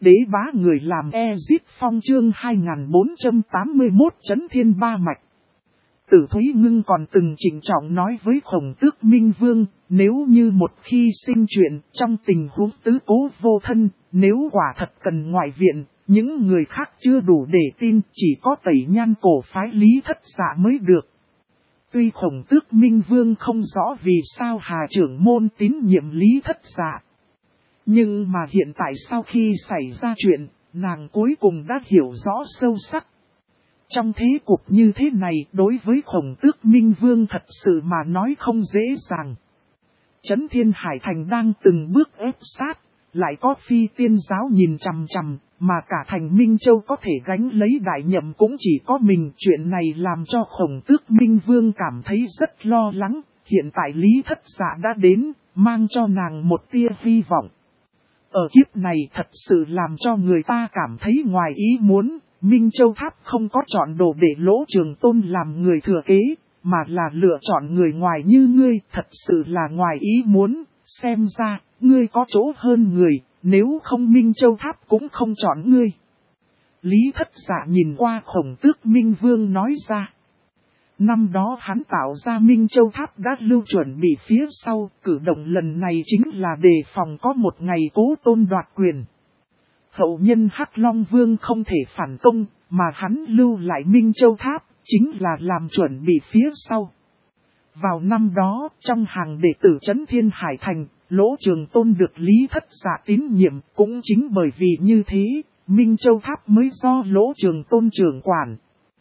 đế bá người làm Ezit Phong chương 2481 Chấn Thiên Ba Mạch. Tử Thúy Ngưng còn từng trịnh trọng nói với Khổng Tước Minh Vương, nếu như một khi sinh chuyện trong tình huống tứ cố vô thân, nếu quả thật cần ngoại viện, những người khác chưa đủ để tin, chỉ có Tẩy Nhan cổ phái Lý Thất Dạ mới được. Tuy Khổng Tước Minh Vương không rõ vì sao Hà trưởng môn tín nhiệm Lý Thất Dạ, nhưng mà hiện tại sau khi xảy ra chuyện, nàng cuối cùng đã hiểu rõ sâu sắc. Trong thế cục như thế này, đối với Khổng Tước Minh Vương thật sự mà nói không dễ dàng. Chấn Thiên Hải Thành đang từng bước ép sát, lại có phi tiên giáo nhìn chằm chằm, mà cả thành Minh Châu có thể gánh lấy đại nhậm cũng chỉ có mình. Chuyện này làm cho Khổng Tước Minh Vương cảm thấy rất lo lắng. Hiện tại Lý Thất Dạ đã đến, mang cho nàng một tia hy vọng. Ở kiếp này thật sự làm cho người ta cảm thấy ngoài ý muốn. Minh Châu Tháp không có chọn đồ để Lỗ Trường Tôn làm người thừa kế, mà là lựa chọn người ngoài như ngươi, thật sự là ngoài ý muốn. Xem ra, ngươi có chỗ hơn người, nếu không Minh Châu Tháp cũng không chọn ngươi. Lý Thất Dạ nhìn qua Khổng Tước Minh Vương nói ra. Năm đó hắn tạo ra Minh Châu Tháp đã lưu chuẩn bị phía sau, cử động lần này chính là đề phòng có một ngày Cố Tôn đoạt quyền. Hậu nhân Hắc Long Vương không thể phản công, mà hắn lưu lại Minh Châu Tháp, chính là làm chuẩn bị phía sau. Vào năm đó, trong hàng đệ tử Chấn Thiên Hải Thành, Lỗ Trường Tôn được Lý Thất Dạ tín nhiệm, cũng chính bởi vì như thế, Minh Châu Tháp mới do Lỗ Trường Tôn trưởng quản.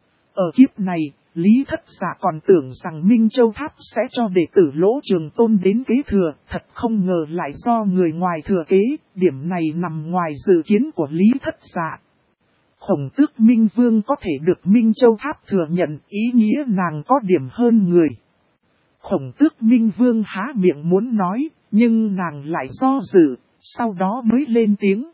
Ở kiếp này, Lý Thất Dạ còn tưởng rằng Minh Châu Tháp sẽ cho đệ tử Lỗ Trường Tôn đến kế thừa, thật không ngờ lại do người ngoài thừa kế, điểm này nằm ngoài dự kiến của Lý Thất Dạ. Khổng Tước Minh Vương có thể được Minh Châu Tháp thừa nhận, ý nghĩa nàng có điểm hơn người. Khổng Tước Minh Vương há miệng muốn nói, nhưng nàng lại do dự, sau đó mới lên tiếng.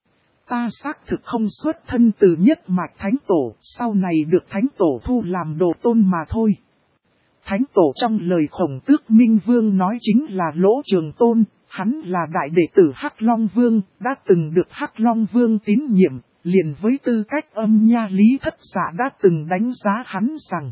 Ta xác thực không xuất thân từ nhất mạch Thánh Tổ, sau này được Thánh Tổ thu làm đồ tôn mà thôi. Thánh Tổ trong lời Khổng Tước Minh Vương nói chính là Lỗ Trường Tôn, hắn là đại đệ tử Hắc Long Vương, đã từng được Hắc Long Vương tín nhiệm, liền với tư cách âm nha Lý Thất Dạ đã từng đánh giá hắn rằng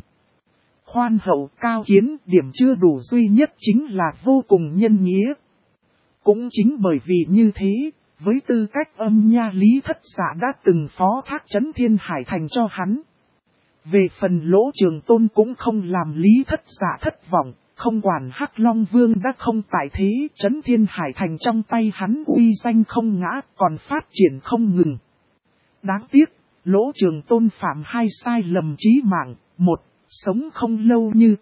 khoan hậu cao kiến, điểm chưa đủ duy nhất chính là vô cùng nhân nghĩa. Cũng chính bởi vì như thế, với tư cách âm nha Lý Thất Dạ đã từng phó thác Chấn Thiên Hải Thành cho hắn. Về phần Lỗ Trường Tôn cũng không làm Lý Thất Dạ thất vọng, không quản Hắc Long Vương đã không tại thế, Chấn Thiên Hải Thành trong tay hắn uy danh không ngã, còn phát triển không ngừng. Đáng tiếc, Lỗ Trường Tôn phạm hai sai lầm chí mạng. Một, sống không lâu như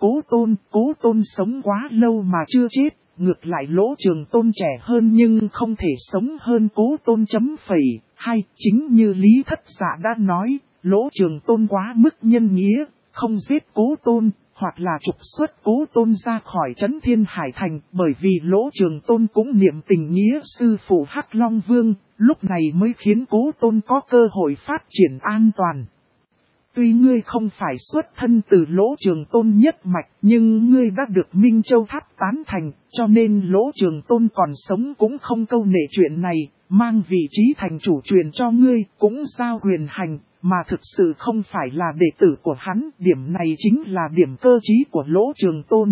Cố Tôn sống quá lâu mà chưa chết. Ngược lại Lỗ Trường Tôn trẻ hơn nhưng không thể sống hơn Cố Tôn chấm phẩy. Hai, chính như Lý Thất Dạ đã nói, Lỗ Trường Tôn quá mức nhân nghĩa, không giết Cố Tôn, hoặc là trục xuất Cố Tôn ra khỏi Chấn Thiên Hải Thành, bởi vì Lỗ Trường Tôn cũng niệm tình nghĩa sư phụ Hắc Long Vương, lúc này mới khiến Cố Tôn có cơ hội phát triển an toàn. Tuy ngươi không phải xuất thân từ Lỗ Trường Tôn nhất mạch, nhưng ngươi đã được Minh Châu Tháp tán thành, cho nên Lỗ Trường Tôn còn sống cũng không câu nệ chuyện này, mang vị trí thành chủ truyền cho ngươi, cũng giao quyền hành, mà thực sự không phải là đệ tử của hắn, điểm này chính là điểm cơ trí của Lỗ Trường Tôn.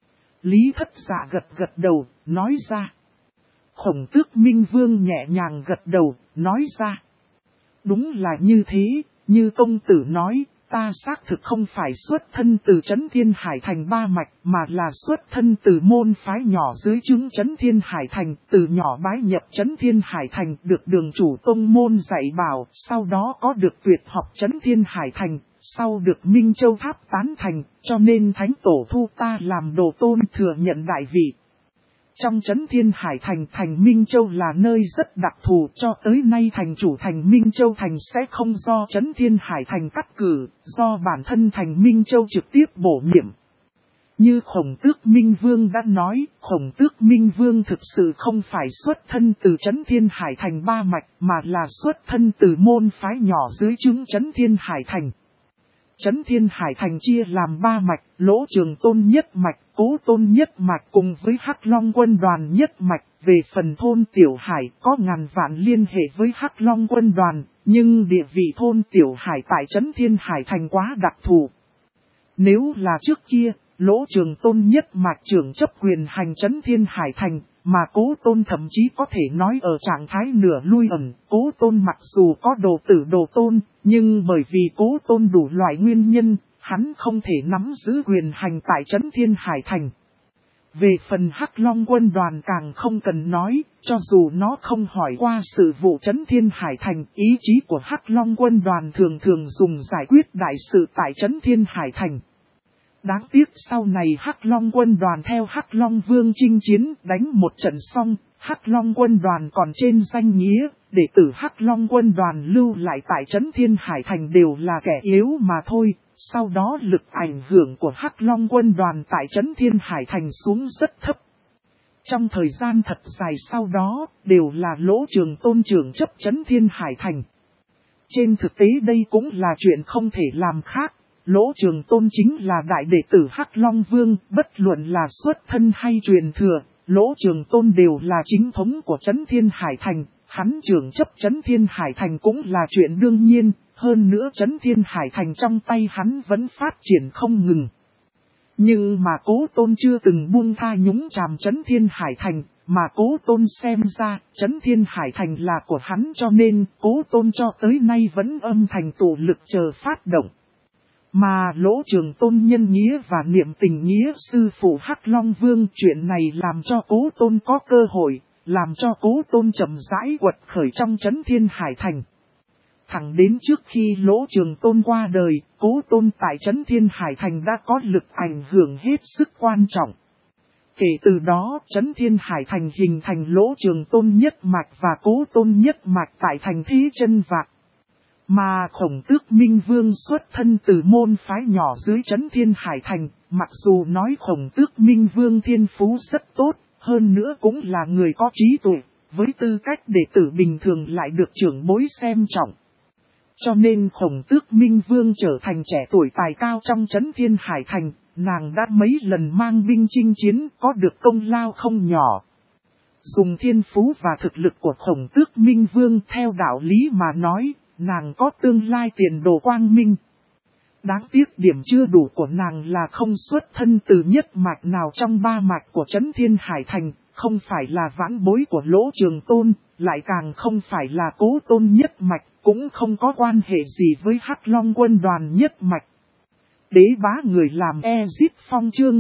Lý Thất Dạ gật đầu, nói ra. Khổng Tước Minh Vương nhẹ nhàng gật đầu, nói ra. Đúng là như thế. Như công tử nói, ta xác thực không phải xuất thân từ Chấn Thiên Hải Thành ba mạch, mà là xuất thân từ môn phái nhỏ dưới trướng Chấn Thiên Hải Thành, từ nhỏ bái nhập Chấn Thiên Hải Thành, được đường chủ tông môn dạy bảo, sau đó có được tuyệt học Chấn Thiên Hải Thành, sau được Minh Châu Tháp tán thành, cho nên Thánh Tổ thu ta làm đồ tôn thừa nhận đại vị. Trong Chấn Thiên Hải Thành, thành Minh Châu là nơi rất đặc thù, cho tới nay thành chủ thành Minh Châu thành sẽ không do Chấn Thiên Hải Thành cắt cử, do bản thân thành Minh Châu trực tiếp bổ nhiệm. Như Khổng Tước Minh Vương đã nói, Khổng Tước Minh Vương thực sự không phải xuất thân từ Chấn Thiên Hải Thành ba mạch, mà là xuất thân từ môn phái nhỏ dưới trướng Chấn Thiên Hải Thành. Trấn Thiên Hải Thành chia làm 3 mạch, Lỗ Trường Tôn nhất mạch, Cố Tôn nhất mạch cùng với Hắc Long quân đoàn nhất mạch. Về phần thôn Tiểu Hải có ngàn vạn liên hệ với Hắc Long quân đoàn, nhưng địa vị thôn Tiểu Hải tại Trấn Thiên Hải Thành quá đặc thù. Nếu là trước kia, Lỗ Trường Tôn nhất mạch trưởng chấp quyền hành Trấn Thiên Hải Thành, mà Cố Tôn thậm chí có thể nói ở trạng thái nửa lui ẩn. Cố Tôn mặc dù có đồ tử đồ tôn, nhưng bởi vì Cố Tôn đủ loại nguyên nhân, hắn không thể nắm giữ quyền hành tại Trấn Thiên Hải Thành. Về phần Hắc Long quân đoàn càng không cần nói, cho dù nó không hỏi qua sự vụ Trấn Thiên Hải Thành, ý chí của Hắc Long quân đoàn thường thường dùng giải quyết đại sự tại Trấn Thiên Hải Thành. Đáng tiếc sau này Hắc Long quân đoàn theo Hắc Long Vương chinh chiến đánh một trận xong, Hắc Long quân đoàn còn trên danh nghĩa, đệ tử Hắc Long quân đoàn lưu lại tại Trấn Thiên Hải Thành đều là kẻ yếu mà thôi. Sau đó lực ảnh hưởng của Hắc Long quân đoàn tại Trấn Thiên Hải Thành xuống rất thấp. Trong thời gian thật dài sau đó, đều là Lỗ Trường Tôn trưởng chấp Trấn Thiên Hải Thành. Trên thực tế đây cũng là chuyện không thể làm khác. Lỗ Trường Tôn chính là đại đệ tử Hắc Long Vương, bất luận là xuất thân hay truyền thừa, Lỗ Trường Tôn đều là chính thống của Trấn Thiên Hải Thành, hắn trưởng chấp Trấn Thiên Hải Thành cũng là chuyện đương nhiên, hơn nữa Trấn Thiên Hải Thành trong tay hắn vẫn phát triển không ngừng. Nhưng mà Cố Tôn chưa từng buông tha nhúng chàm Trấn Thiên Hải Thành, mà Cố Tôn xem ra Trấn Thiên Hải Thành là của hắn cho nên Cố Tôn cho tới nay vẫn âm thầm tụ lực chờ phát động. Mà Lỗ Trường Tôn nhân nghĩa và niệm tình nghĩa sư phụ Hắc Long Vương chuyện này làm cho Cố Tôn có cơ hội, làm cho Cố Tôn chậm rãi quật khởi trong Trấn Thiên Hải Thành. Thẳng đến trước khi Lỗ Trường Tôn qua đời, Cố Tôn tại Trấn Thiên Hải Thành đã có lực ảnh hưởng hết sức quan trọng. Kể từ đó, Trấn Thiên Hải Thành hình thành Lỗ Trường Tôn nhất mạch và Cố Tôn nhất mạch tại thành Thế Chân Vạc. Mà Khổng Tước Minh Vương xuất thân từ môn phái nhỏ dưới Trấn Thiên Hải Thành, mặc dù nói Khổng Tước Minh Vương thiên phú rất tốt, hơn nữa cũng là người có trí tuệ, với tư cách đệ tử bình thường lại được trưởng bối xem trọng. Cho nên Khổng Tước Minh Vương trở thành trẻ tuổi tài cao trong Trấn Thiên Hải Thành, nàng đã mấy lần mang binh chinh chiến có được công lao không nhỏ. Dùng thiên phú và thực lực của Khổng Tước Minh Vương theo đạo lý mà nói, nàng có tương lai tiền đồ quang minh. Đáng tiếc điểm chưa đủ của nàng là không xuất thân từ nhất mạch nào trong 3 mạch của Trấn Thiên Hải Thành, không phải là vãn bối của Lỗ Trường Tôn, lại càng không phải là Cố Tôn nhất mạch, cũng không có quan hệ gì với Hắc Long quân đoàn nhất mạch. Đế bá người làm Ezip Phong chương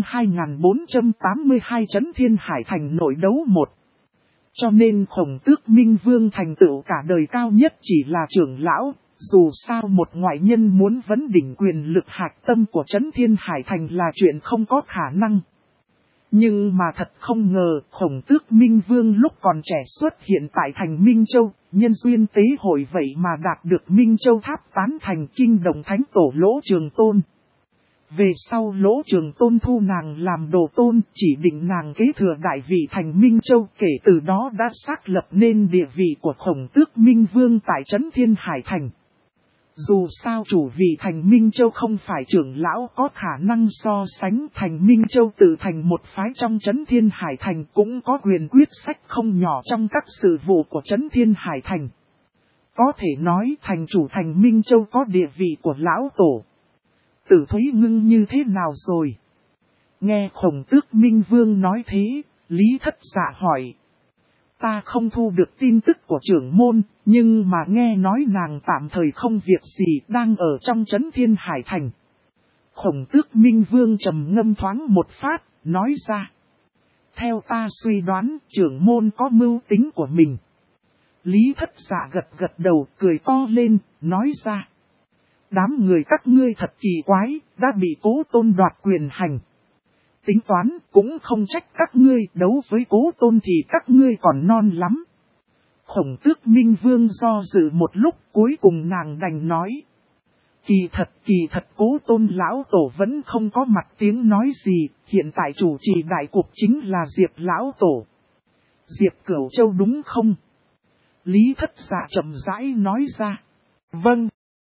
2482 Trấn Thiên Hải Thành nội đấu 1. Cho nên Khổng Tước Minh Vương thành tựu cả đời cao nhất chỉ là trưởng lão, dù sao một ngoại nhân muốn vấn đỉnh quyền lực hạch tâm của Trấn Thiên Hải Thành là chuyện không có khả năng. Nhưng mà thật không ngờ Khổng Tước Minh Vương lúc còn trẻ xuất hiện tại thành Minh Châu, nhân duyên tế hội vậy mà đạt được Minh Châu tháp tán thành kinh động thánh tổ Lỗ Trường Tôn. Về sau Lỗ Trường Tôn thu nàng làm đồ tôn, chỉ định nàng kế thừa đại vị thành Minh Châu, kể từ đó đã xác lập nên địa vị của Khổng Tước Minh Vương tại Trấn Thiên Hải Thành. Dù sao chủ vị thành Minh Châu không phải trưởng lão có khả năng so sánh, thành Minh Châu tự thành một phái trong Trấn Thiên Hải Thành cũng có quyền quyết sách không nhỏ trong các sự vụ của Trấn Thiên Hải Thành. Có thể nói thành chủ thành Minh Châu có địa vị của lão tổ. Tử Thúy Ngưng như thế nào rồi? Nghe Khổng Tước Minh Vương nói thế, Lý Thất Dạ hỏi. Ta không thu được tin tức của trưởng môn, nhưng mà nghe nói nàng tạm thời không việc gì đang ở trong Trấn Thiên Hải Thành. Khổng Tước Minh Vương trầm ngâm thoáng một phát, nói ra. Theo ta suy đoán, trưởng môn có mưu tính của mình. Lý Thất Dạ gật gật đầu, cười to lên, nói ra. Đám người các ngươi thật kỳ quái, đã bị Cố Tôn đoạt quyền hành. Tính toán cũng không trách các ngươi, đấu với Cố Tôn thì các ngươi còn non lắm. Khổng Tước Minh Vương do dự một lúc, cuối cùng nàng đành nói. Kỳ thật Cố Tôn lão tổ vẫn không có mặt tiếng nói gì, hiện tại chủ trì đại cuộc chính là Diệp lão tổ. Diệp Cửu Châu đúng không? Lý Thất Dạ chậm rãi nói ra. Vâng.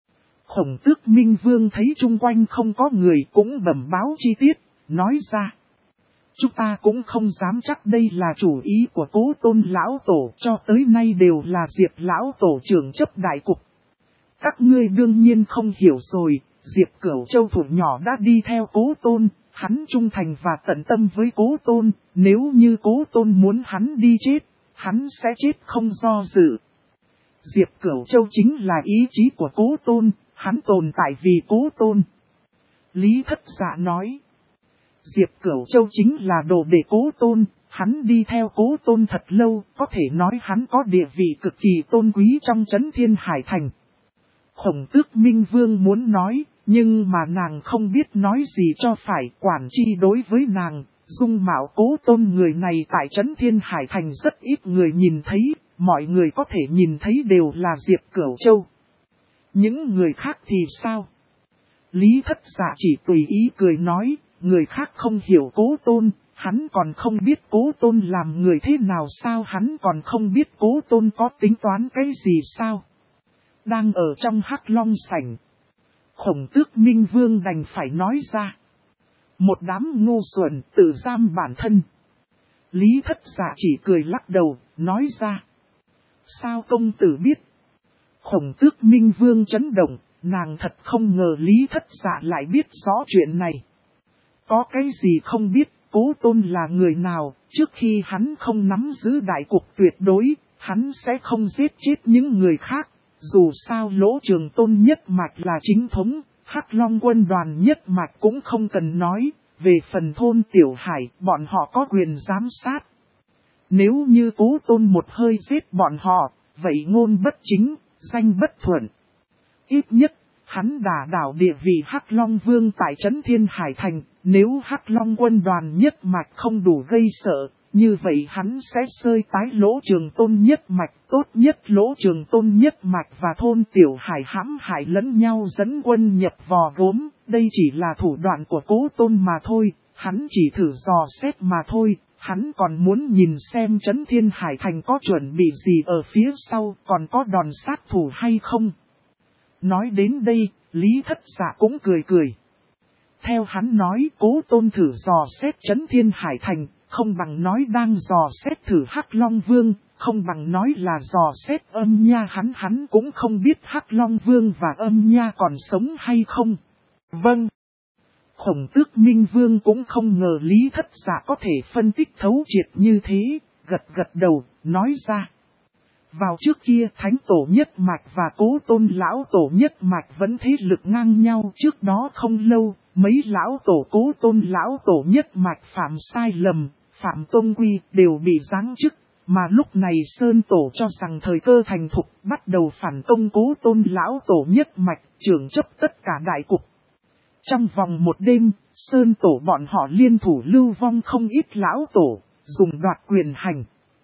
Khổng Tước Minh Vương thấy chung quanh không có người cũng bẩm báo chi tiết, nói ra. Chúng ta cũng không dám chắc đây là chủ ý của Cố Tôn lão tổ, cho tới nay đều là Diệp lão tổ trưởng chấp đại cục. Các ngươi đương nhiên không hiểu rồi, Diệp Cửu Châu thủ nhỏ đã đi theo Cố Tôn, hắn trung thành và tận tâm với Cố Tôn, nếu như Cố Tôn muốn hắn đi chết, hắn sẽ chết không do dự. Diệp Cửu Châu chính là ý chí của Cố Tôn, hắn tồn tại vì Cố Tôn. Lý Thất Dạ nói. Diệp Cửu Châu chính là đồ đệ Cố Tôn, hắn đi theo Cố Tôn thật lâu, có thể nói hắn có địa vị cực kỳ tôn quý trong Trấn Thiên Hải Thành. Khổng Tước Minh Vương muốn nói, nhưng mà nàng không biết nói gì cho phải, quản chi đối với nàng, dung mạo Cố Tôn người này tại Trấn Thiên Hải Thành rất ít người nhìn thấy, mọi người có thể nhìn thấy đều là Diệp Cửu Châu. Những người khác thì sao? Lý Thất Dạ chỉ tùy ý cười nói, người khác không hiểu Cố Tôn, hắn còn không biết Cố Tôn làm người thế nào sao, hắn còn không biết Cố Tôn có tính toán cái gì sao. Đang ở trong Hắc Long sảnh, Khổng Tước Minh Vương đành phải nói ra. Một đám ngu xuẩn tự giam bản thân. Lý Thất Dạ chỉ cười lắc đầu, nói ra. Sao công tử biết? Khổng Tước Minh Vương chấn động, nàng thật không ngờ Lý Thất Dạ lại biết rõ chuyện này. Có cái gì không biết, Cố Tôn là người nào, trước khi hắn không nắm giữ đại cục tuyệt đối, hắn sẽ không giết chết những người khác. Dù sao Lỗ Trường Tôn nhất mạch là chính thống, Hắc Long quân đoàn nhất mạch cũng không cần nói, về phần thôn Tiểu Hải, bọn họ có quyền giám sát. Nếu như Cố Tôn một hơi giết bọn họ, vậy ngôn bất chính, danh bất thuận. Ít nhất, hắn đả đảo địa vị Hắc Long Vương tại Trấn Thiên Hải Thành, nếu Hắc Long quân đoàn nhất mạch không đủ gây sợ, như vậy hắn sẽ sơi tái Lỗ Trường Tôn nhất mạch, tốt nhất Lỗ Trường Tôn nhất mạch và thôn Tiểu Hải hãm hại lẫn nhau dẫn quân nhập vò gốm, đây chỉ là thủ đoạn của Cố Tôn mà thôi, hắn chỉ thử dò xét mà thôi, hắn còn muốn nhìn xem Trấn Thiên Hải Thành có chuẩn bị gì ở phía sau, còn có đòn sát thủ hay không. Nói đến đây, Lý Thất Dạ cũng cười cười. Theo hắn nói, Cố Tôn thử dò xét Trấn Thiên Hải Thành, không bằng nói đang dò xét thử Hắc Long Vương, không bằng nói là dò xét Âm Nha, hắn cũng không biết Hắc Long Vương và Âm Nha còn sống hay không. Vâng. Khổng Tước Minh Vương cũng không ngờ Lý Thất Dạ có thể phân tích thấu triệt như thế, gật đầu, nói ra. Vào trước kia Thánh Tổ nhất mạch và Cố Tôn lão tổ nhất mạch vẫn thế lực ngang nhau, trước đó không lâu, mấy lão tổ Cố Tôn lão tổ nhất mạch phạm sai lầm, phạm tông quy đều bị giáng chức, mà lúc này Sơn Tổ cho rằng thời cơ thành thục, bắt đầu phản công Cố Tôn lão tổ nhất mạch, trưởng chấp tất cả đại cục. Trong vòng một đêm, Sơn Tổ bọn họ liên thủ lưu vong không ít lão tổ, dùng đoạt quyền hành.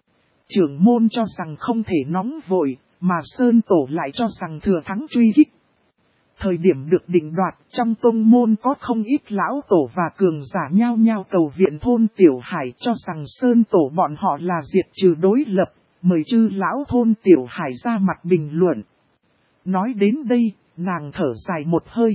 Trưởng môn cho rằng không thể nóng vội, mà Sơn Tổ lại cho rằng thừa thắng truy kích. Thời điểm được định đoạt, trong tông môn có không ít lão tổ và cường giả nhao nhao cầu viện thôn Tiểu Hải, cho rằng Sơn Tổ bọn họ là diệt trừ đối lập, mời chư lão thôn Tiểu Hải ra mặt bình luận. Nói đến đây, nàng thở dài một hơi.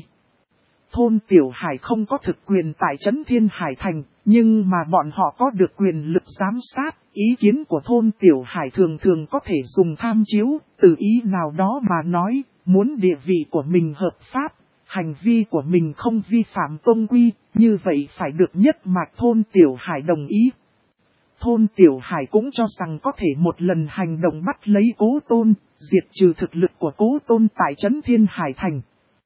Thôn Tiểu Hải không có thực quyền tại Trấn Thiên Hải Thành, nhưng mà bọn họ có được quyền lực giám sát, ý kiến của thôn Tiểu Hải thường thường có thể dùng tham chiếu, từ ý nào đó mà nói, muốn địa vị của mình hợp pháp, hành vi của mình không vi phạm tông quy, như vậy phải được nhất mạch thôn Tiểu Hải đồng ý. Thôn Tiểu Hải cũng cho rằng có thể một lần hành động bắt lấy Cố Tôn, diệt trừ thực lực của Cố Tôn tại Trấn Thiên Hải Thành.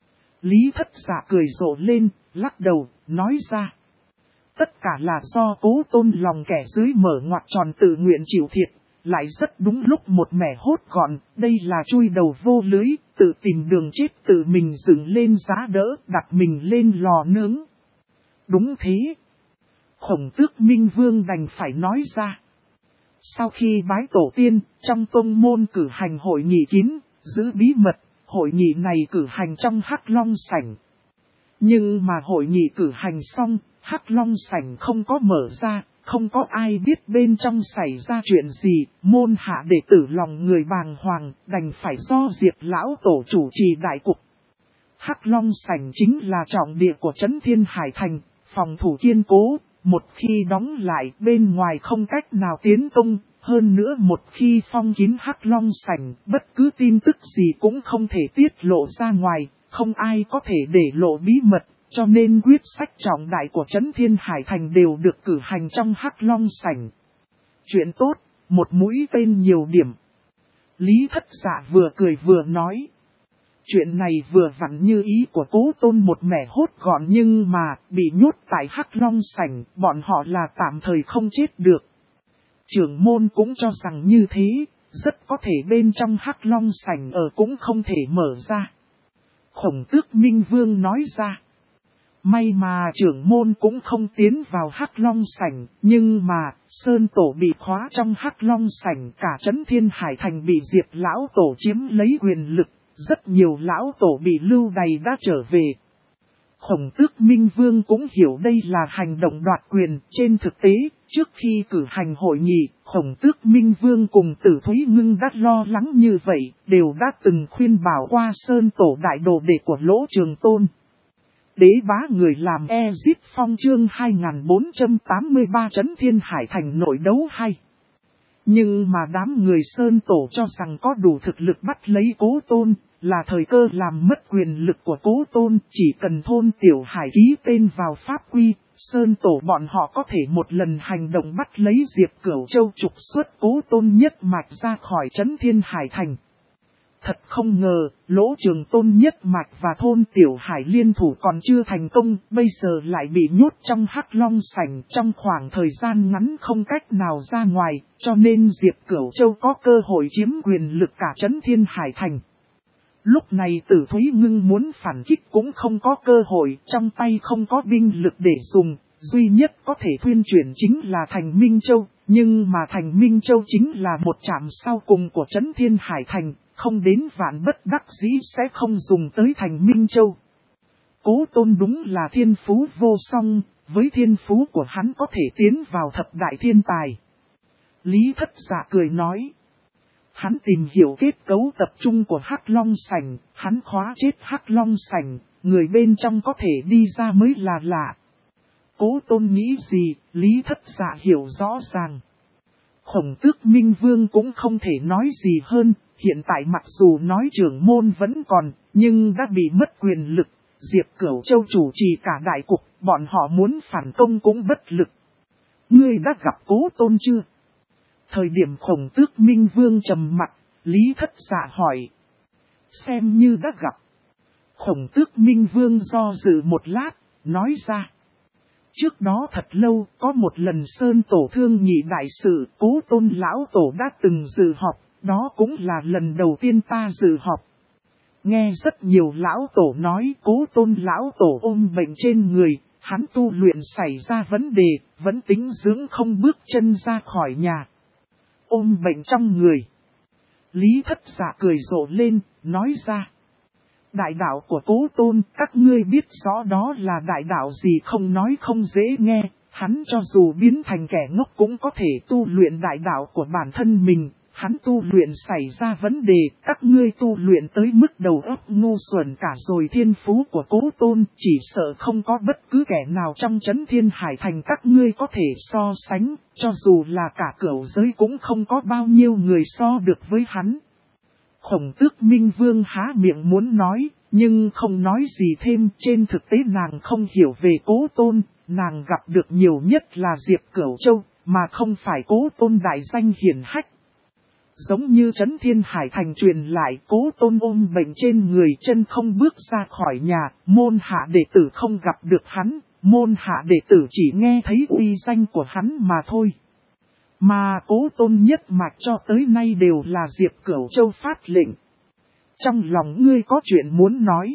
Lý Thất Dạ cười rộ lên, lắc đầu, nói ra. Tất cả là do Cố Tôn lòng kẻ dưới mở ngoặt tròn tự nguyện chịu thiệt, lại rất đúng lúc một mẻ hốt gọn, đây là chui đầu vô lưới, tự tìm đường chết tự mình dựng lên giá đỡ, đặt mình lên lò nướng. Đúng thế. Khổng Tước Minh Vương đành phải nói ra. Sau khi bái tổ tiên, trong tông môn cử hành hội nghị kín, giữ bí mật. Hội nghị này cử hành trong Hắc Long sảnh. Nhưng mà hội nghị cử hành xong, Hắc Long sảnh không có mở ra, không có ai biết bên trong xảy ra chuyện gì, môn hạ đệ tử lòng người bàng hoàng, đành phải do Diệp lão tổ chủ trì đại cục. Hắc Long Sảnh chính là trọng địa của Trấn Thiên Hải Thành, phòng thủ kiên cố, một khi đóng lại bên ngoài không cách nào tiến công, hơn nữa một khi phong kín Hắc Long Sảnh, bất cứ tin tức gì cũng không thể tiết lộ ra ngoài, không ai có thể để lộ bí mật, cho nên quyết sách trọng đại của Trấn Thiên Hải Thành đều được cử hành trong Hắc Long Sảnh. Chuyện tốt, một mũi tên nhiều điểm. Lý Thất Dạ vừa cười vừa nói. Chuyện này vừa vặn như ý của Cố Tôn một mẻ hốt gọn, nhưng mà bị nhốt tại Hắc Long Sảnh, bọn họ là tạm thời không chết được. Trưởng môn cũng cho rằng như thế, rất có thể bên trong Hắc Long Sảnh ở cũng không thể mở ra. Khổng Tước Minh Vương nói ra. May mà trưởng môn cũng không tiến vào Hắc Long Sảnh, nhưng mà Sơn Tổ bị khóa trong Hắc Long Sảnh, cả Trấn Thiên Hải Thành bị Diệp Lão Tổ chiếm lấy quyền lực, rất nhiều Lão Tổ bị lưu đày đã trở về. Khổng Tước Minh Vương cũng hiểu đây là hành động đoạt quyền. Trên thực tế, trước khi cử hành hội nghị, Khổng Tước Minh Vương cùng Tử Thúy Ngưng đã lo lắng như vậy, đều đã từng khuyên bảo qua Sơn Tổ đại đồ đệ của Lỗ Trường Tôn. Đế bá người làm Ezit Phong chương 2483 Trấn Thiên Hải Thành nội đấu hay. Nhưng mà đám người Sơn Tổ cho rằng có đủ thực lực bắt lấy Cố Tôn, là thời cơ làm mất quyền lực của Cố Tôn, chỉ cần thôn Tiểu Hải ký tên vào pháp quy, Sơn Tổ bọn họ có thể một lần hành động bắt lấy Diệp Cửu Châu trục xuất Cố Tôn nhất mạch ra khỏi Trấn Thiên Hải Thành. Thật không ngờ, Lỗ Trường Tôn nhất mạch và thôn Tiểu Hải liên thủ còn chưa thành công, bây giờ lại bị nhốt trong Hắc Long Sảnh trong khoảng thời gian ngắn không cách nào ra ngoài, cho nên Diệp Cửu Châu có cơ hội chiếm quyền lực cả Trấn Thiên Hải Thành. Lúc này Tử Thúy Ngưng muốn phản kích cũng không có cơ hội, trong tay không có binh lực để dùng, duy nhất có thể thuyên chuyển chính là Thành Minh Châu, nhưng mà Thành Minh Châu chính là một trạm sau cùng của Trấn Thiên Hải Thành. Không đến vạn bất đắc dĩ sẽ không dùng tới Thành Minh Châu. Cố Tôn đúng là thiên phú vô song, với thiên phú của hắn có thể tiến vào thập đại thiên tài. Lý Thất Dạ cười nói. Hắn tìm hiểu kết cấu tập trung của Hắc Long Sảnh, hắn khóa chết Hắc Long Sảnh, người bên trong có thể đi ra mới là lạ. Cố Tôn nghĩ gì, Lý Thất Dạ hiểu rõ ràng. Khổng Tước Minh Vương cũng không thể nói gì hơn, hiện tại mặc dù nói trưởng môn vẫn còn, nhưng đã bị mất quyền lực, Diệp Cửu Châu chủ trì cả đại cục, bọn họ muốn phản công cũng bất lực. Ngươi đã gặp Cố Tôn chưa? Thời điểm Khổng Tước Minh Vương trầm mặt, Lý Thất Dạ hỏi. Xem như đã gặp. Khổng Tước Minh Vương do dự một lát, nói ra. Trước đó thật lâu, có một lần Sơn Tổ thương nhị đại sự, Cố Tôn Lão Tổ đã từng dự họp, đó cũng là lần đầu tiên ta dự họp. Nghe rất nhiều Lão Tổ nói Cố Tôn Lão Tổ ôm bệnh trên người, hắn tu luyện xảy ra vấn đề, vẫn tính dưỡng không bước chân ra khỏi nhà. Ôm bệnh trong người. Lý Thất Dạ cười rộ lên, nói ra. Đại đạo của Cố Tôn, các ngươi biết rõ đó là đại đạo gì không nói không dễ nghe, hắn cho dù biến thành kẻ ngốc cũng có thể tu luyện đại đạo của bản thân mình, hắn tu luyện xảy ra vấn đề, các ngươi tu luyện tới mức đầu óc ngu xuẩn cả rồi. Thiên phú của Cố Tôn chỉ sợ không có bất cứ kẻ nào trong Trấn Thiên Hải Thành các ngươi có thể so sánh, cho dù là cả cửu giới cũng không có bao nhiêu người so được với hắn. Khổng Tước Minh Vương há miệng muốn nói, nhưng không nói gì thêm. Trên thực tế nàng không hiểu về Cố Tôn, nàng gặp được nhiều nhất là Diệp Cửu Châu, mà không phải Cố Tôn đại danh hiển hách. Giống như Trấn Thiên Hải Thành truyền lại Cố Tôn ôm bệnh trên người chân không bước ra khỏi nhà, môn hạ đệ tử không gặp được hắn, môn hạ đệ tử chỉ nghe thấy uy danh của hắn mà thôi. Mà Cố Tôn nhất mạch cho tới nay đều là Diệp Cửu Châu phát lệnh. Trong lòng ngươi có chuyện muốn nói.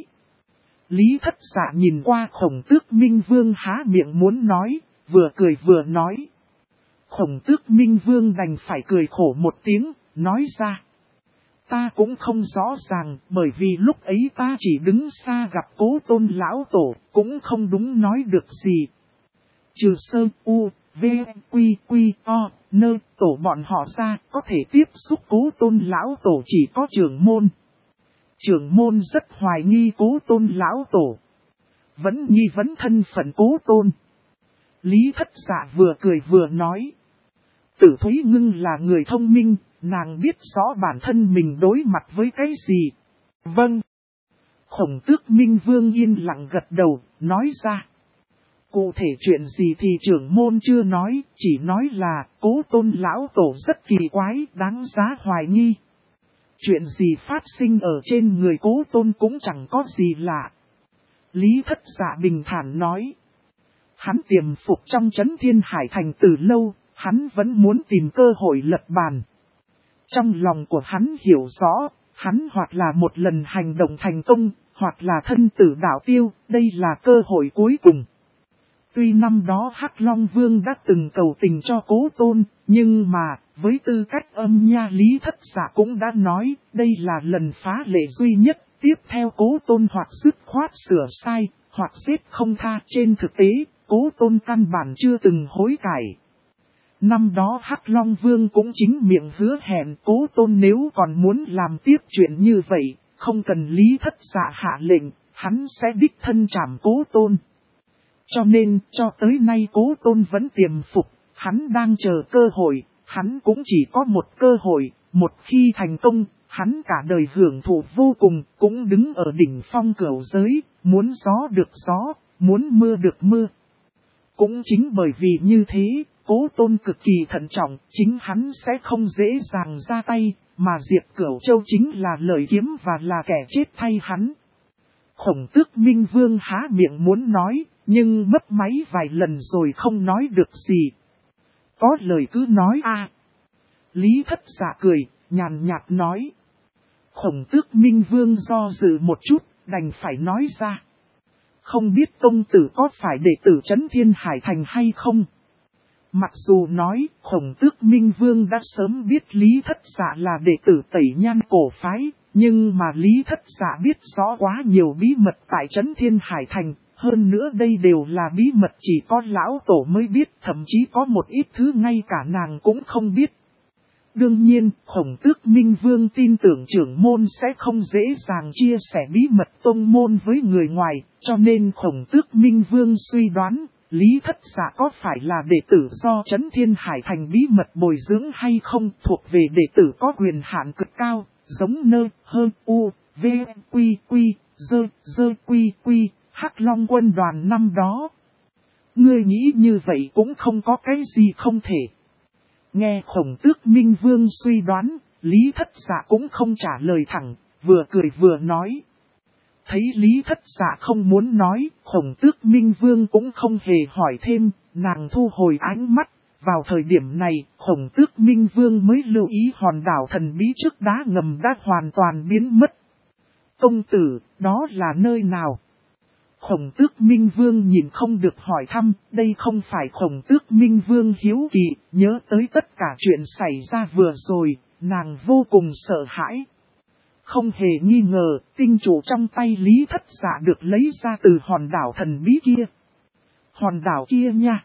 Lý Thất Dạ nhìn qua Khổng Tước Minh Vương há miệng muốn nói, vừa cười vừa nói. Khổng Tước Minh Vương đành phải cười khổ một tiếng, nói ra. Ta cũng không rõ ràng, bởi vì lúc ấy ta chỉ đứng xa gặp Cố Tôn Lão Tổ, cũng không đúng nói được gì. Trừ Sơ U, V, Quy, Quy, O, Nơ, tổ bọn họ ra, có thể tiếp xúc Cố Tôn Lão Tổ chỉ có trưởng môn. Trưởng môn rất hoài nghi Cố Tôn lão tổ. Vẫn nghi vấn thân phận Cố Tôn. Lý Thất Dạ vừa cười vừa nói. Tử Thúy Ngưng là người thông minh, nàng biết rõ bản thân mình đối mặt với cái gì. Vâng. Khổng Tước Minh Vương yên lặng gật đầu, nói ra. Cụ thể chuyện gì thì trưởng môn chưa nói, chỉ nói là Cố Tôn lão tổ rất kỳ quái, đáng giá hoài nghi. Chuyện gì phát sinh ở trên người Cố Tôn cũng chẳng có gì lạ. Lý Thất Dạ bình thản nói. Hắn tiềm phục trong Chấn Thiên Hải Thành từ lâu, hắn vẫn muốn tìm cơ hội lật bàn. Trong lòng của hắn hiểu rõ, hắn hoặc là một lần hành động thành công, hoặc là thân tử đạo tiêu, đây là cơ hội cuối cùng. Tuy năm đó Hắc Long Vương đã từng cầu tình cho Cố Tôn, nhưng mà, với tư cách âm nha Lý Thất Dạ cũng đã nói, đây là lần phá lệ duy nhất, tiếp theo Cố Tôn hoặc dứt khoát sửa sai, hoặc giết không tha. Trên thực tế, Cố Tôn căn bản chưa từng hối cải. Năm đó Hắc Long Vương cũng chính miệng hứa hẹn Cố Tôn nếu còn muốn làm tiếp chuyện như vậy, không cần Lý Thất Dạ hạ lệnh, hắn sẽ đích thân trảm Cố Tôn. Cho nên, cho tới nay Cố Tôn vẫn tiềm phục, hắn đang chờ cơ hội, hắn cũng chỉ có một cơ hội, một khi thành công, hắn cả đời hưởng thụ vô cùng, cũng đứng ở đỉnh phong cửu giới, muốn gió được gió, muốn mưa được mưa. Cũng chính bởi vì như thế, Cố Tôn cực kỳ thận trọng, chính hắn sẽ không dễ dàng ra tay, mà Diệp Cửu Châu chính là lợi kiếm và là kẻ chết thay hắn. Khổng Tước Minh Vương há miệng muốn nói, nhưng mất máy vài lần rồi không nói được gì. Có lời cứ nói a. Lý Thất Dạ cười, nhàn nhạt nói. Khổng Tước Minh Vương do dự một chút, đành phải nói ra. Không biết công tử có phải đệ tử Chấn Thiên Hải Thành hay không? Mặc dù nói, Khổng Tước Minh Vương đã sớm biết Lý Thất Dạ là đệ tử Tẩy Nhan cổ phái, nhưng mà Lý Thất Dạ biết rõ quá nhiều bí mật tại Chấn Thiên Hải Thành, hơn nữa đây đều là bí mật chỉ có lão tổ mới biết, thậm chí có một ít thứ ngay cả nàng cũng không biết. Đương nhiên, Khổng Tước Minh Vương tin tưởng trưởng môn sẽ không dễ dàng chia sẻ bí mật tông môn với người ngoài, cho nên Khổng Tước Minh Vương suy đoán, Lý Thất Dạ có phải là đệ tử do Chấn Thiên Hải Thành bí mật bồi dưỡng hay không, thuộc về đệ tử có quyền hạn cực cao, giống nơ, hơn, u, v, quy, quy, dơ, quy, quy, Hắc Long quân đoàn năm đó. Ngươi nghĩ như vậy cũng không có cái gì không thể. Nghe Khổng Tước Minh Vương suy đoán, Lý Thất Dạ cũng không trả lời thẳng, vừa cười vừa nói. Thấy Lý Thất Dạ không muốn nói, Khổng Tước Minh Vương cũng không hề hỏi thêm, nàng thu hồi ánh mắt. Vào thời điểm này, Khổng Tước Minh Vương mới lưu ý hòn đảo thần bí trước đá ngầm đã hoàn toàn biến mất. Công tử, đó là nơi nào? Khổng Tước Minh Vương nhìn không được hỏi thăm, đây không phải Khổng Tước Minh Vương hiếu kỳ, nhớ tới tất cả chuyện xảy ra vừa rồi, nàng vô cùng sợ hãi. Không hề nghi ngờ, tinh chủ trong tay Lý Thất Dạ được lấy ra từ hòn đảo thần bí kia. Hòn đảo kia nha.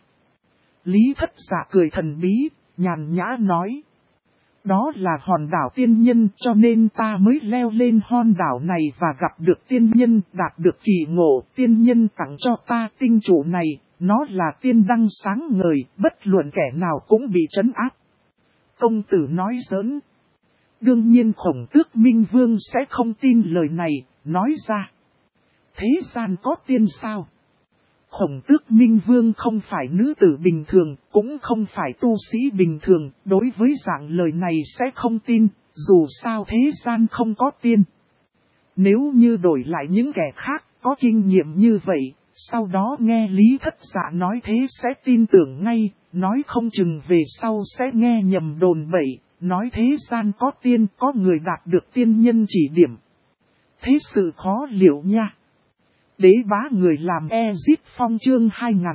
Lý Thất Dạ cười thần bí, nhàn nhã nói. Đó là hòn đảo tiên nhân cho nên ta mới leo lên hòn đảo này và gặp được tiên nhân, đạt được kỳ ngộ. Tiên nhân tặng cho ta tinh trụ này, nó là tiên đăng sáng ngời, bất luận kẻ nào cũng bị trấn áp. Công tử nói giỡn. Đương nhiên Khổng Tước Minh Vương sẽ không tin lời này, nói ra. Thế gian có tiên sao? Khổng Tước Minh Vương không phải nữ tử bình thường, cũng không phải tu sĩ bình thường, đối với dạng lời này sẽ không tin, dù sao thế gian không có tiên. Nếu như đổi lại những kẻ khác, có kinh nghiệm như vậy, sau đó nghe Lý Thất Dạ nói thế sẽ tin tưởng ngay, nói không chừng về sau sẽ nghe nhầm đồn bậy, nói thế gian có tiên, có người đạt được tiên nhân chỉ điểm. Thế sự khó liệu nha. Đế bá người làm Ezit Phong chương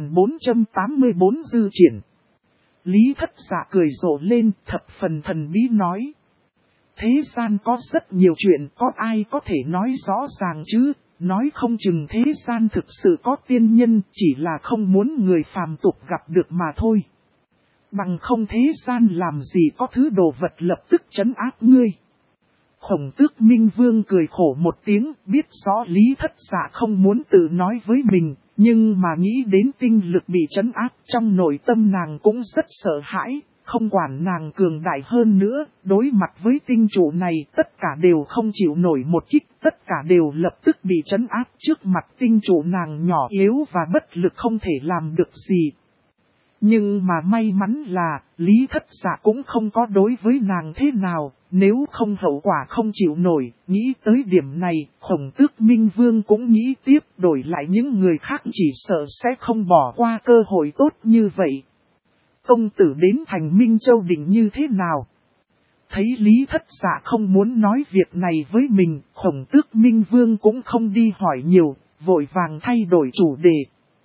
2484 dư triển. Lý Thất Dạ cười rộ lên, thập phần thần bí nói. Thế gian có rất nhiều chuyện, có ai có thể nói rõ ràng chứ, nói không chừng thế gian thực sự có tiên nhân, chỉ là không muốn người phàm tục gặp được mà thôi. Bằng không thế gian làm gì có thứ đồ vật lập tức trấn áp ngươi. Khổng Tước Minh Vương cười khổ một tiếng, biết rõ Lý Thất Dạ không muốn tự nói với mình, nhưng mà nghĩ đến tinh lực bị trấn áp trong nội tâm nàng cũng rất sợ hãi, không quản nàng cường đại hơn nữa, đối mặt với tinh trụ này tất cả đều không chịu nổi một kích, tất cả đều lập tức bị trấn áp trước mặt tinh trụ nàng nhỏ yếu và bất lực không thể làm được gì. Nhưng mà may mắn là, Lý Thất Dạ cũng không có đối với nàng thế nào, nếu không hậu quả không chịu nổi, nghĩ tới điểm này, Khổng Tước Minh Vương cũng nghĩ tiếp đổi lại những người khác chỉ sợ sẽ không bỏ qua cơ hội tốt như vậy. Công tử đến thành Minh Châu định như thế nào? Thấy Lý Thất Dạ không muốn nói việc này với mình, Khổng Tước Minh Vương cũng không đi hỏi nhiều, vội vàng thay đổi chủ đề.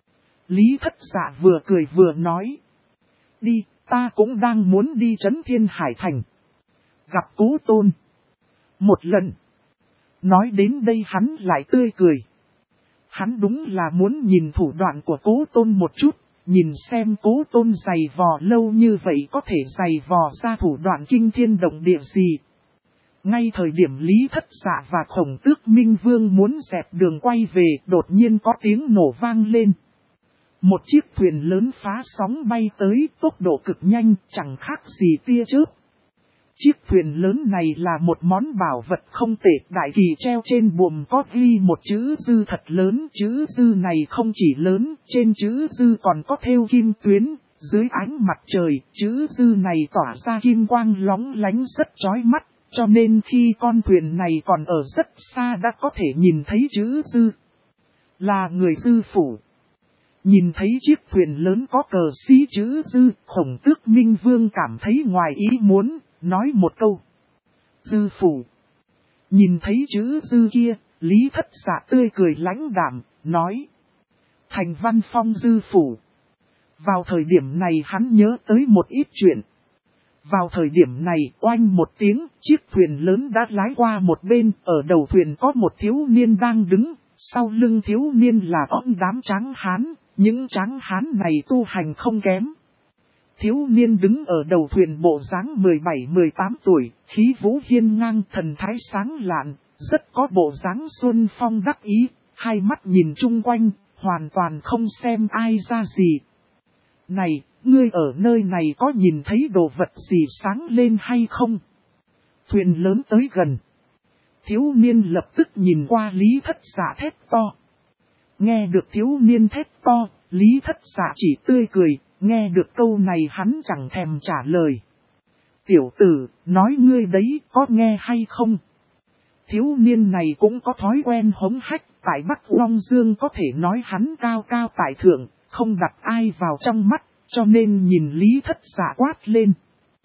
Lý Thất Dạ vừa cười vừa nói. Đi, ta cũng đang muốn đi Trấn Thiên Hải Thành. Gặp Cố Tôn. Một lần. Nói đến đây hắn lại tươi cười. Hắn đúng là muốn nhìn thủ đoạn của Cố Tôn một chút, nhìn xem Cố Tôn giày vò lâu như vậy có thể giày vò ra thủ đoạn kinh thiên động địa gì. Ngay thời điểm Lý Thất Dạ và Khổng Tước Minh Vương muốn dẹp đường quay về, đột nhiên có tiếng nổ vang lên. Một chiếc thuyền lớn phá sóng bay tới, tốc độ cực nhanh, chẳng khác gì tia chớp. Chiếc thuyền lớn này là một món bảo vật không tệ, đại kỳ treo trên buồm có ghi một chữ dư thật lớn. Chữ dư này không chỉ lớn, trên chữ dư còn có thêu kim tuyến, dưới ánh mặt trời, chữ dư này tỏa ra kim quang lóng lánh rất chói mắt, cho nên khi con thuyền này còn ở rất xa đã có thể nhìn thấy chữ dư. Là người dư phủ. Nhìn thấy chiếc thuyền lớn có cờ xí chữ dư, Khổng Tước Minh Vương cảm thấy ngoài ý muốn, nói một câu. Dư phủ. Nhìn thấy chữ dư kia, Lý Thất Dạ tươi cười lãnh đạm, nói. Thành Văn Phong dư phủ. Vào thời điểm này hắn nhớ tới một ít chuyện. Vào thời điểm này, oanh một tiếng, chiếc thuyền lớn đã lái qua một bên, ở đầu thuyền có một thiếu niên đang đứng, sau lưng thiếu niên là ông đám tráng hán, những tráng hán này tu hành không kém. Thiếu niên đứng ở đầu thuyền bộ dáng 17-18 tuổi, khí vũ hiên ngang thần thái sáng lạn, rất có bộ dáng xuân phong đắc ý, hai mắt nhìn chung quanh, hoàn toàn không xem ai ra gì. Này, ngươi ở nơi này có nhìn thấy đồ vật gì sáng lên hay không? Thuyền lớn tới gần. Thiếu niên lập tức nhìn qua Lý Thất Dạ thét to. Nghe được thiếu niên thét to, Lý Thất Dạ chỉ tươi cười, nghe được câu này hắn chẳng thèm trả lời. Tiểu tử, nói ngươi đấy có nghe hay không? Thiếu niên này cũng có thói quen hống hách, tại Bắc Long Dương có thể nói hắn cao cao tại thượng, không đặt ai vào trong mắt, cho nên nhìn Lý Thất Dạ quát lên.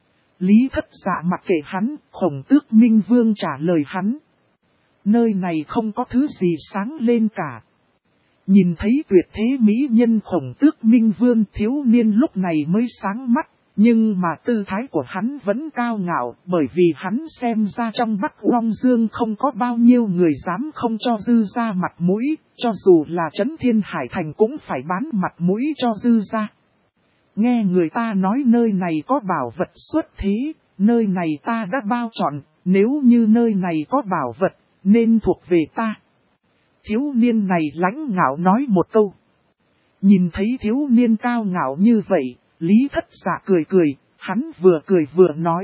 Lý Thất Dạ mặc kệ hắn, Khổng Tước Minh Vương trả lời hắn. Nơi này không có thứ gì sáng lên cả. Nhìn thấy tuyệt thế mỹ nhân Khổng Tước Minh Vương, thiếu niên lúc này mới sáng mắt, nhưng mà tư thái của hắn vẫn cao ngạo, bởi vì hắn xem ra trong Bắc Long Dương không có bao nhiêu người dám không cho dư ra mặt mũi, cho dù là Trấn Thiên Hải Thành cũng phải bán mặt mũi cho dư ra. Nghe người ta nói nơi này có bảo vật xuất thế, nơi này ta đã bao chọn, nếu như nơi này có bảo vật, nên thuộc về ta. Thiếu niên này lãnh ngạo nói một câu. Nhìn thấy thiếu niên cao ngạo như vậy, Lý Thất Dạ cười cười, hắn vừa cười vừa nói.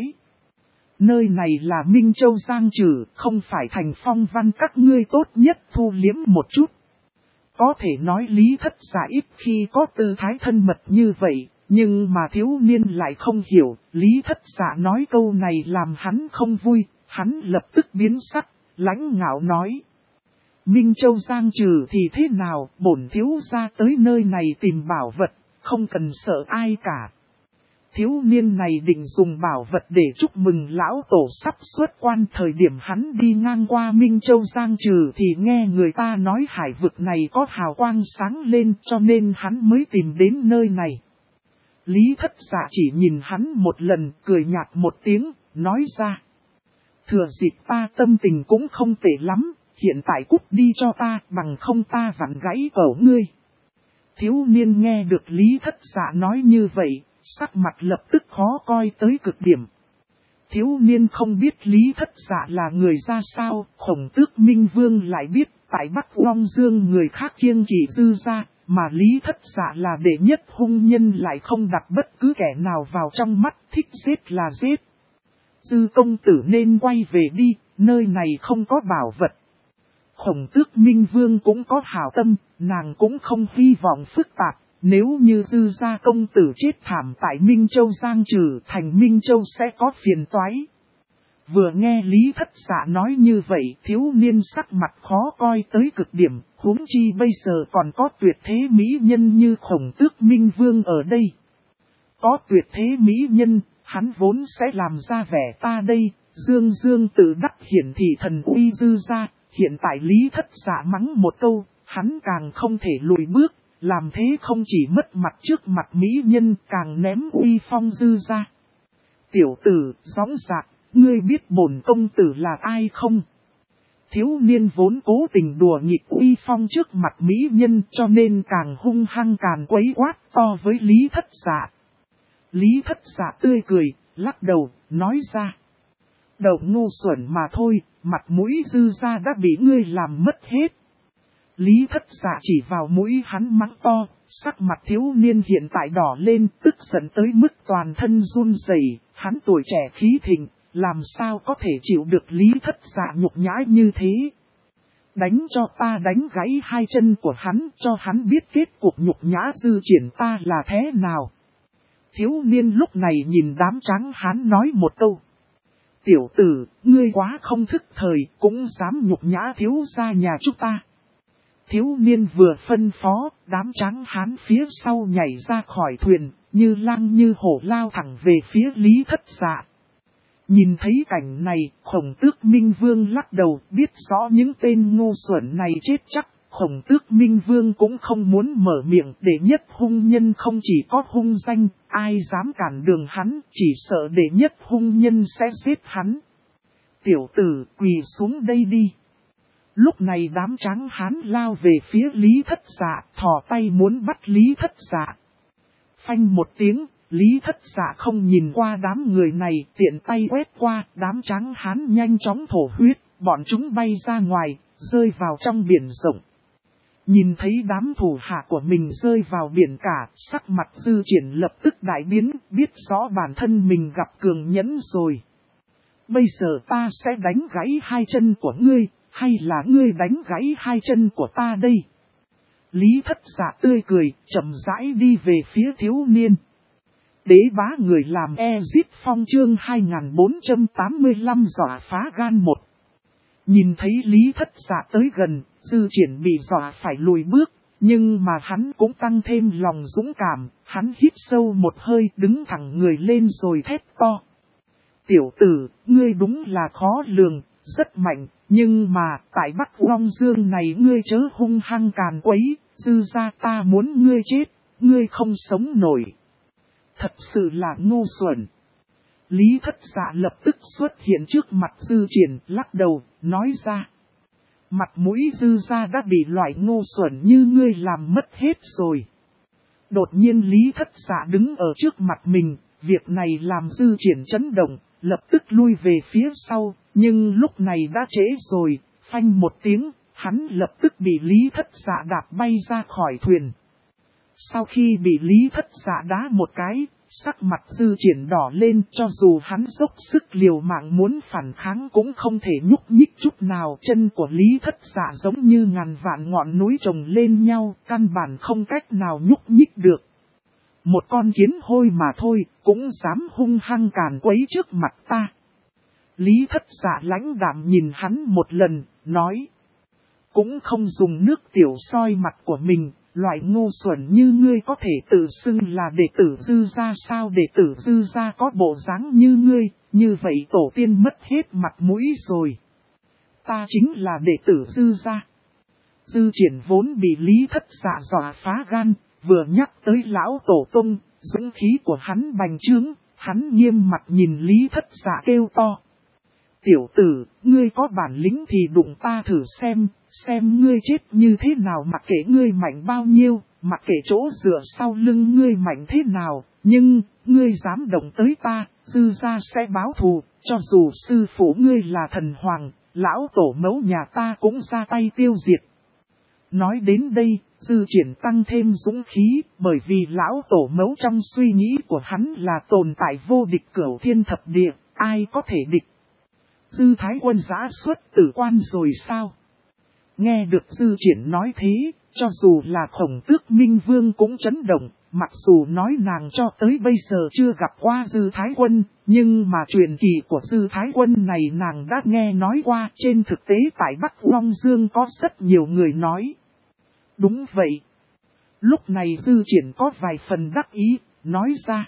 Nơi này là Minh Châu Giang Trử, không phải thành Phong Văn các ngươi tốt nhất thu liếm một chút. Có thể nói Lý Thất Dạ ít khi có tư thái thân mật như vậy, nhưng mà thiếu niên lại không hiểu, Lý Thất Dạ nói câu này làm hắn không vui, hắn lập tức biến sắc, lãnh ngạo nói. Minh Châu Giang Trừ thì thế nào, bổn thiếu gia tới nơi này tìm bảo vật, không cần sợ ai cả. Thiếu niên này định dùng bảo vật để chúc mừng lão tổ sắp xuất quan. Thời điểm hắn đi ngang qua Minh Châu Giang Trừ thì nghe người ta nói hải vực này có hào quang sáng lên, cho nên hắn mới tìm đến nơi này. Lý Thất Dạ chỉ nhìn hắn một lần, cười nhạt một tiếng, nói ra. Thừa dịp ta tâm tình cũng không tệ lắm, hiện tại cút đi cho ta, bằng không ta vặn gãy cổ ngươi. Thiếu niên nghe được Lý Thất Dạ nói như vậy, sắc mặt lập tức khó coi tới cực điểm. thiếu niên không biết Lý Thất Dạ là người ra sao, Khổng Tước Minh Vương lại biết tại Bắc Long Dương người khác kiêng kỵ Dư gia, mà Lý Thất Dạ là đệ nhất hung nhân lại không đặt bất cứ kẻ nào vào trong mắt, thích giết là giết. Dư công tử nên quay về đi, nơi này không có bảo vật. Khổng Tước Minh Vương cũng có hảo tâm, nàng cũng không hy vọng phức tạp. Nếu như Dư gia công tử chết thảm tại Minh Châu Giang Trừ, thành Minh Châu sẽ có phiền toái. Vừa nghe Lý Thất Dạ nói như vậy, thiếu niên sắc mặt khó coi tới cực điểm, huống chi bây giờ còn có tuyệt thế mỹ nhân như Khổng Tước Minh Vương ở đây. Có tuyệt thế mỹ nhân, hắn vốn sẽ làm ra vẻ ta đây, dương dương tự đắc hiển thị thần uy Dư gia, hiện tại Lý Thất Dạ mắng một câu, hắn càng không thể lùi bước. Làm thế không chỉ mất mặt trước mặt mỹ nhân, càng ném uy phong Dư gia. Tiểu tử, gióng dạc, ngươi biết bổn công tử là ai không? Thiếu niên vốn cố tình đùa nghịch uy phong trước mặt mỹ nhân, cho nên càng hung hăng càng quấy quát to với Lý Thất Dạ. Lý Thất Dạ tươi cười, lắc đầu, nói ra. Đầu ngu xuẩn mà thôi, mặt mũi Dư gia đã bị ngươi làm mất hết. Lý Thất Dạ chỉ vào mũi hắn mắng to, sắc mặt thiếu niên hiện tại đỏ lên, tức giận tới mức toàn thân run rẩy. Hắn tuổi trẻ khí thịnh, làm sao có thể chịu được Lý Thất Dạ nhục nhã như thế. Đánh cho ta đánh gãy hai chân của hắn, cho hắn biết kết cuộc nhục nhã Dư Triển ta là thế nào. Thiếu niên lúc này nhìn đám trắng hán nói một câu. Tiểu tử, ngươi quá không thức thời, cũng dám nhục nhã thiếu gia nhà chúng ta. Thiếu niên vừa phân phó, đám trắng hán phía sau nhảy ra khỏi thuyền, như lang như hổ lao thẳng về phía Lý Thất Dạ. Nhìn thấy cảnh này, Khổng Tước Minh Vương lắc đầu, biết rõ những tên ngu xuẩn này chết chắc. Khổng Tước Minh Vương cũng không muốn mở miệng, để nhất hung nhân không chỉ có hung danh, ai dám cản đường hắn, chỉ sợ để nhất hung nhân sẽ giết hắn. Tiểu tử, quỳ xuống đây đi. Lúc này đám trắng hán lao về phía Lý Thất Dạ, thò tay muốn bắt Lý Thất Dạ. Phanh một tiếng, Lý Thất Dạ không nhìn qua đám người này, tiện tay quét qua, đám trắng hán nhanh chóng thổ huyết, bọn chúng bay ra ngoài, rơi vào trong biển rộng. Nhìn thấy đám thủ hạ của mình rơi vào biển cả, sắc mặt Dư Triển lập tức đại biến, biết rõ bản thân mình gặp cường nhẫn rồi. Bây giờ ta sẽ đánh gãy hai chân của ngươi, hay là ngươi đánh gãy hai chân của ta đây? Lý Thất Dạ tươi cười, chậm rãi đi về phía thiếu niên. Đế bá người làm Ezit Phong chương 2485 dọa phá gan một. Nhìn thấy Lý Thất Dạ tới gần, Dư Triển bị dọa phải lùi bước, nhưng mà hắn cũng tăng thêm lòng dũng cảm, hắn hít sâu một hơi đứng thẳng người lên rồi thét to. Tiểu tử, ngươi đúng là khó lường, rất mạnh, nhưng mà tại Bắc Long Dương này ngươi chớ hung hăng càn quấy, Dư gia ta muốn ngươi chết, ngươi không sống nổi. Thật sự là ngu xuẩn. Lý Thất Dạ lập tức xuất hiện trước mặt Dư Triển, lắc đầu, nói ra. Mặt mũi Dư gia đã bị loại ngu xuẩn như ngươi làm mất hết rồi. Đột nhiên Lý Thất Dạ đứng ở trước mặt mình, việc này làm Dư Triển chấn động, lập tức lui về phía sau, nhưng lúc này đã trễ rồi, phanh một tiếng, hắn lập tức bị Lý Thất Dạ đạp bay ra khỏi thuyền. Sau khi bị Lý Thất Dạ đá một cái, sắc mặt Dư Triển đỏ lên, cho dù hắn dốc sức liều mạng muốn phản kháng cũng không thể nhúc nhích chút nào. Chân của Lý Thất Dạ giống như ngàn vạn ngọn núi chồng lên nhau, căn bản không cách nào nhúc nhích được. Một con kiến hôi mà thôi, cũng dám hung hăng càn quấy trước mặt ta. Lý Thất Dạ lãnh đạm nhìn hắn một lần, nói. Cũng không dùng nước tiểu soi mặt của mình, loại ngu xuẩn như ngươi có thể tự xưng là đệ tử Dư gia sao? Đệ tử Dư gia có bộ dáng như ngươi, như vậy tổ tiên mất hết mặt mũi rồi. Ta chính là đệ tử Dư gia. Dư Triển vốn bị Lý Thất Dạ dọa phá gan, vừa nhắc tới lão tổ tông, dũng khí của hắn bành trướng, hắn nghiêm mặt nhìn Lý Thất Dạ kêu to. Tiểu tử, ngươi có bản lĩnh thì đụng ta thử xem ngươi chết như thế nào, mặc kệ ngươi mạnh bao nhiêu, mặc kệ chỗ dựa sau lưng ngươi mạnh thế nào, Nhưng, ngươi dám động tới ta, dư gia sẽ báo thù, cho dù sư phụ ngươi là thần hoàng, lão tổ mẫu nhà ta cũng ra tay tiêu diệt. Nói đến đây, Dư Triển tăng thêm dũng khí, bởi vì lão tổ mẫu trong suy nghĩ của hắn là tồn tại vô địch cửu thiên thập địa, ai có thể địch. Dư Thái Quân giã xuất tử quan rồi sao? Nghe được Dư Triển nói thế, cho dù là Khổng Tước Minh Vương cũng chấn động, mặc dù nói nàng cho tới bây giờ chưa gặp qua Dư Thái Quân, nhưng mà truyền kỳ của Dư Thái Quân này nàng đã nghe nói qua. Trên thực tế tại Bắc Long Dương có rất nhiều người nói. Đúng vậy. Lúc này Dư Triển có vài phần đắc ý, nói ra.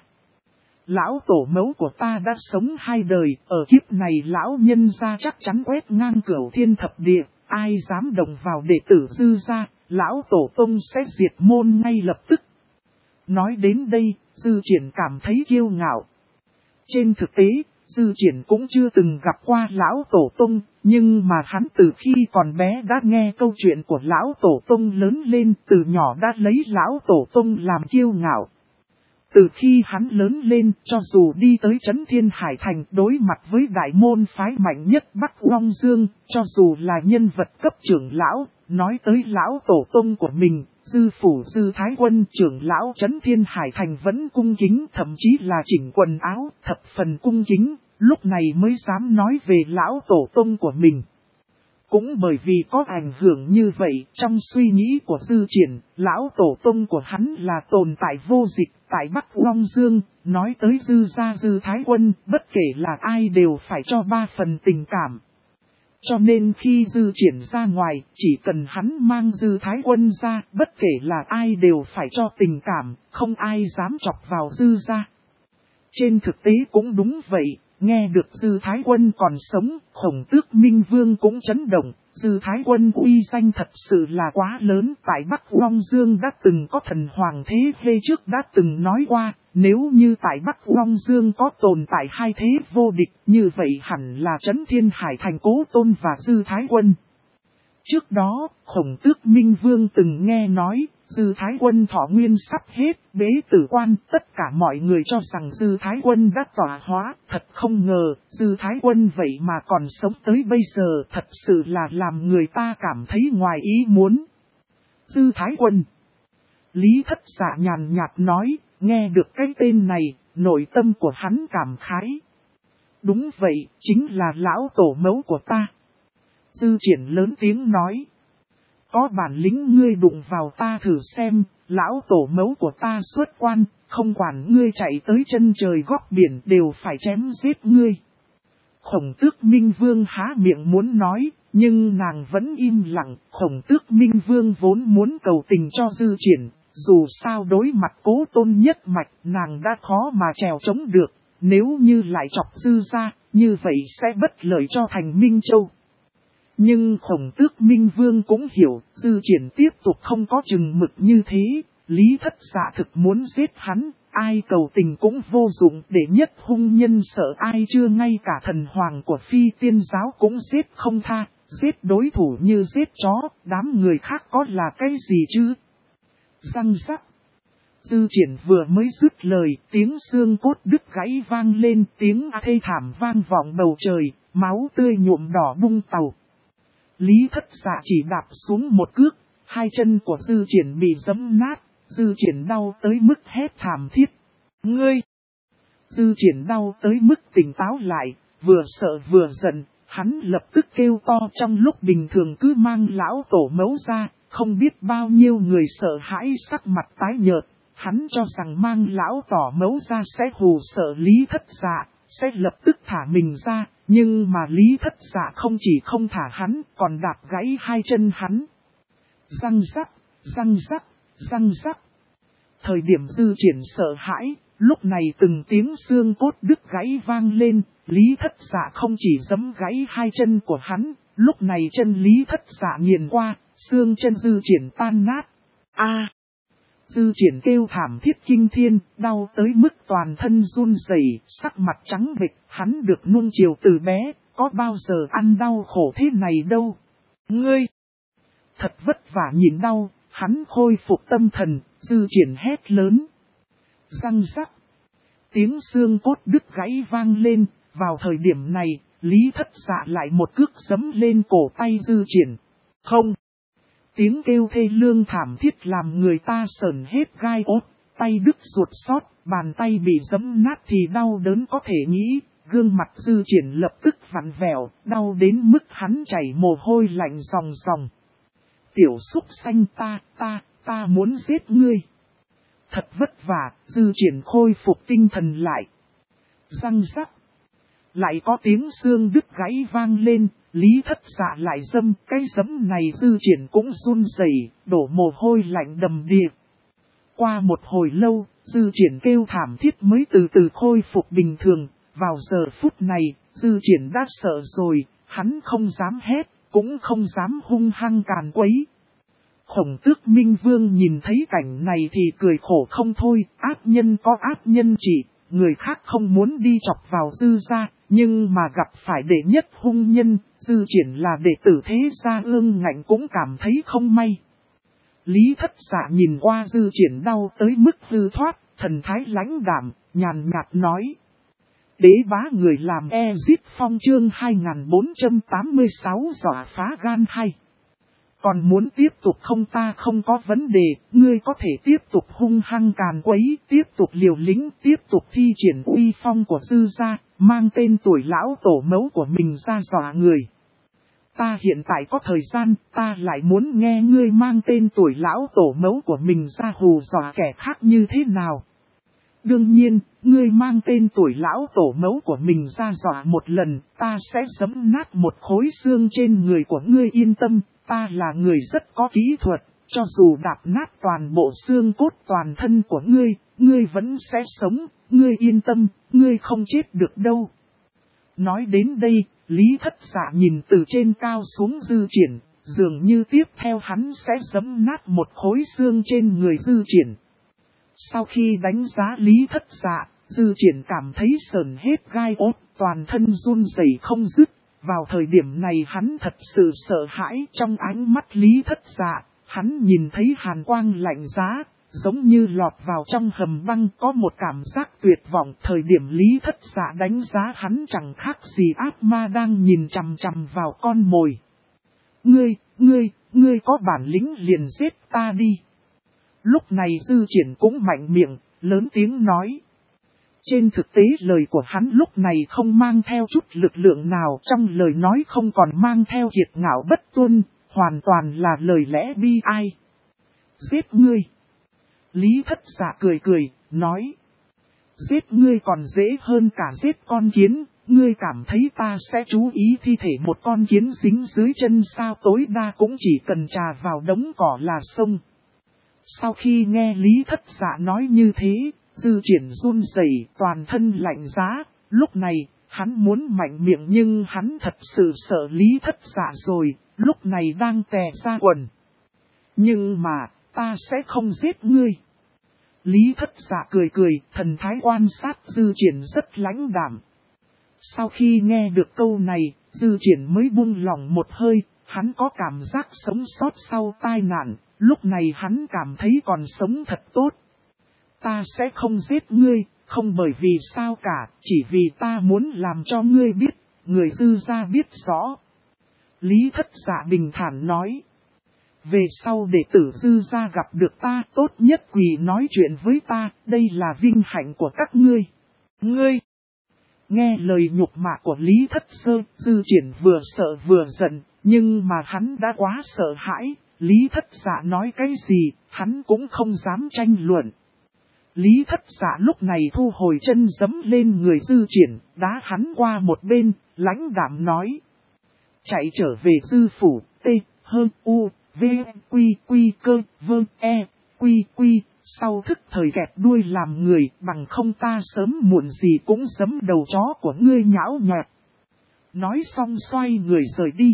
Lão tổ mẫu của ta đã sống 2 đời, ở kiếp này lão nhân gia chắc chắn quét ngang cửu thiên thập địa, ai dám động vào đệ tử Dư gia, lão tổ tông sẽ diệt môn ngay lập tức. Nói đến đây, Dư Triển cảm thấy kiêu ngạo. Trên thực tế, Dư Triển cũng chưa từng gặp qua lão tổ tông, nhưng mà hắn từ khi còn bé đã nghe câu chuyện của lão tổ tông lớn lên, từ nhỏ đã lấy lão tổ tông làm kiêu ngạo. Từ khi hắn lớn lên, cho dù đi tới Trấn Thiên Hải Thành đối mặt với đại môn phái mạnh nhất Bắc Long Dương, cho dù là nhân vật cấp trưởng lão, nói tới lão tổ tông của mình, Dư phủ Dư Thái Quân trưởng lão Trấn Thiên Hải Thành vẫn cung kính, thậm chí là chỉnh quần áo, thập phần cung kính, lúc này mới dám nói về lão tổ tông của mình. Cũng bởi vì có ảnh hưởng như vậy, trong suy nghĩ của Dư Triển, lão tổ tông của hắn là tồn tại vô dịch tại Bắc Long Dương, nói tới Dư gia Dư Thái Quân, bất kể là ai đều phải cho 3 phần tình cảm. Cho nên khi Dư Triển ra ngoài, chỉ cần hắn mang Dư Thái Quân ra, bất kể là ai đều phải cho tình cảm, không ai dám chọc vào Dư gia. Trên thực tế cũng đúng vậy. Nghe được Dư Thái Quân còn sống, Khổng Tước Minh Vương cũng chấn động. Dư Thái Quân uy danh thật sự là quá lớn. Tại Bắc Long Dương đã từng có thần hoàng thế Lê trước đã từng nói qua, nếu như tại Bắc Long Dương có tồn tại 2 thế vô địch, như vậy hẳn là Trấn Thiên Hải Thành Cố Tôn và Dư Thái Quân. Trước đó, Khổng Tước Minh Vương từng nghe nói, Dư Thái Quân thọ nguyên sắp hết, bế tử quan, tất cả mọi người cho rằng Dư Thái Quân đã tọa hóa, thật không ngờ, Dư Thái Quân vậy mà còn sống tới bây giờ, thật sự là làm người ta cảm thấy ngoài ý muốn. Dư Thái Quân. Lý Thất Dạ nhàn nhạt nói, nghe được cái tên này, nội tâm của hắn cảm khái. Đúng vậy, chính là lão tổ mẫu của ta. Dư Triển lớn tiếng nói. Có bản lĩnh ngươi đụng vào ta thử xem, lão tổ mẫu của ta xuất quan, không quản ngươi chạy tới chân trời góc biển đều phải chém giết ngươi. Khổng Tước Minh Vương há miệng muốn nói, nhưng nàng vẫn im lặng. Khổng Tước Minh Vương vốn muốn cầu tình cho Dư Triển, dù sao đối mặt Cố Tôn nhất mạch nàng đã khó mà trèo chống được, nếu như lại chọc Dư ra, như vậy sẽ bất lợi cho thành Minh Châu. Nhưng Khổng Tước Minh Vương cũng hiểu, Dư Triển tiếp tục không có chừng mực như thế, Lý Thất Dạ thực muốn giết hắn, ai cầu tình cũng vô dụng, để nhất hung nhân sợ ai chưa, ngay cả thần hoàng của Phi Tiên giáo cũng giết không tha, giết đối thủ như giết chó, đám người khác có là cái gì chứ? Răng rắc. Dư Triển vừa mới dứt lời, tiếng xương cốt đứt gãy vang lên, tiếng thê thảm vang vọng bầu trời, máu tươi nhuộm đỏ bung tàu. Lý Thất Dạ chỉ đạp xuống một cước, 2 chân của Dư Triển bị giẫm nát, Dư Triển đau tới mức hét thảm thiết. Ngươi! Dư Triển đau tới mức tỉnh táo lại, vừa sợ vừa giận, hắn lập tức kêu to. Trong lúc bình thường cứ mang lão tổ mẫu ra, không biết bao nhiêu người sợ hãi sắc mặt tái nhợt, hắn cho rằng mang lão tổ mẫu ra sẽ hù sợ Lý Thất Dạ, sẽ lập tức thả mình ra, nhưng mà Lý Thất Dạ không chỉ không thả hắn, còn đạp gãy 2 chân hắn. Răng rắc, răng rắc, răng rắc. Thời điểm Dư Triển sợ hãi, lúc này từng tiếng xương cốt đứt gãy vang lên, Lý Thất Dạ không chỉ giẫm gãy 2 chân của hắn, lúc này chân Lý Thất Dạ nghiền qua, xương chân Dư Triển tan nát. A! Dư Triển kêu thảm thiết kinh thiên, đau tới mức toàn thân run rẩy, sắc mặt trắng bệch, hắn được nuông chiều từ bé, có bao giờ ăn đau khổ thế này đâu. Ngươi! Thật vất vả nhìn đau, hắn khôi phục tâm thần, Dư Triển hét lớn. Răng rắc, tiếng xương cốt đứt gãy vang lên, vào thời điểm này, Lý Thất Dạ lại một cước giẫm lên cổ tay Dư Triển. Không! Tiếng kêu thê lương thảm thiết làm người ta sởn hết gai ốt, tay đứt ruột xót, bàn tay bị giẫm nát thì đau đớn có thể nghĩ, gương mặt Dư Triển lập tức vặn vẹo, đau đến mức hắn chảy mồ hôi lạnh ròng ròng. Tiểu súc xanh ta muốn giết ngươi. Thật vất vả, Dư Triển khôi phục tinh thần lại. Răng rắc. Lại có tiếng xương đứt gãy vang lên, Lý Thất Dạ lại dâm, cái giẫm này Dư Triển cũng run rẩy, đổ mồ hôi lạnh đầm đìa. Qua một hồi lâu, Dư Triển kêu thảm thiết mới từ từ khôi phục bình thường, vào giờ phút này, Dư Triển đã sợ rồi, hắn không dám hét, cũng không dám hung hăng càn quấy. Khổng Tước Minh Vương nhìn thấy cảnh này thì cười khổ không thôi, ác nhân có ác nhân trị, người khác không muốn đi chọc vào Dư gia, nhưng mà gặp phải đệ nhất hung nhân, Dư Triển là đệ tử thế gia ương ngạnh cũng cảm thấy không may. Lý Thất Dạ nhìn qua Dư Triển đau tới mức hư thoát, thần thái lãnh đạm, nhàn nhạt nói. Đế bá người làm Ezit Phong chương 2486 dọa phá gan hay. Còn muốn tiếp tục không, ta không có vấn đề, ngươi có thể tiếp tục hung hăng càn quấy, tiếp tục liều lĩnh, tiếp tục thi triển uy phong của Dư gia, mang tên tuổi lão tổ mẫu của mình ra dọa người. Ta hiện tại có thời gian, ta lại muốn nghe ngươi mang tên tuổi lão tổ mẫu của mình ra hù dọa kẻ khác như thế nào. Đương nhiên, ngươi mang tên tuổi lão tổ mẫu của mình ra dọa một lần, ta sẽ giẫm nát một khối xương trên người của ngươi, yên tâm, ta là người rất có kỹ thuật, cho dù đạp nát toàn bộ xương cốt toàn thân của ngươi vẫn sẽ sống, ngươi yên tâm, ngươi không chết được đâu. Nói đến đây, Lý Thất Dạ nhìn từ trên cao xuống Dư Triển, dường như tiếp theo hắn sẽ giẫm nát một khối xương trên người Dư Triển. Sau khi đánh giá Lý Thất Dạ, Dư Triển cảm thấy sờn hết gai ốt, toàn thân run rẩy không dứt. Vào thời điểm này hắn thật sự sợ hãi, trong ánh mắt Lý Thất Dạ, hắn nhìn thấy hàn quang lạnh giá, giống như lọt vào trong hầm băng, có một cảm giác tuyệt vọng. Thời điểm Lý Thất Dạ đánh giá hắn chẳng khác gì ác ma đang nhìn chằm chằm vào con mồi. Ngươi có bản lĩnh liền giết ta đi. Lúc này Dư Triển cũng mạnh miệng, lớn tiếng nói. Trên thực tế lời của hắn lúc này không mang theo chút lực lượng nào, trong lời nói không còn mang theo kiệt ngạo bất tuân, hoàn toàn là lời lẽ bi ai. Giết ngươi. Lý Thất Dạ cười, nói. Giết ngươi còn dễ hơn cả giết con kiến, ngươi cảm thấy ta sẽ chú ý thi thể một con kiến dính dưới chân sao, tối đa cũng chỉ cần trà vào đống cỏ là xong. Sau khi nghe Lý Thất Dạ nói như thế, Dư Triển run rẩy, toàn thân lạnh giá, lúc này, hắn muốn mạnh miệng nhưng hắn thật sự sợ Lý Thất Dạ rồi, lúc này đang tè ra quần. Nhưng mà, ta sẽ không giết ngươi. Lý Thất Dạ cười, thần thái quan sát Dư Triển rất lãnh đạm. Sau khi nghe được câu này, Dư Triển mới buông lỏng một hơi, hắn có cảm giác sống sót sau tai nạn, lúc này hắn cảm thấy còn sống thật tốt. Ta sẽ không giết ngươi, không bởi vì sao cả, chỉ vì ta muốn làm cho ngươi biết, người Dư gia biết rõ. Lý Thất Dạ bình thản nói. Về sau đệ tử Dư gia gặp được ta, tốt nhất quỳ nói chuyện với ta, đây là vinh hạnh của các ngươi. Ngươi! Nghe lời nhục mạ của Lý Thất Sơ, Dư Triển vừa sợ vừa giận, nhưng mà hắn đã quá sợ hãi, Lý Thất Dạ nói cái gì, hắn cũng không dám tranh luận. Lý Thất Dạ lúc này thu hồi chân giẫm lên người Dư Triển, đá hắn qua một bên, lãnh đạm nói. Chạy trở về Dư phủ, T, H, U, V, Quy, Cơ, V, E, Quy, sau thức thời kẹt đuôi làm người, bằng không ta sớm muộn gì cũng giẫm đầu chó của ngươi nhão nhọt. Nói xong xoay người rời đi.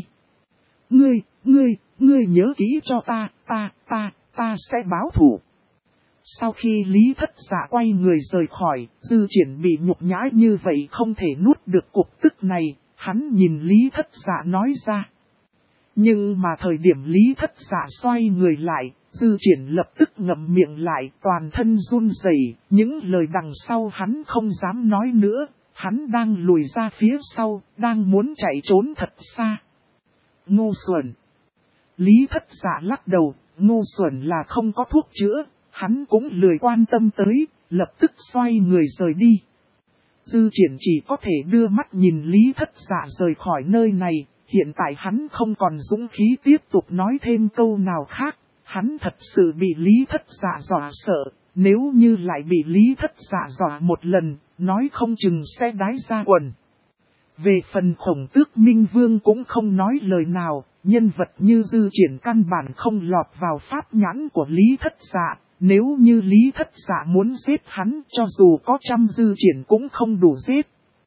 Ngươi nhớ kỹ cho ta sẽ báo thù. Sau khi Lý Thất Dạ quay người rời khỏi, Dư Triển bị nhục nhã như vậy không thể nuốt được cục tức này, hắn nhìn Lý Thất Dạ nói ra. Nhưng mà thời điểm Lý Thất Dạ xoay người lại, Dư Triển lập tức ngậm miệng lại, toàn thân run rẩy, những lời đằng sau hắn không dám nói nữa, hắn đang lùi ra phía sau, đang muốn chạy trốn thật xa. Ngu xuẩn. Lý Thất Dạ lắc đầu, ngu xuẩn là không có thuốc chữa, hắn cũng lười quan tâm tới, lập tức xoay người rời đi. Dư Triển chỉ có thể đưa mắt nhìn Lý Thất Dạ rời khỏi nơi này, hiện tại hắn không còn dũng khí tiếp tục nói thêm câu nào khác, hắn thật sự bị Lý Thất Dạ dọa sợ, nếu như lại bị Lý Thất Dạ dọa một lần, nói không chừng sẽ đái ra quần. Về phần Khổng Tước Minh Vương cũng không nói lời nào, nhân vật như Dư Triển căn bản không lọt vào pháp nhãn của Lý Thất Dạ. Nếu như Lý Thất Dạ muốn giết hắn, cho dù có trăm Dư Triển cũng không đủ giết.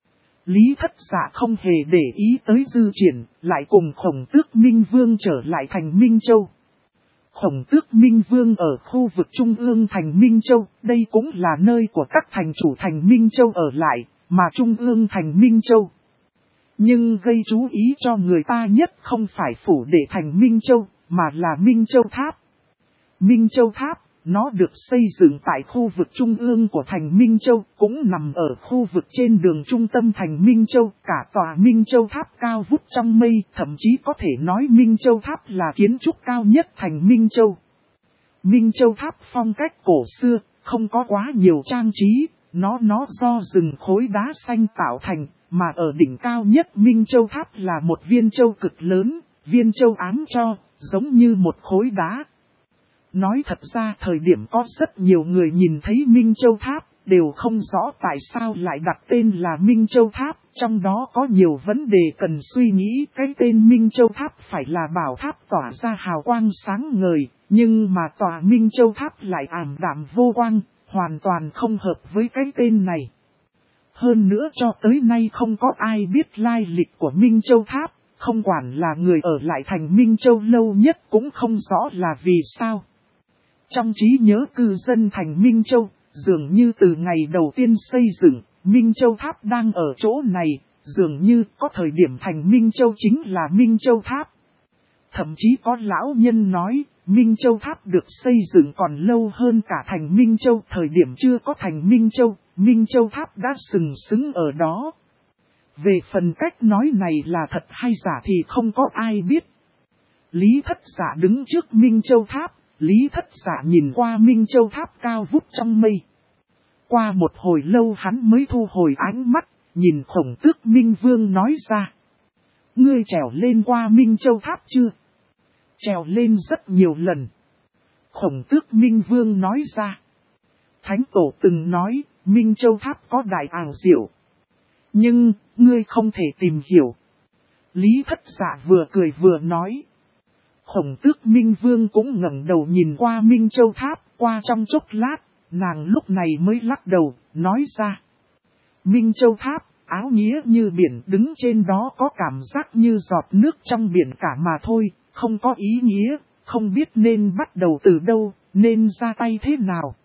Lý Thất Dạ không hề để ý tới Dư Triển, lại cùng Khổng Tước Minh Vương trở lại thành Minh Châu. Khổng Tước Minh Vương ở khu vực trung ương thành Minh Châu, đây cũng là nơi của các thành chủ thành Minh Châu ở lại, mà trung ương thành Minh Châu. Nhưng gây chú ý cho người ta nhất không phải phủ để thành Minh Châu, mà là Minh Châu Tháp. Minh Châu Tháp, nó được xây dựng tại khu vực trung ương của thành Minh Châu, cũng nằm ở khu vực trên đường trung tâm thành Minh Châu. Cả tòa Minh Châu Tháp cao vút trong mây, thậm chí có thể nói Minh Châu Tháp là kiến trúc cao nhất thành Minh Châu. Minh Châu Tháp phong cách cổ xưa, không có quá nhiều trang trí, nó do rừng khối đá xanh tạo thành, mà ở đỉnh cao nhất Minh Châu Tháp là một viên châu cực lớn, viên châu ám cho, giống như một khối đá. Nói thật ra thời điểm có rất nhiều người nhìn thấy Minh Châu Tháp, đều không rõ tại sao lại đặt tên là Minh Châu Tháp, trong đó có nhiều vấn đề cần suy nghĩ. Cái tên Minh Châu Tháp phải là bảo tháp tỏa ra hào quang sáng ngời, nhưng mà tòa Minh Châu Tháp lại ảm đạm vô quang, hoàn toàn không hợp với cái tên này. Hơn nữa cho tới nay không có ai biết lai lịch của Minh Châu Tháp, không quản là người ở lại thành Minh Châu lâu nhất cũng không rõ là vì sao. Trong trí nhớ cư dân thành Minh Châu, dường như từ ngày đầu tiên xây dựng, Minh Châu Tháp đang ở chỗ này, dường như có thời điểm thành Minh Châu chính là Minh Châu Tháp. Thậm chí có lão nhân nói, Minh Châu Tháp được xây dựng còn lâu hơn cả thành Minh Châu. Thời điểm chưa có thành Minh Châu Tháp đã sừng sững ở đó. Về phần cách nói này là thật hay giả thì không có ai biết. Lý Thất Dạ đứng trước Minh Châu Tháp, Lý Thất Dạ nhìn qua Minh Châu Tháp cao vút trong mây. Qua một hồi lâu hắn mới thu hồi ánh mắt, nhìn Khổng Tước Minh Vương nói ra. Ngươi trèo lên qua Minh Châu Tháp chưa? Trèo lên rất nhiều lần. Khổng Tước Minh Vương nói ra. Thánh Tổ từng nói, Minh Châu Tháp có đại ảo diệu. Nhưng, ngươi không thể tìm hiểu. Lý Thất Dạ vừa cười vừa nói. Khổng Tước Minh Vương cũng ngẩng đầu nhìn qua Minh Châu Tháp, qua trong chốc lát, nàng lúc này mới lắc đầu, nói ra. Minh Châu Tháp, áo nghĩa như biển, đứng trên đó có cảm giác như giọt nước trong biển cả mà thôi, không có ý nghĩa, không biết nên bắt đầu từ đâu, nên ra tay thế nào.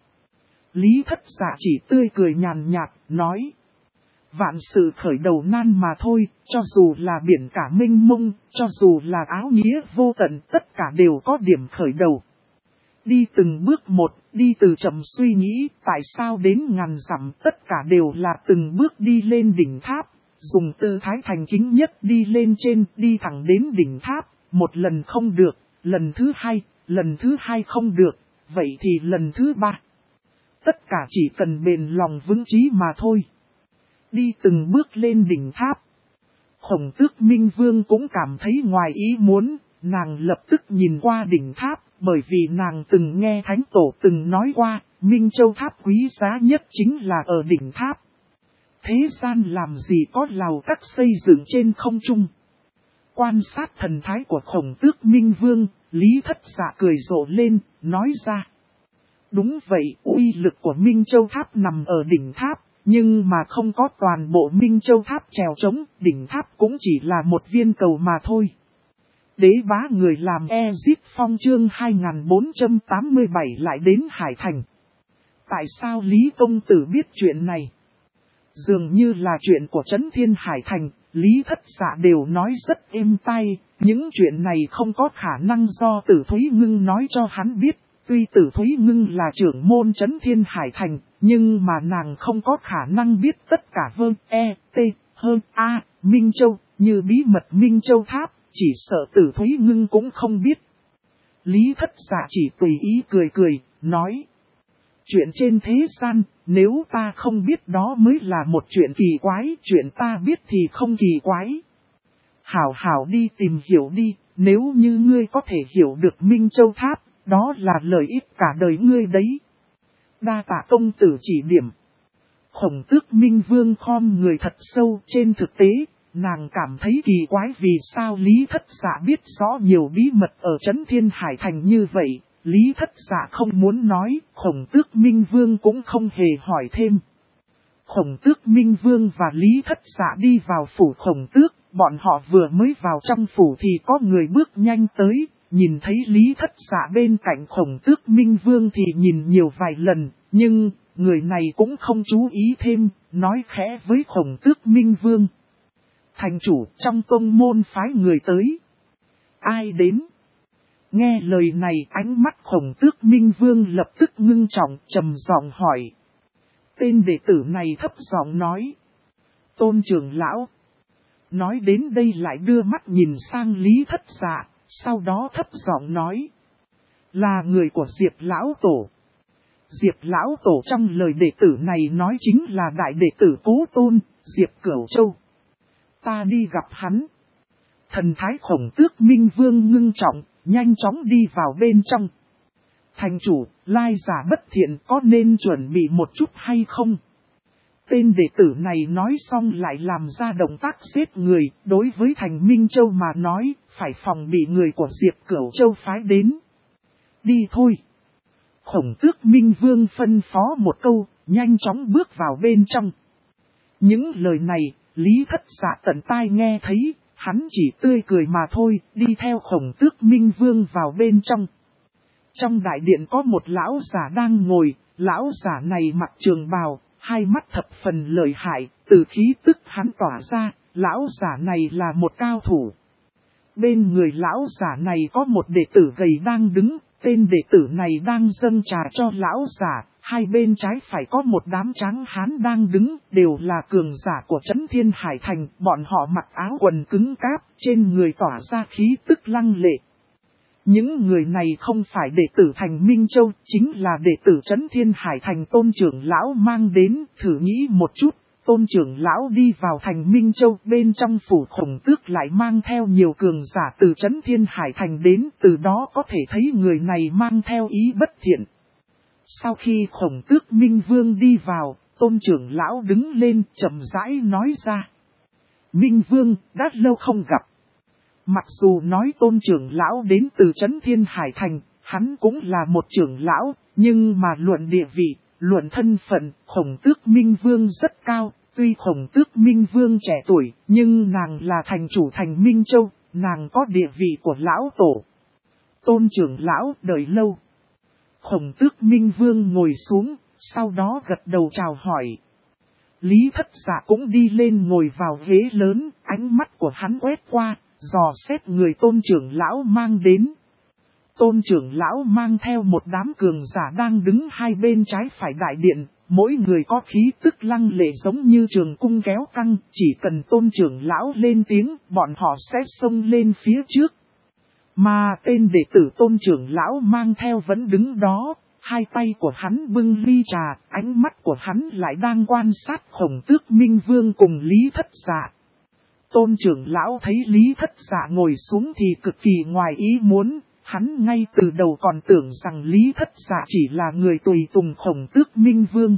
Lý Thất Dạ chỉ tươi cười nhàn nhạt, nói. Vạn sự khởi đầu nan mà thôi, cho dù là biển cả mênh mông, cho dù là áo nghĩa vô tận, tất cả đều có điểm khởi đầu. Đi từng bước một, đi từ chậm suy nghĩ, tại sao đến ngàn dặm, tất cả đều là từng bước đi lên đỉnh tháp, dùng tư thái thành kính nhất đi lên trên, đi thẳng đến đỉnh tháp, một lần không được, lần thứ hai không được, vậy thì lần thứ ba. Tất cả chỉ cần bền lòng vững chí mà thôi. Đi từng bước lên đỉnh tháp. Khổng Tước Minh Vương cũng cảm thấy ngoài ý muốn, nàng lập tức nhìn qua đỉnh tháp, bởi vì nàng từng nghe Thánh Tổ từng nói qua, Minh Châu Tháp quý giá nhất chính là ở đỉnh tháp. Thế gian làm gì có lầu các xây dựng trên không trung. Quan sát thần thái của Khổng Tước Minh Vương, Lý Thất Dạ cười rộ lên, nói ra. Đúng vậy, uy lực của Minh Châu Tháp nằm ở đỉnh tháp. Nhưng mà không có toàn bộ Minh Châu Tháp trèo trống, đỉnh tháp cũng chỉ là một viên cầu mà thôi. Đế bá người làm Exit Phong chương 2487 lại đến Hải Thành. Tại sao Lý Công Tử biết chuyện này? Dường như là chuyện của Trấn Thiên Hải Thành, Lý Thất Dạ đều nói rất êm tai, những chuyện này không có khả năng do Tử Thúy Ngưng nói cho hắn biết. Tuy Tử Thúy Ngưng là trưởng môn Trấn Thiên Hải Thành, nhưng mà nàng không có khả năng biết tất cả Minh Châu, như bí mật Minh Châu Tháp, chỉ sợ Tử Thúy Ngưng cũng không biết. Lý Thất Dạ chỉ tùy ý cười cười, nói. Chuyện trên thế gian, nếu ta không biết đó mới là một chuyện kỳ quái, chuyện ta biết thì không kỳ quái. Hảo hảo đi tìm hiểu đi, nếu như ngươi có thể hiểu được Minh Châu Tháp, đó là lợi ích cả đời ngươi đấy. Đa tạ công tử chỉ điểm. Khổng Tước Minh Vương khom người thật sâu. Trên thực tế, nàng cảm thấy kỳ quái vì sao Lý Thất Dạ biết rõ nhiều bí mật ở Trấn Thiên Hải Thành như vậy. Lý Thất Dạ không muốn nói, Khổng Tước Minh Vương cũng không hề hỏi thêm. Khổng Tước Minh Vương và Lý Thất Dạ đi vào phủ Khổng Tước, bọn họ vừa mới vào trong phủ thì có người bước nhanh tới, nhìn thấy Lý Thất Dạ bên cạnh Khổng Tước Minh Vương thì nhìn nhiều vài lần, nhưng người này cũng không chú ý thêm, nói khẽ với Khổng Tước Minh Vương. Thành chủ trong tông môn phái người tới. Ai đến? Nghe lời này ánh mắt Khổng Tước Minh Vương lập tức ngưng trọng trầm giọng hỏi. Tên đệ tử này thấp giọng nói. Tôn trưởng lão. Nói đến đây lại đưa mắt nhìn sang Lý Thất Dạ, sau đó thấp giọng nói. Là người của Diệp Lão Tổ. Diệp Lão Tổ trong lời đệ tử này nói chính là đại đệ tử Cố Tôn, Diệp Cửu Châu. Ta đi gặp hắn. Thần thái Khổng Tước Minh Vương ngưng trọng, nhanh chóng đi vào bên trong. Thành chủ, lai giả bất thiện có nên chuẩn bị một chút hay không? Tên đệ tử này nói xong lại làm ra động tác giết người, đối với Thành Minh Châu mà nói, phải phòng bị người của Diệp Cửu Châu phái đến. Đi thôi. Khổng Tước Minh Vương phân phó một câu, nhanh chóng bước vào bên trong. Những lời này, Lý Thất Dạ tận tai nghe thấy, hắn chỉ tươi cười mà thôi, đi theo Khổng Tước Minh Vương vào bên trong. Trong đại điện có một lão giả đang ngồi, lão giả này mặc trường bào, hai mắt thập phần lợi hại, từ khí tức hắn tỏa ra, lão giả này là một cao thủ. Bên người lão giả này có một đệ tử gầy đang đứng, tên đệ tử này đang dâng trà cho lão giả, hai bên trái phải có một đám tráng hán đang đứng, đều là cường giả của Trấn Thiên Hải Thành, bọn họ mặc áo quần cứng cáp, trên người tỏa ra khí tức lăng lệ. Những người này không phải đệ tử Thành Minh Châu, chính là đệ tử Trấn Thiên Hải Thành Tôn trưởng lão mang đến, thử nghĩ một chút, Tôn trưởng lão đi vào Thành Minh Châu bên trong phủ Khổng Tước lại mang theo nhiều cường giả từ Trấn Thiên Hải Thành đến, từ đó có thể thấy người này mang theo ý bất thiện. Sau khi Khổng Tước Minh Vương đi vào, Tôn trưởng lão đứng lên chậm rãi nói ra. Minh Vương, đã lâu không gặp. Mặc dù nói Tôn trưởng lão đến từ Trấn Thiên Hải Thành, hắn cũng là một trưởng lão, nhưng mà luận địa vị, luận thân phận, Khổng Tước Minh Vương rất cao. Tuy Khổng Tước Minh Vương trẻ tuổi, nhưng nàng là thành chủ Thành Minh Châu, nàng có địa vị của lão tổ. Tôn trưởng lão đợi lâu. Khổng Tước Minh Vương ngồi xuống, sau đó gật đầu chào hỏi. Lý Thất Dạ cũng đi lên ngồi vào ghế lớn, ánh mắt của hắn quét qua, dò xét người tôn trưởng lão mang đến. Tôn trưởng lão mang theo một đám cường giả đang đứng hai bên trái phải đại điện, mỗi người có khí tức lăng lệ giống như trường cung kéo căng, chỉ cần tôn trưởng lão lên tiếng, bọn họ sẽ xông lên phía trước. Mà tên đệ tử tôn trưởng lão mang theo vẫn đứng đó, hai tay của hắn bưng ly trà, ánh mắt của hắn lại đang quan sát Khổng Tước Minh Vương cùng Lý Thất Dạ. Tôn trưởng lão thấy Lý Thất Dạ ngồi xuống thì cực kỳ ngoài ý muốn, hắn ngay từ đầu còn tưởng rằng Lý Thất Dạ chỉ là người tùy tùng Khổng Tước Minh Vương.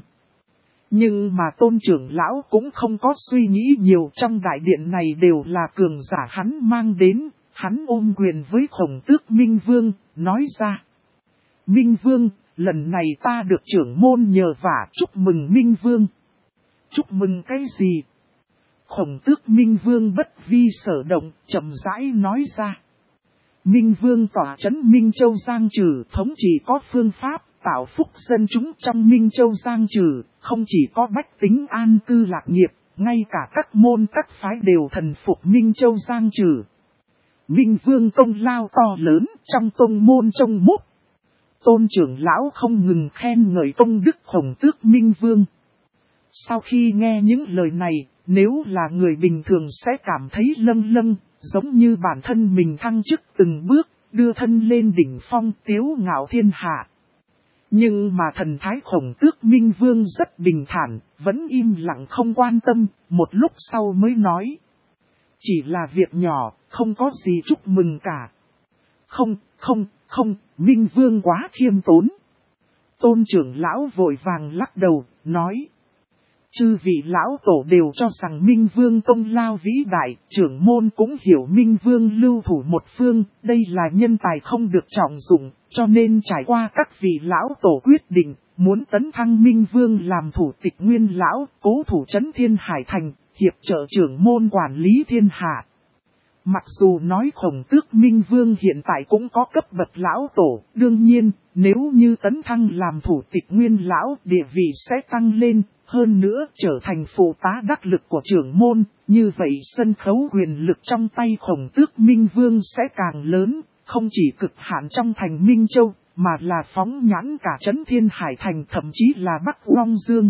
Nhưng mà tôn trưởng lão cũng không có suy nghĩ nhiều, trong đại điện này đều là cường giả hắn mang đến, hắn ôm quyền với Khổng Tước Minh Vương, nói ra. Minh Vương, lần này ta được trưởng môn nhờ vả, chúc mừng Minh Vương. Chúc mừng cái gì? Khổng Tước Minh Vương bất vi sở động, chậm rãi nói ra. Minh Vương tỏa trấn Minh Châu Giang Trừ, thống chỉ có phương pháp, tạo phúc dân chúng trong Minh Châu Giang Trừ, không chỉ có bách tính an cư lạc nghiệp, ngay cả các môn các phái đều thần phục Minh Châu Giang Trừ. Minh Vương công lao to lớn trong tông môn trông múc. Tôn trưởng lão không ngừng khen ngợi công đức Khổng Tước Minh Vương. Sau khi nghe những lời này, nếu là người bình thường sẽ cảm thấy lâng lâng, giống như bản thân mình thăng chức từng bước, đưa thân lên đỉnh phong tiếu ngạo thiên hạ. Nhưng mà thần thái Khổng Tước Minh Vương rất bình thản, vẫn im lặng không quan tâm, một lúc sau mới nói. Chỉ là việc nhỏ, không có gì chúc mừng cả. Không, Minh Vương quá khiêm tốn. Tôn trưởng lão vội vàng lắc đầu, nói. Chư vị lão tổ đều cho rằng Minh Vương công lao vĩ đại, trưởng môn cũng hiểu Minh Vương lưu thủ một phương, đây là nhân tài không được trọng dụng, cho nên trải qua các vị lão tổ quyết định, muốn tấn thăng Minh Vương làm thủ tịch nguyên lão, cố thủ trấn Thiên Hải Thành, hiệp trợ trưởng môn quản lý thiên hạ. Mặc dù nói Khổng Tước Minh Vương hiện tại cũng có cấp bậc lão tổ, đương nhiên, nếu như tấn thăng làm thủ tịch nguyên lão, địa vị sẽ tăng lên, hơn nữa trở thành phụ tá đắc lực của trưởng môn, như vậy sân khấu quyền lực trong tay Khổng Tước Minh Vương sẽ càng lớn, không chỉ cực hạn trong thành Minh Châu, mà là phóng nhãn cả trấn Thiên Hải Thành thậm chí là Bắc Long Dương.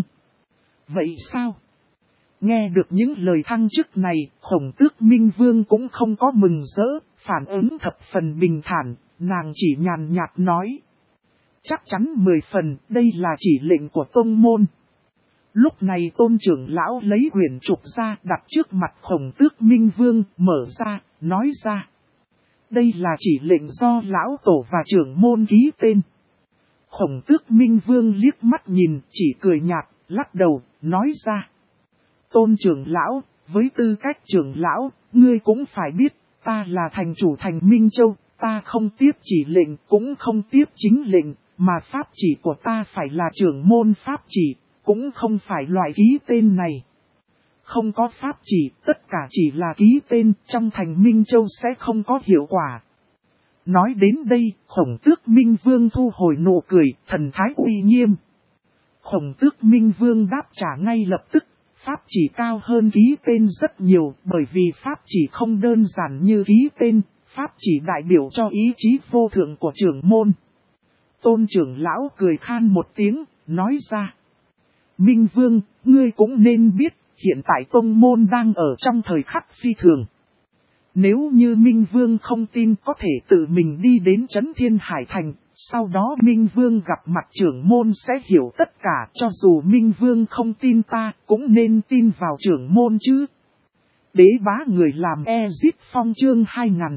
Vậy sao? Nghe được những lời thăng chức này, Khổng Tước Minh Vương cũng không có mừng rỡ, phản ứng thập phần bình thản, nàng chỉ nhàn nhạt nói. Chắc chắn 10 phần, đây là chỉ lệnh của tông môn. Lúc này tôn trưởng lão lấy quyển trục ra đặt trước mặt Khổng Tước Minh Vương, mở ra, nói ra. Đây là chỉ lệnh do lão tổ và trưởng môn ký tên. Khổng Tước Minh Vương liếc mắt nhìn, chỉ cười nhạt, lắc đầu, nói ra. Tôn trưởng lão, với tư cách trưởng lão, ngươi cũng phải biết, ta là thành chủ thành Minh Châu, ta không tiếp chỉ lệnh, cũng không tiếp chính lệnh, mà pháp chỉ của ta phải là trưởng môn pháp chỉ, cũng không phải loại ký tên này. Không có pháp chỉ, tất cả chỉ là ký tên, trong thành Minh Châu sẽ không có hiệu quả. Nói đến đây, Khổng Tước Minh Vương thu hồi nụ cười, thần thái uy nghiêm. Khổng Tước Minh Vương đáp trả ngay lập tức. Pháp chỉ cao hơn ký tên rất nhiều, bởi vì pháp chỉ không đơn giản như ký tên, pháp chỉ đại biểu cho ý chí vô thượng của trưởng môn. Tôn trưởng lão cười khan một tiếng, nói ra. Minh Vương, ngươi cũng nên biết, hiện tại tông môn đang ở trong thời khắc phi thường. Nếu như Minh Vương không tin có thể tự mình đi đến trấn Thiên Hải Thành, sau đó Minh Vương gặp mặt trưởng môn sẽ hiểu tất cả, cho dù Minh Vương không tin ta, cũng nên tin vào trưởng môn chứ. Đế bá người làm Ezit Phong chương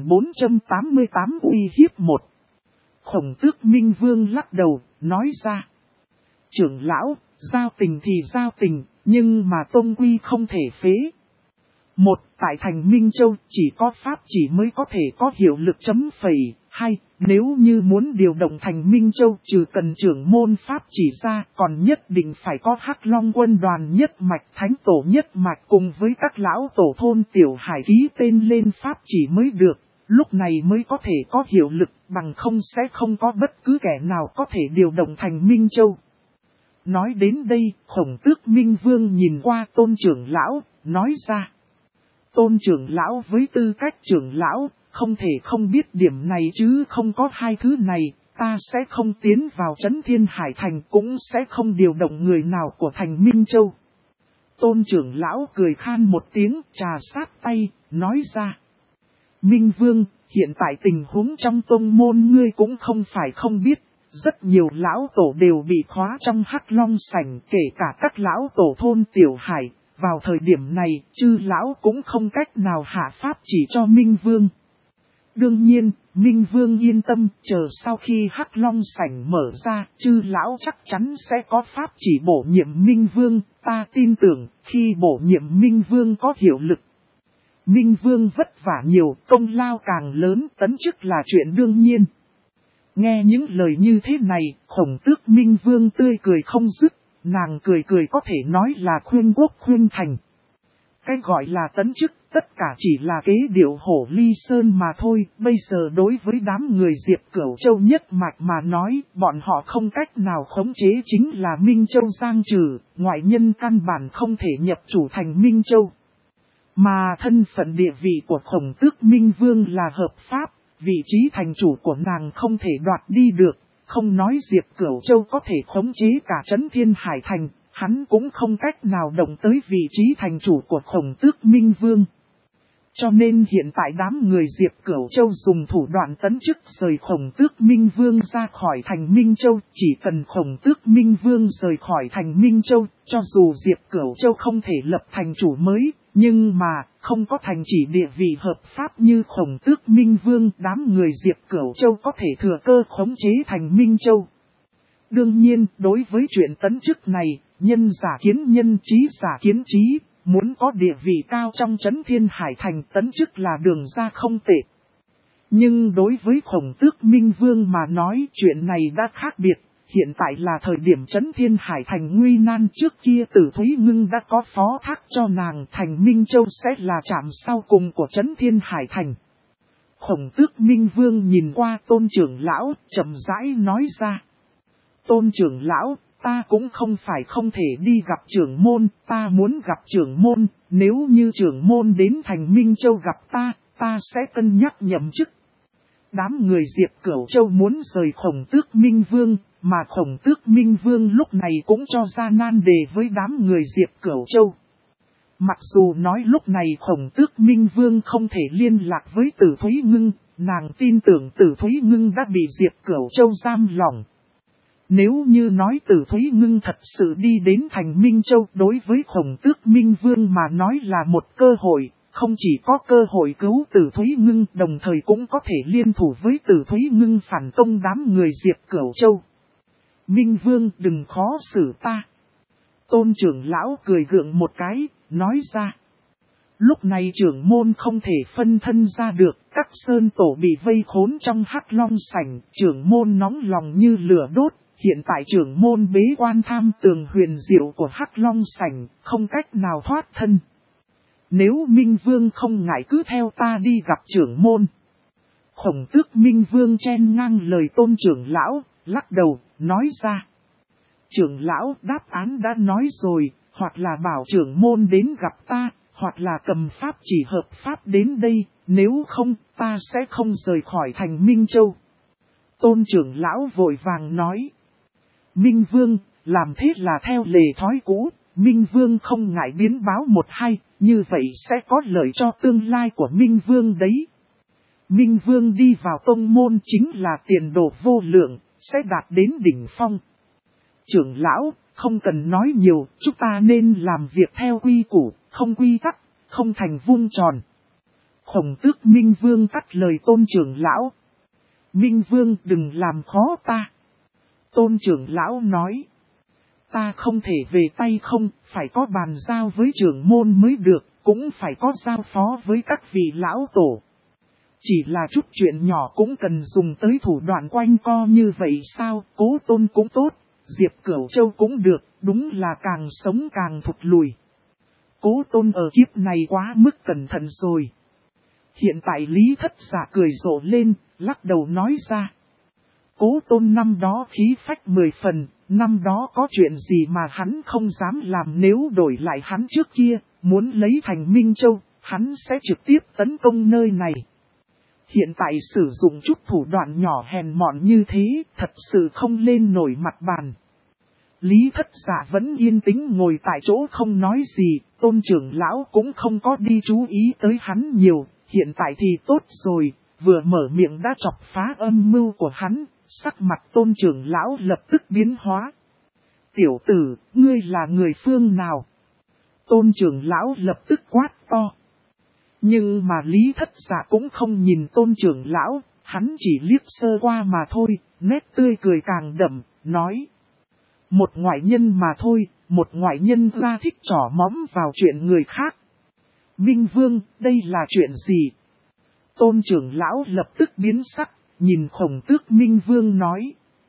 2488 uy hiếp 1. Khổng Tước Minh Vương lắc đầu, nói ra. Trưởng lão, giao tình thì giao tình, nhưng mà tông quy không thể phế. Một, tại thành Minh Châu chỉ có pháp chỉ mới có thể có hiệu lực chấm phẩy. Hai, nếu như muốn điều động thành Minh Châu trừ cần trưởng môn pháp chỉ ra, còn nhất định phải có Hắc Long quân đoàn nhất mạch thánh tổ nhất mạch cùng với các lão tổ thôn tiểu hải ký tên lên pháp chỉ mới được. Lúc này mới có thể có hiệu lực, bằng không sẽ không có bất cứ kẻ nào có thể điều động thành Minh Châu. Nói đến đây, Khổng Tước Minh Vương nhìn qua tôn trưởng lão, nói ra. Tôn trưởng lão với tư cách trưởng lão, không thể không biết điểm này chứ không có hai thứ này, ta sẽ không tiến vào trấn Thiên Hải Thành cũng sẽ không điều động người nào của thành Minh Châu. Tôn trưởng lão cười khan một tiếng, trà sát tay, nói ra. Minh Vương, hiện tại tình huống trong tông môn ngươi cũng không phải không biết, rất nhiều lão tổ đều bị khóa trong Hắc Long sảnh, kể cả các lão tổ thôn Tiểu Hải. Vào thời điểm này, chư lão cũng không cách nào hạ pháp chỉ cho Minh Vương. Đương nhiên, Minh Vương yên tâm, chờ sau khi Hắc Long sảnh mở ra, chư lão chắc chắn sẽ có pháp chỉ bổ nhiệm Minh Vương, ta tin tưởng, khi bổ nhiệm Minh Vương có hiệu lực. Minh Vương vất vả nhiều, công lao càng lớn, tấn chức là chuyện đương nhiên. Nghe những lời như thế này, Khổng Tước Minh Vương tươi cười không dứt. Nàng cười cười có thể nói là khuyên quốc khuyên thành. Cái gọi là tấn chức, tất cả chỉ là kế điệu hổ ly sơn mà thôi. Bây giờ đối với đám người Diệp Cửu Châu nhất mạch mà nói, bọn họ không cách nào khống chế chính là Minh Châu Giang Trừ, ngoại nhân căn bản không thể nhập chủ thành Minh Châu. Mà thân phận địa vị của Khổng Tước Minh Vương là hợp pháp, vị trí thành chủ của nàng không thể đoạt đi được, không nói Diệp Cửu Châu có thể khống chế cả Trấn Thiên Hải Thành, hắn cũng không cách nào động tới vị trí thành chủ của Khổng Tước Minh Vương. Cho nên hiện tại đám người Diệp Cửu Châu dùng thủ đoạn tấn chức rời Khổng Tước Minh Vương ra khỏi thành Minh Châu, chỉ cần Khổng Tước Minh Vương rời khỏi thành Minh Châu, cho dù Diệp Cửu Châu không thể lập thành chủ mới, nhưng mà không có thành chỉ địa vị hợp pháp như Khổng Tước Minh Vương, đám người Diệp Cửu Châu có thể thừa cơ khống chế thành Minh Châu. Đương nhiên, đối với chuyện tấn chức này, nhân giả kiến nhân, trí giả kiến trí, muốn có địa vị cao trong Trấn Thiên Hải Thành tấn chức là đường ra không tệ. Nhưng đối với Khổng Tước Minh Vương mà nói chuyện này đã khác biệt, hiện tại là thời điểm Trấn Thiên Hải Thành nguy nan, trước kia Tử Thúy Ngưng đã có phó thác cho nàng, thành Minh Châu sẽ là trạm sau cùng của Trấn Thiên Hải Thành. Khổng Tước Minh Vương nhìn qua Tôn trưởng lão, chậm rãi nói ra. Tôn trưởng lão, ta cũng không phải không thể đi gặp trưởng môn, ta muốn gặp trưởng môn, nếu như trưởng môn đến thành Minh Châu gặp ta sẽ cân nhắc nhậm chức. Đám người Diệp Cửu Châu muốn rời Khổng Tước Minh Vương, mà Khổng Tước Minh Vương lúc này cũng cho ra nan đề với đám người Diệp Cửu Châu. Mặc dù nói lúc này Khổng Tước Minh Vương không thể liên lạc với Tử Thúy Ngưng, nàng tin tưởng Tử Thúy Ngưng đã bị Diệp Cửu Châu giam lỏng. Nếu như nói Tử Thúy Ngưng thật sự đi đến thành Minh Châu, đối với Khổng Tước Minh Vương mà nói là một cơ hội, không chỉ có cơ hội cứu Tử Thúy Ngưng, đồng thời cũng có thể liên thủ với Tử Thúy Ngưng phản công đám người Diệp Cửu Châu. Minh Vương đừng khó xử ta. Tôn trưởng lão cười gượng một cái, nói ra. Lúc này trưởng môn không thể phân thân ra được, các sơn tổ bị vây khốn trong Hắc Long Sảnh, trưởng môn nóng lòng như lửa đốt. Hiện tại trưởng môn bế quan tham tường huyền diệu của Hắc Long Sảnh, không cách nào thoát thân. Nếu Minh Vương không ngại cứ theo ta đi gặp trưởng môn. Khổng Tước Minh Vương chen ngang lời Tôn trưởng lão, lắc đầu, nói ra. Trưởng lão đáp án đã nói rồi, hoặc là bảo trưởng môn đến gặp ta, hoặc là cầm pháp chỉ hợp pháp đến đây, nếu không ta sẽ không rời khỏi thành Minh Châu. Tôn trưởng lão vội vàng nói. Minh Vương, làm thế là theo lề thói cũ, Minh Vương không ngại biến báo một hai, như vậy sẽ có lợi cho tương lai của Minh Vương đấy. Minh Vương đi vào tông môn chính là tiền đồ vô lượng, sẽ đạt đến đỉnh phong. Trưởng lão, không cần nói nhiều, chúng ta nên làm việc theo quy củ, không quy tắc, không thành vuông tròn. Khổng Tước Minh Vương cắt lời Tôn trưởng lão. Minh Vương đừng làm khó ta. Tôn trưởng lão nói. Ta không thể về tay không, phải có bàn giao với trưởng môn mới được, cũng phải có giao phó với các vị lão tổ. Chỉ là chút chuyện nhỏ cũng cần dùng tới thủ đoạn quanh co như vậy sao, Cố Tôn cũng tốt, Diệp Cửu Châu cũng được, đúng là càng sống càng thụt lùi. Cố Tôn ở kiếp này quá mức cẩn thận rồi. Hiện tại Lý Thất Giả cười rộ lên, lắc đầu nói ra. Cố Tôn năm đó khí phách 10 phần, năm đó có chuyện gì mà hắn không dám làm, nếu đổi lại hắn trước kia, muốn lấy thành Minh Châu, hắn sẽ trực tiếp tấn công nơi này. Hiện tại sử dụng chút thủ đoạn nhỏ hèn mọn như thế, thật sự không lên nổi mặt bàn. Lý Thất Giả vẫn yên tĩnh ngồi tại chỗ không nói gì, Tôn trưởng lão cũng không có đi chú ý tới hắn nhiều, hiện tại thì tốt rồi, vừa mở miệng đã chọc phá âm mưu của hắn, sắc mặt Tôn trưởng lão lập tức biến hóa. Tiểu tử, ngươi là người phương nào? Tôn trưởng lão lập tức quát to. Nhưng mà Lý Thất Giả cũng không nhìn Tôn trưởng lão, hắn chỉ liếc sơ qua mà thôi, nét tươi cười càng đậm, nói. Một ngoại nhân mà thôi, một ngoại nhân ra thích trỏ móm vào chuyện người khác. Minh Vương, đây là chuyện gì? Tôn trưởng lão lập tức biến sắc, nhìn Khổng Tước Minh Vương nói.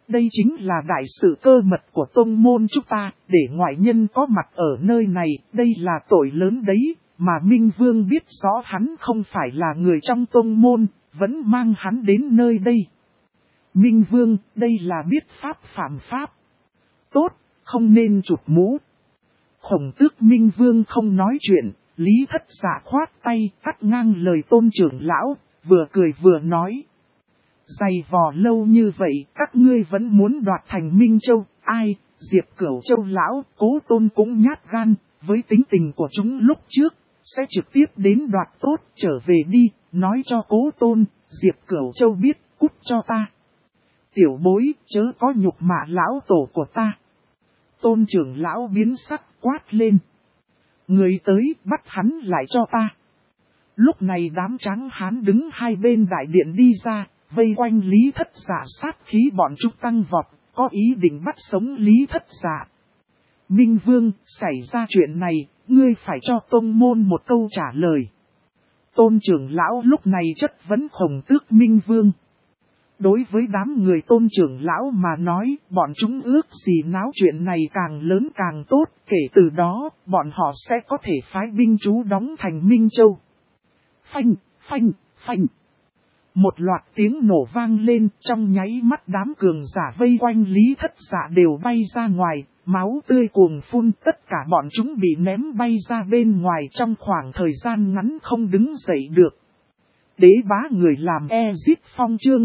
Đây chính là đại sự cơ mật của tông môn chúng ta, để ngoại nhân có mặt ở nơi này, đây là tội lớn đấy, mà Minh Vương biết rõ hắn không phải là người trong tông môn, vẫn mang hắn đến nơi đây. Minh Vương, đây là biết pháp phạm pháp. Tốt, không nên chụp mũ. Khổng Tước Minh Vương không nói chuyện, Lý Thất Dạ khoát tay cắt ngang lời Tôn trưởng lão, vừa cười vừa nói. Dày vò lâu như vậy, các ngươi vẫn muốn đoạt thành Minh Châu, ai, Diệp Cửu Châu lão, Cố Tôn cũng nhát gan, với tính tình của chúng lúc trước, sẽ trực tiếp đến đoạt tốt, trở về đi, nói cho Cố Tôn, Diệp Cửu Châu biết, cút cho ta. Tiểu bối, chớ có nhục mạ lão tổ của ta. Tôn trưởng lão biến sắc quát lên. Người tới bắt hắn lại cho ta. Lúc này đám tráng hán đứng hai bên đại điện đi ra, vây quanh Lý Thất Dạ, sát khí bọn chúng tăng vọt, có ý định bắt sống Lý Thất Dạ. Minh Vương, xảy ra chuyện này, ngươi phải cho tông môn một câu trả lời. Tôn trưởng lão lúc này chất vấn Khổng Tước Minh Vương. Đối với đám người Tôn trưởng lão mà nói, bọn chúng ước gì náo chuyện này càng lớn càng tốt, kể từ đó, bọn họ sẽ có thể phái binh trú đóng thành Minh Châu. Phanh, phanh, phanh. Một loạt tiếng nổ vang lên, trong nháy mắt đám cường giả vây quanh Lý Thất Dạ đều bay ra ngoài, máu tươi cuồng phun, tất cả bọn chúng bị ném bay ra bên ngoài trong khoảng thời gian ngắn không đứng dậy được. Đế bá người làm Ezip Phong chương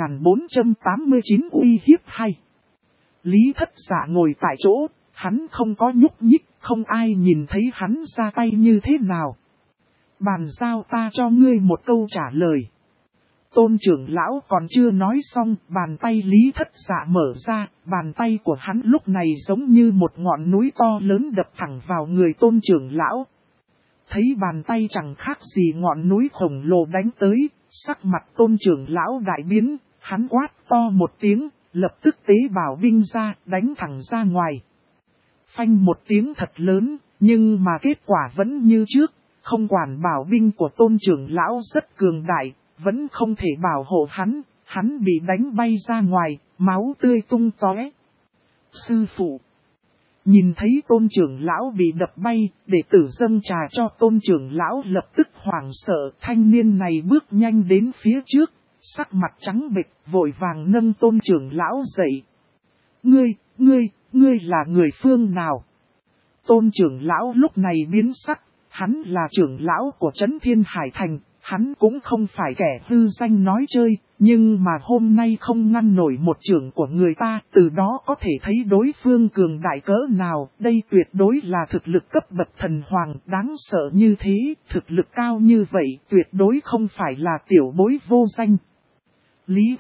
2489 uy hiếp hay. Lý Thất Dạ ngồi tại chỗ, hắn không có nhúc nhích, không ai nhìn thấy hắn ra tay như thế nào. Bàn giao ta cho ngươi một câu trả lời. Tôn trưởng lão còn chưa nói xong, bàn tay Lý Thất Dạ mở ra, bàn tay của hắn lúc này giống như một ngọn núi to lớn đập thẳng vào người tôn trưởng lão. Thấy bàn tay chẳng khác gì ngọn núi khổng lồ đánh tới, sắc mặt tôn trưởng lão đại biến, hắn quát to một tiếng, lập tức tế bảo binh ra, đánh thẳng ra ngoài. Phanh một tiếng thật lớn, nhưng mà kết quả vẫn như trước, không quản bảo binh của tôn trưởng lão rất cường đại, vẫn không thể bảo hộ hắn bị đánh bay ra ngoài, máu tươi tung tóe. Sư phụ nhìn thấy tôn trưởng lão bị đập bay, đệ tử dâng trà cho tôn trưởng lão lập tức hoảng sợ, thanh niên này bước nhanh đến phía trước, sắc mặt trắng bệch, vội vàng nâng tôn trưởng lão dậy. Ngươi là người phương nào? Tôn trưởng lão lúc này biến sắc, hắn là trưởng lão của Trấn Thiên Hải Thành, hắn cũng không phải kẻ hư danh nói chơi, nhưng mà hôm nay không ngăn nổi một trưởng của người ta, từ đó có thể thấy đối phương cường đại cỡ nào, đây tuyệt đối là thực lực cấp bậc thần hoàng, đáng sợ như thế, thực lực cao như vậy, tuyệt đối không phải là tiểu bối vô danh. Lý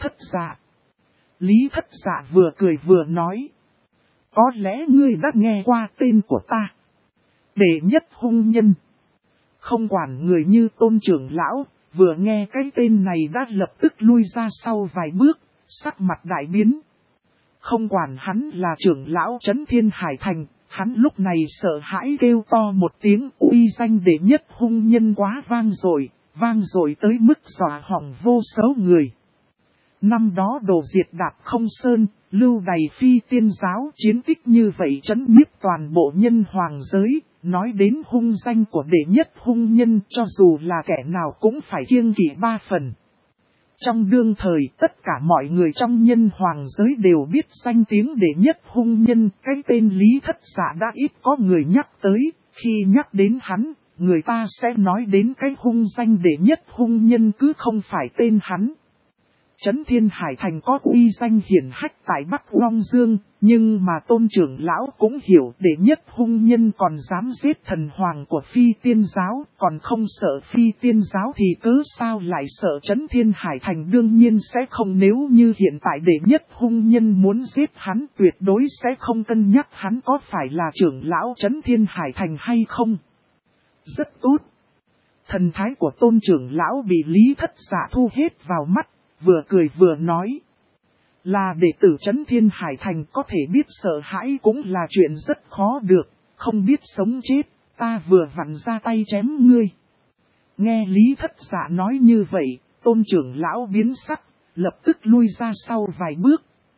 Thất Dạ vừa cười vừa nói, có lẽ ngươi đã nghe qua tên của ta, đệ nhất hung nhân. Không quản người như tôn trưởng lão, vừa nghe cái tên này đã lập tức lui ra sau vài bước, sắc mặt đại biến. Không quản hắn là trưởng lão Trấn Thiên Hải Thành, hắn lúc này sợ hãi kêu to một tiếng, uy danh đệ nhất hung nhân quá vang dội tới mức dọa hỏng vô số người. Năm đó đồ diệt Đạp Không Sơn, lưu đày phi tiên giáo, chiến tích như vậy trấn nhiếp toàn bộ nhân hoàng giới. Nói đến hung danh của đệ nhất hung nhân, cho dù là kẻ nào cũng phải kiêng kỵ 3 phần. Trong đương thời, tất cả mọi người trong nhân hoàng giới đều biết danh tiếng đệ nhất hung nhân, cái tên Lý Thất Dạ đã ít có người nhắc tới, khi nhắc đến hắn, người ta sẽ nói đến cái hung danh đệ nhất hung nhân cứ không phải tên hắn. Trấn Thiên Hải Thành có uy danh hiển hách tại Bắc Long Dương, nhưng mà tôn trưởng lão cũng hiểu đệ nhất hung nhân còn dám giết thần hoàng của phi tiên giáo, còn không sợ phi tiên giáo thì cớ sao lại sợ Trấn Thiên Hải Thành, đương nhiên sẽ không, nếu như hiện tại đệ nhất hung nhân muốn giết hắn tuyệt đối sẽ không cân nhắc hắn có phải là trưởng lão Trấn Thiên Hải Thành hay không. Rất tốt. Thần thái của tôn trưởng lão bị Lý Thất Dạ thu hết vào mắt. Vừa cười vừa nói, là đệ tử Trấn Thiên Hải Thành có thể biết sợ hãi cũng là chuyện rất khó được, không biết sống chết, ta vừa vặn ra tay chém ngươi. Nghe Lý Thất Dạ nói như vậy, tôn trưởng lão biến sắc, lập tức lui ra sau vài bước.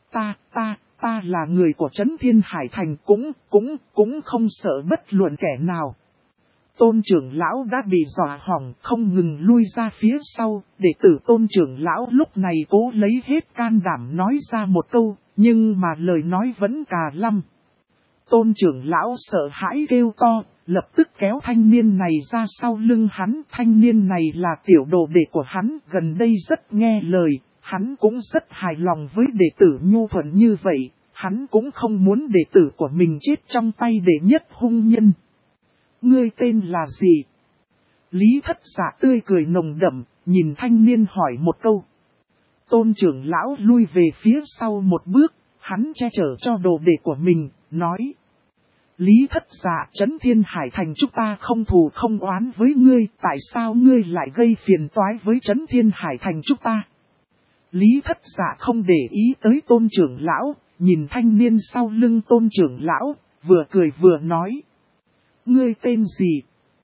Ta là người của Trấn Thiên Hải Thành, cũng không sợ bất luận kẻ nào. Tôn trưởng lão đã bị dọa hỏng, không ngừng lui ra phía sau, đệ tử tôn trưởng lão lúc này cố lấy hết can đảm nói ra một câu, nhưng mà lời nói vẫn cà lăm. Tôn trưởng lão sợ hãi kêu to, lập tức kéo thanh niên này ra sau lưng hắn. Thanh niên này là tiểu đồ đệ của hắn, gần đây rất nghe lời, hắn cũng rất hài lòng với đệ tử nhu thuận như vậy, hắn cũng không muốn đệ tử của mình chết trong tay đệ nhất hung nhân. Ngươi tên là gì? Lý Thất Dạ tươi cười nồng đậm, nhìn thanh niên hỏi một câu. Tôn trưởng lão lui về phía sau một bước, hắn che chở cho đồ đệ của mình, nói. Lý Thất Dạ, Trấn Thiên Hải Thành chúng ta không thù không oán với ngươi, tại sao ngươi lại gây phiền toái với Trấn Thiên Hải Thành chúng ta? Lý Thất Dạ không để ý tới tôn trưởng lão, nhìn thanh niên sau lưng tôn trưởng lão, vừa cười vừa nói. Ngươi tên gì?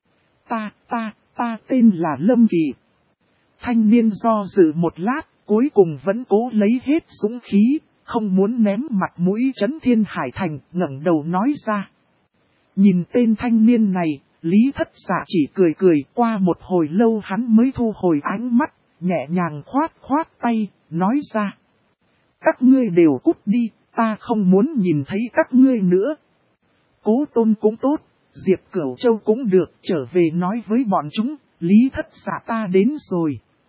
Ta tên là Lâm Kỳ. Thanh niên do dự một lát, cuối cùng vẫn cố lấy hết dũng khí, không muốn ném mặt mũi Trấn Thiên Hải Thành, ngẩng đầu nói ra. Nhìn tên thanh niên này, Lý Thất Dạ chỉ cười qua một hồi lâu hắn mới thu hồi ánh mắt, nhẹ nhàng khoát tay, nói ra. Các ngươi đều cút đi, ta không muốn nhìn thấy các ngươi nữa. Cố Tôn cũng tốt, Diệp Cửu Châu cũng được, trở về nói với bọn chúng, Lý Thất Dạ ta đến rồi.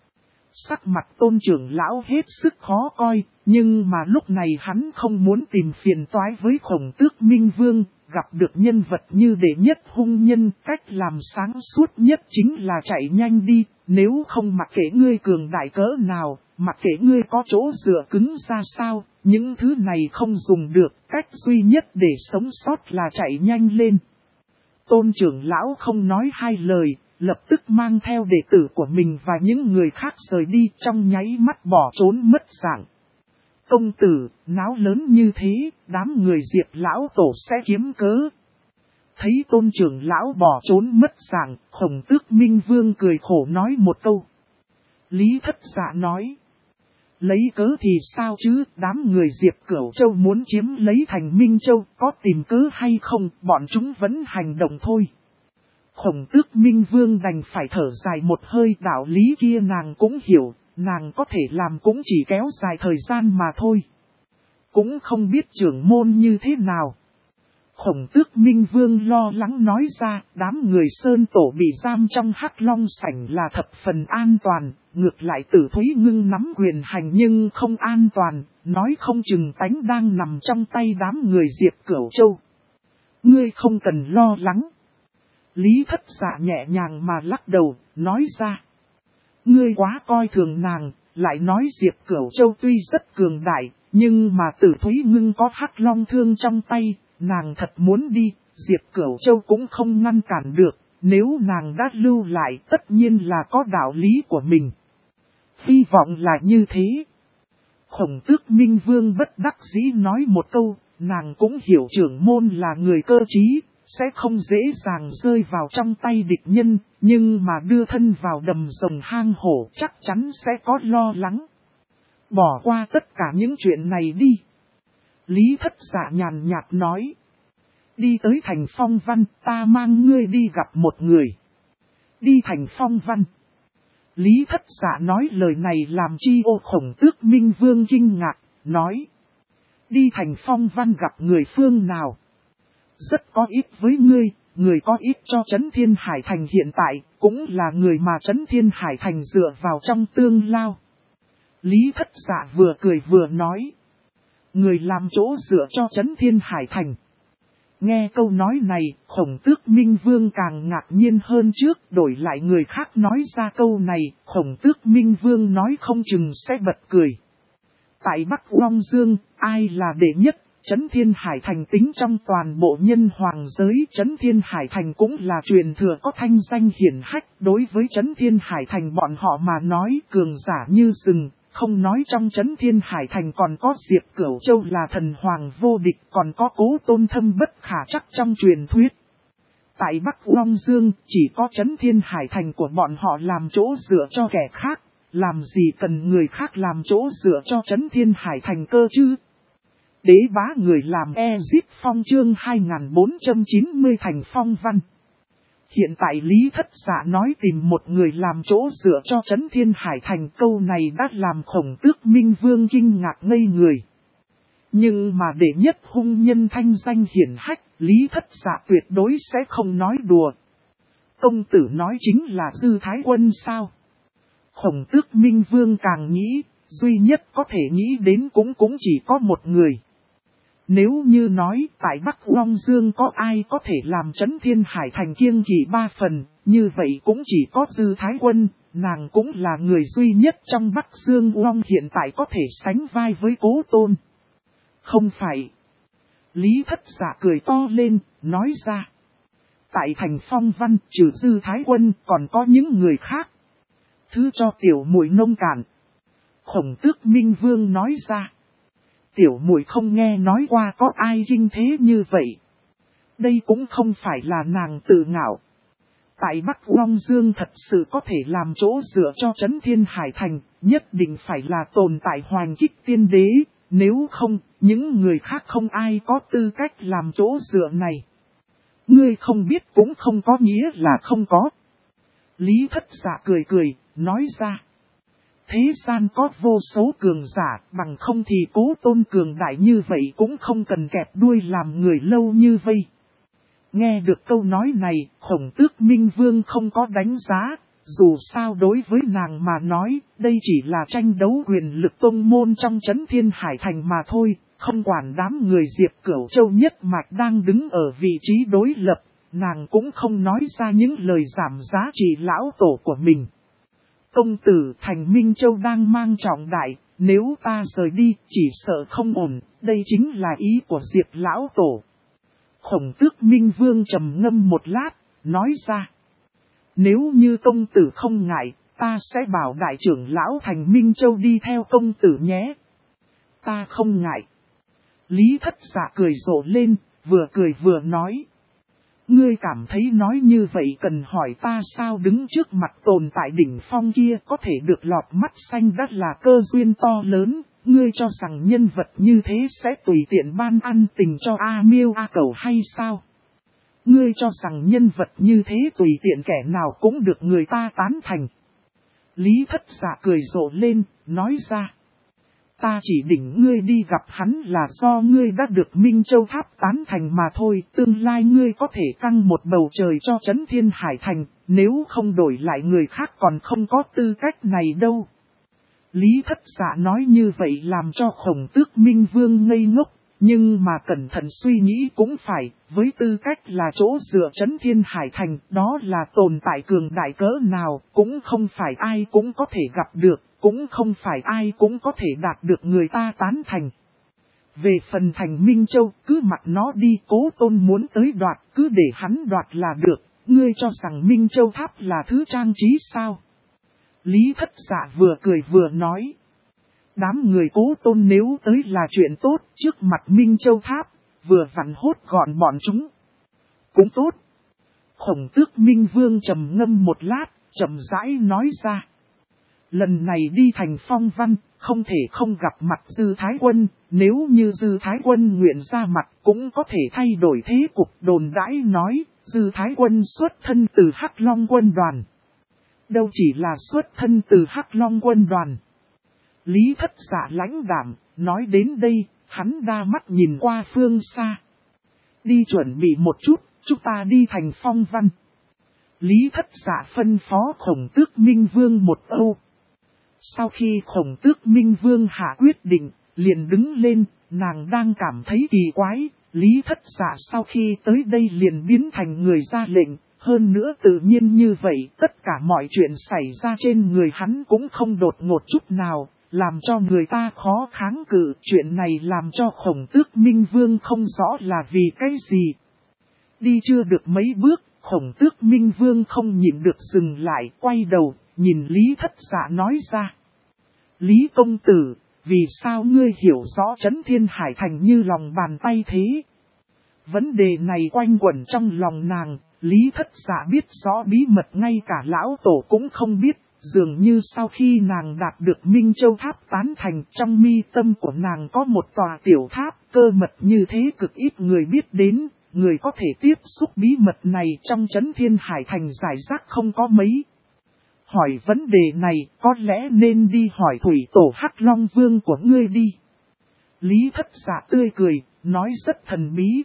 Sắc mặt tôn trưởng lão hết sức khó coi, nhưng mà lúc này hắn không muốn tìm phiền toái với Khổng Tước Minh Vương, gặp được nhân vật như đệ nhất hung nhân, cách làm sáng suốt nhất chính là chạy nhanh đi, nếu không mặc kệ ngươi cường đại cỡ nào, mặc kệ ngươi có chỗ dựa cứng ra sao, những thứ này không dùng được, cách duy nhất để sống sót là chạy nhanh lên. Tôn trưởng lão không nói hai lời, lập tức mang theo đệ tử của mình và những người khác rời đi, trong nháy mắt bỏ trốn mất dạng. Công tử, náo lớn như thế, đám người Diệp lão tổ sẽ kiếm cớ. Thấy tôn trưởng lão bỏ trốn mất dạng, Khổng Tước Minh Vương cười khổ nói một câu. Lý Thất Dạ nói. Lấy cớ thì sao chứ, đám người Diệp Cửu Châu muốn chiếm lấy thành Minh Châu, có tìm cớ hay không, bọn chúng vẫn hành động thôi. Khổng Tước Minh Vương đành phải thở dài một hơi, đạo lý kia nàng cũng hiểu, nàng có thể làm cũng chỉ kéo dài thời gian mà thôi. Cũng không biết trưởng môn như thế nào. Khổng Tước Minh Vương lo lắng nói ra, đám người Sơn Tổ bị giam trong Hắc Long Sảnh là thập phần an toàn, ngược lại Tử Thúy Ngưng nắm quyền hành nhưng không an toàn, nói không chừng tánh đang nằm trong tay đám người Diệp Cửu Châu. Ngươi không cần lo lắng. Lý Thất Dạ nhẹ nhàng mà lắc đầu, nói ra. Ngươi quá coi thường nàng, lại nói Diệp Cửu Châu tuy rất cường đại, nhưng mà Tử Thúy Ngưng có Hắc Long thương trong tay, nàng thật muốn đi, Diệp Cửu Châu cũng không ngăn cản được, nếu nàng đã lưu lại tất nhiên là có đạo lý của mình. Hy vọng là như thế. Khổng Tước Minh Vương bất đắc dĩ nói một câu, nàng cũng hiểu trưởng môn là người cơ trí, sẽ không dễ dàng rơi vào trong tay địch nhân, nhưng mà đưa thân vào đầm rồng hang hổ chắc chắn sẽ có lo lắng. Bỏ qua tất cả những chuyện này đi. Lý Thất Dạ nhàn nhạt nói. Đi tới thành Phong Văn, ta mang ngươi đi gặp một người. Đi thành Phong Văn. Lý Thất Dạ nói lời này làm chi ô Khổng Tước Minh Vương kinh ngạc, nói. Đi thành Phong Văn gặp người phương nào? Rất có ít với ngươi, người có ít cho Trấn Thiên Hải Thành hiện tại, cũng là người mà Trấn Thiên Hải Thành dựa vào trong tương lao. Lý Thất Dạ vừa cười vừa nói. Người làm chỗ dựa cho Trấn Thiên Hải Thành. Nghe câu nói này, Khổng Tước Minh Vương càng ngạc nhiên hơn trước, đổi lại người khác nói ra câu này, Khổng Tước Minh Vương nói không chừng sẽ bật cười. Tại Bắc Long Dương, ai là đệ nhất? Trấn Thiên Hải Thành tính trong toàn bộ nhân hoàng giới, Trấn Thiên Hải Thành cũng là truyền thừa có thanh danh hiển hách, đối với Trấn Thiên Hải Thành bọn họ mà nói cường giả như rừng, không nói trong Trấn Thiên Hải Thành còn có Diệp Cửu Châu là thần hoàng vô địch, còn có Cố Tôn thâm bất khả chắc trong truyền thuyết. Tại Bắc Long Dương, chỉ có Trấn Thiên Hải Thành của bọn họ làm chỗ dựa cho kẻ khác, làm gì cần người khác làm chỗ dựa cho Trấn Thiên Hải Thành cơ chứ? Đế bá người làm Ezip Phong chương 2490 thành phong văn. Hiện tại Lý Thất Dạ nói tìm một người làm chỗ dựa cho Trấn Thiên Hải Thành, câu này đã làm Khổng Tước Minh Vương kinh ngạc ngây người. Nhưng mà để nhất hung nhân thanh danh hiển hách, Lý Thất Dạ tuyệt đối sẽ không nói đùa. Công tử nói chính là Dư Thái Quân sao? Khổng Tước Minh Vương càng nghĩ, duy nhất có thể nghĩ đến cũng chỉ có một người. Nếu như nói tại Bắc Long Dương có ai có thể làm Trấn Thiên Hải Thành kiêng kỵ 3 phần, như vậy cũng chỉ có Dư Thái Quân, nàng cũng là người duy nhất trong Bắc Dương Long hiện tại có thể sánh vai với Cố Tôn. Không phải. Lý Thất Dạ cười to lên, nói ra. Tại thành phong văn trừ Dư Thái Quân còn có những người khác. Thứ cho tiểu muội nông cạn. Khổng Tước Minh Vương nói ra. Tiểu muội không nghe nói qua có ai kinh thế như vậy. Đây cũng không phải là nàng tự ngạo. Tại Bắc Long Dương thật sự có thể làm chỗ dựa cho Trấn Thiên Hải Thành, nhất định phải là tồn tại Hoàng Kích Tiên Đế, nếu không, những người khác không ai có tư cách làm chỗ dựa này. Ngươi không biết cũng không có nghĩa là không có. Lý Thất Dạ cười cười, nói ra. Thế gian có vô số cường giả, bằng không thì Cố Tôn cường đại như vậy cũng không cần kẹp đuôi làm người lâu như vây. Nghe được câu nói này, Khổng Tước Minh Vương không có đánh giá, dù sao đối với nàng mà nói, đây chỉ là tranh đấu quyền lực tông môn trong Trấn Thiên Hải Thành mà thôi, không quản đám người Diệp Cửu Châu nhất mạch đang đứng ở vị trí đối lập, nàng cũng không nói ra những lời giảm giá trị lão tổ của mình. Công tử thành Minh Châu đang mang trọng đại, nếu ta rời đi chỉ sợ không ổn, đây chính là ý của Diệp lão tổ. Khổng Tước Minh Vương trầm ngâm một lát, nói ra. Nếu như công tử không ngại, ta sẽ bảo đại trưởng lão thành Minh Châu đi theo công tử nhé. Ta không ngại. Lý Thất Dạ cười rộ lên, vừa cười vừa nói. Ngươi cảm thấy nói như vậy cần hỏi ta sao, đứng trước mặt tồn tại đỉnh phong kia có thể được lọt mắt xanh đắt là cơ duyên to lớn, ngươi cho rằng nhân vật như thế sẽ tùy tiện ban ăn tình cho A Miêu A Cẩu hay sao? Ngươi cho rằng nhân vật như thế tùy tiện kẻ nào cũng được người ta tán thành. Lý Thất Dạ cười rộ lên, nói ra. Ta chỉ định ngươi đi gặp hắn là do ngươi đã được Minh Châu Tháp tán thành mà thôi. Tương lai ngươi có thể căng một bầu trời cho Trấn Thiên Hải Thành, nếu không đổi lại người khác còn không có tư cách này đâu. Lý Thất Dạ nói như vậy làm cho Khổng Tước Minh Vương ngây ngốc, nhưng mà cẩn thận suy nghĩ cũng phải, với tư cách là chỗ dựa Trấn Thiên Hải Thành, đó là tồn tại cường đại cỡ nào, cũng không phải ai cũng có thể gặp được, cũng không phải ai cũng có thể đạt được người ta tán thành. Về phần thành Minh Châu, cứ mặc nó đi, Cố Tôn muốn tới đoạt, cứ để hắn đoạt là được, ngươi cho rằng Minh Châu Tháp là thứ trang trí sao? Lý Thất Dạ vừa cười vừa nói. Đám người Cố Tôn nếu tới là chuyện tốt, trước mặt Minh Châu Tháp, vừa vặn hốt gọn bọn chúng. Cũng tốt. Khổng Tước Minh Vương trầm ngâm một lát, chậm rãi nói ra. Lần này đi thành phong văn, không thể không gặp mặt Dư Thái Quân, nếu như Dư Thái Quân nguyện ra mặt cũng có thể thay đổi thế cục. Đồn đãi nói, Dư Thái Quân xuất thân từ Hắc Long quân đoàn. Đâu chỉ là xuất thân từ Hắc Long quân đoàn. Lý Thất Dạ lãnh đạm, nói đến đây, hắn đa mắt nhìn qua phương xa. Đi chuẩn bị một chút, chúng ta đi thành phong văn. Lý Thất Dạ phân phó Khổng Tước Minh Vương một câu. Sau khi Khổng Tước Minh Vương hạ quyết định, liền đứng lên, nàng đang cảm thấy kỳ quái. Lý Thất Dạ sau khi tới đây liền biến thành người ra lệnh. Hơn nữa tự nhiên như vậy, tất cả mọi chuyện xảy ra trên người hắn cũng không đột ngột chút nào, làm cho người ta khó kháng cự. Chuyện này làm cho Khổng Tước Minh Vương không rõ là vì cái gì. Đi chưa được mấy bước, Khổng Tước Minh Vương không nhịn được dừng lại, quay đầu, nhìn Lý Thất Dạ nói ra. Lý công tử, vì sao ngươi hiểu rõ Trấn Thiên Hải Thành như lòng bàn tay thế? Vấn đề này quanh quẩn trong lòng nàng, Lý Thất Dạ biết rõ bí mật ngay cả lão tổ cũng không biết, Dường như sau khi nàng đạt được Minh Châu Tháp tán thành, trong mi tâm của nàng có một tòa tiểu tháp, cơ mật như thế cực ít người biết đến, người có thể tiếp xúc bí mật này trong Chấn Thiên Hải Thành giải rác không có mấy. Hỏi vấn đề này, có lẽ nên đi hỏi thủy tổ Hắc Long Vương của ngươi đi. Lý Thất Dạ tươi cười, nói rất thần bí.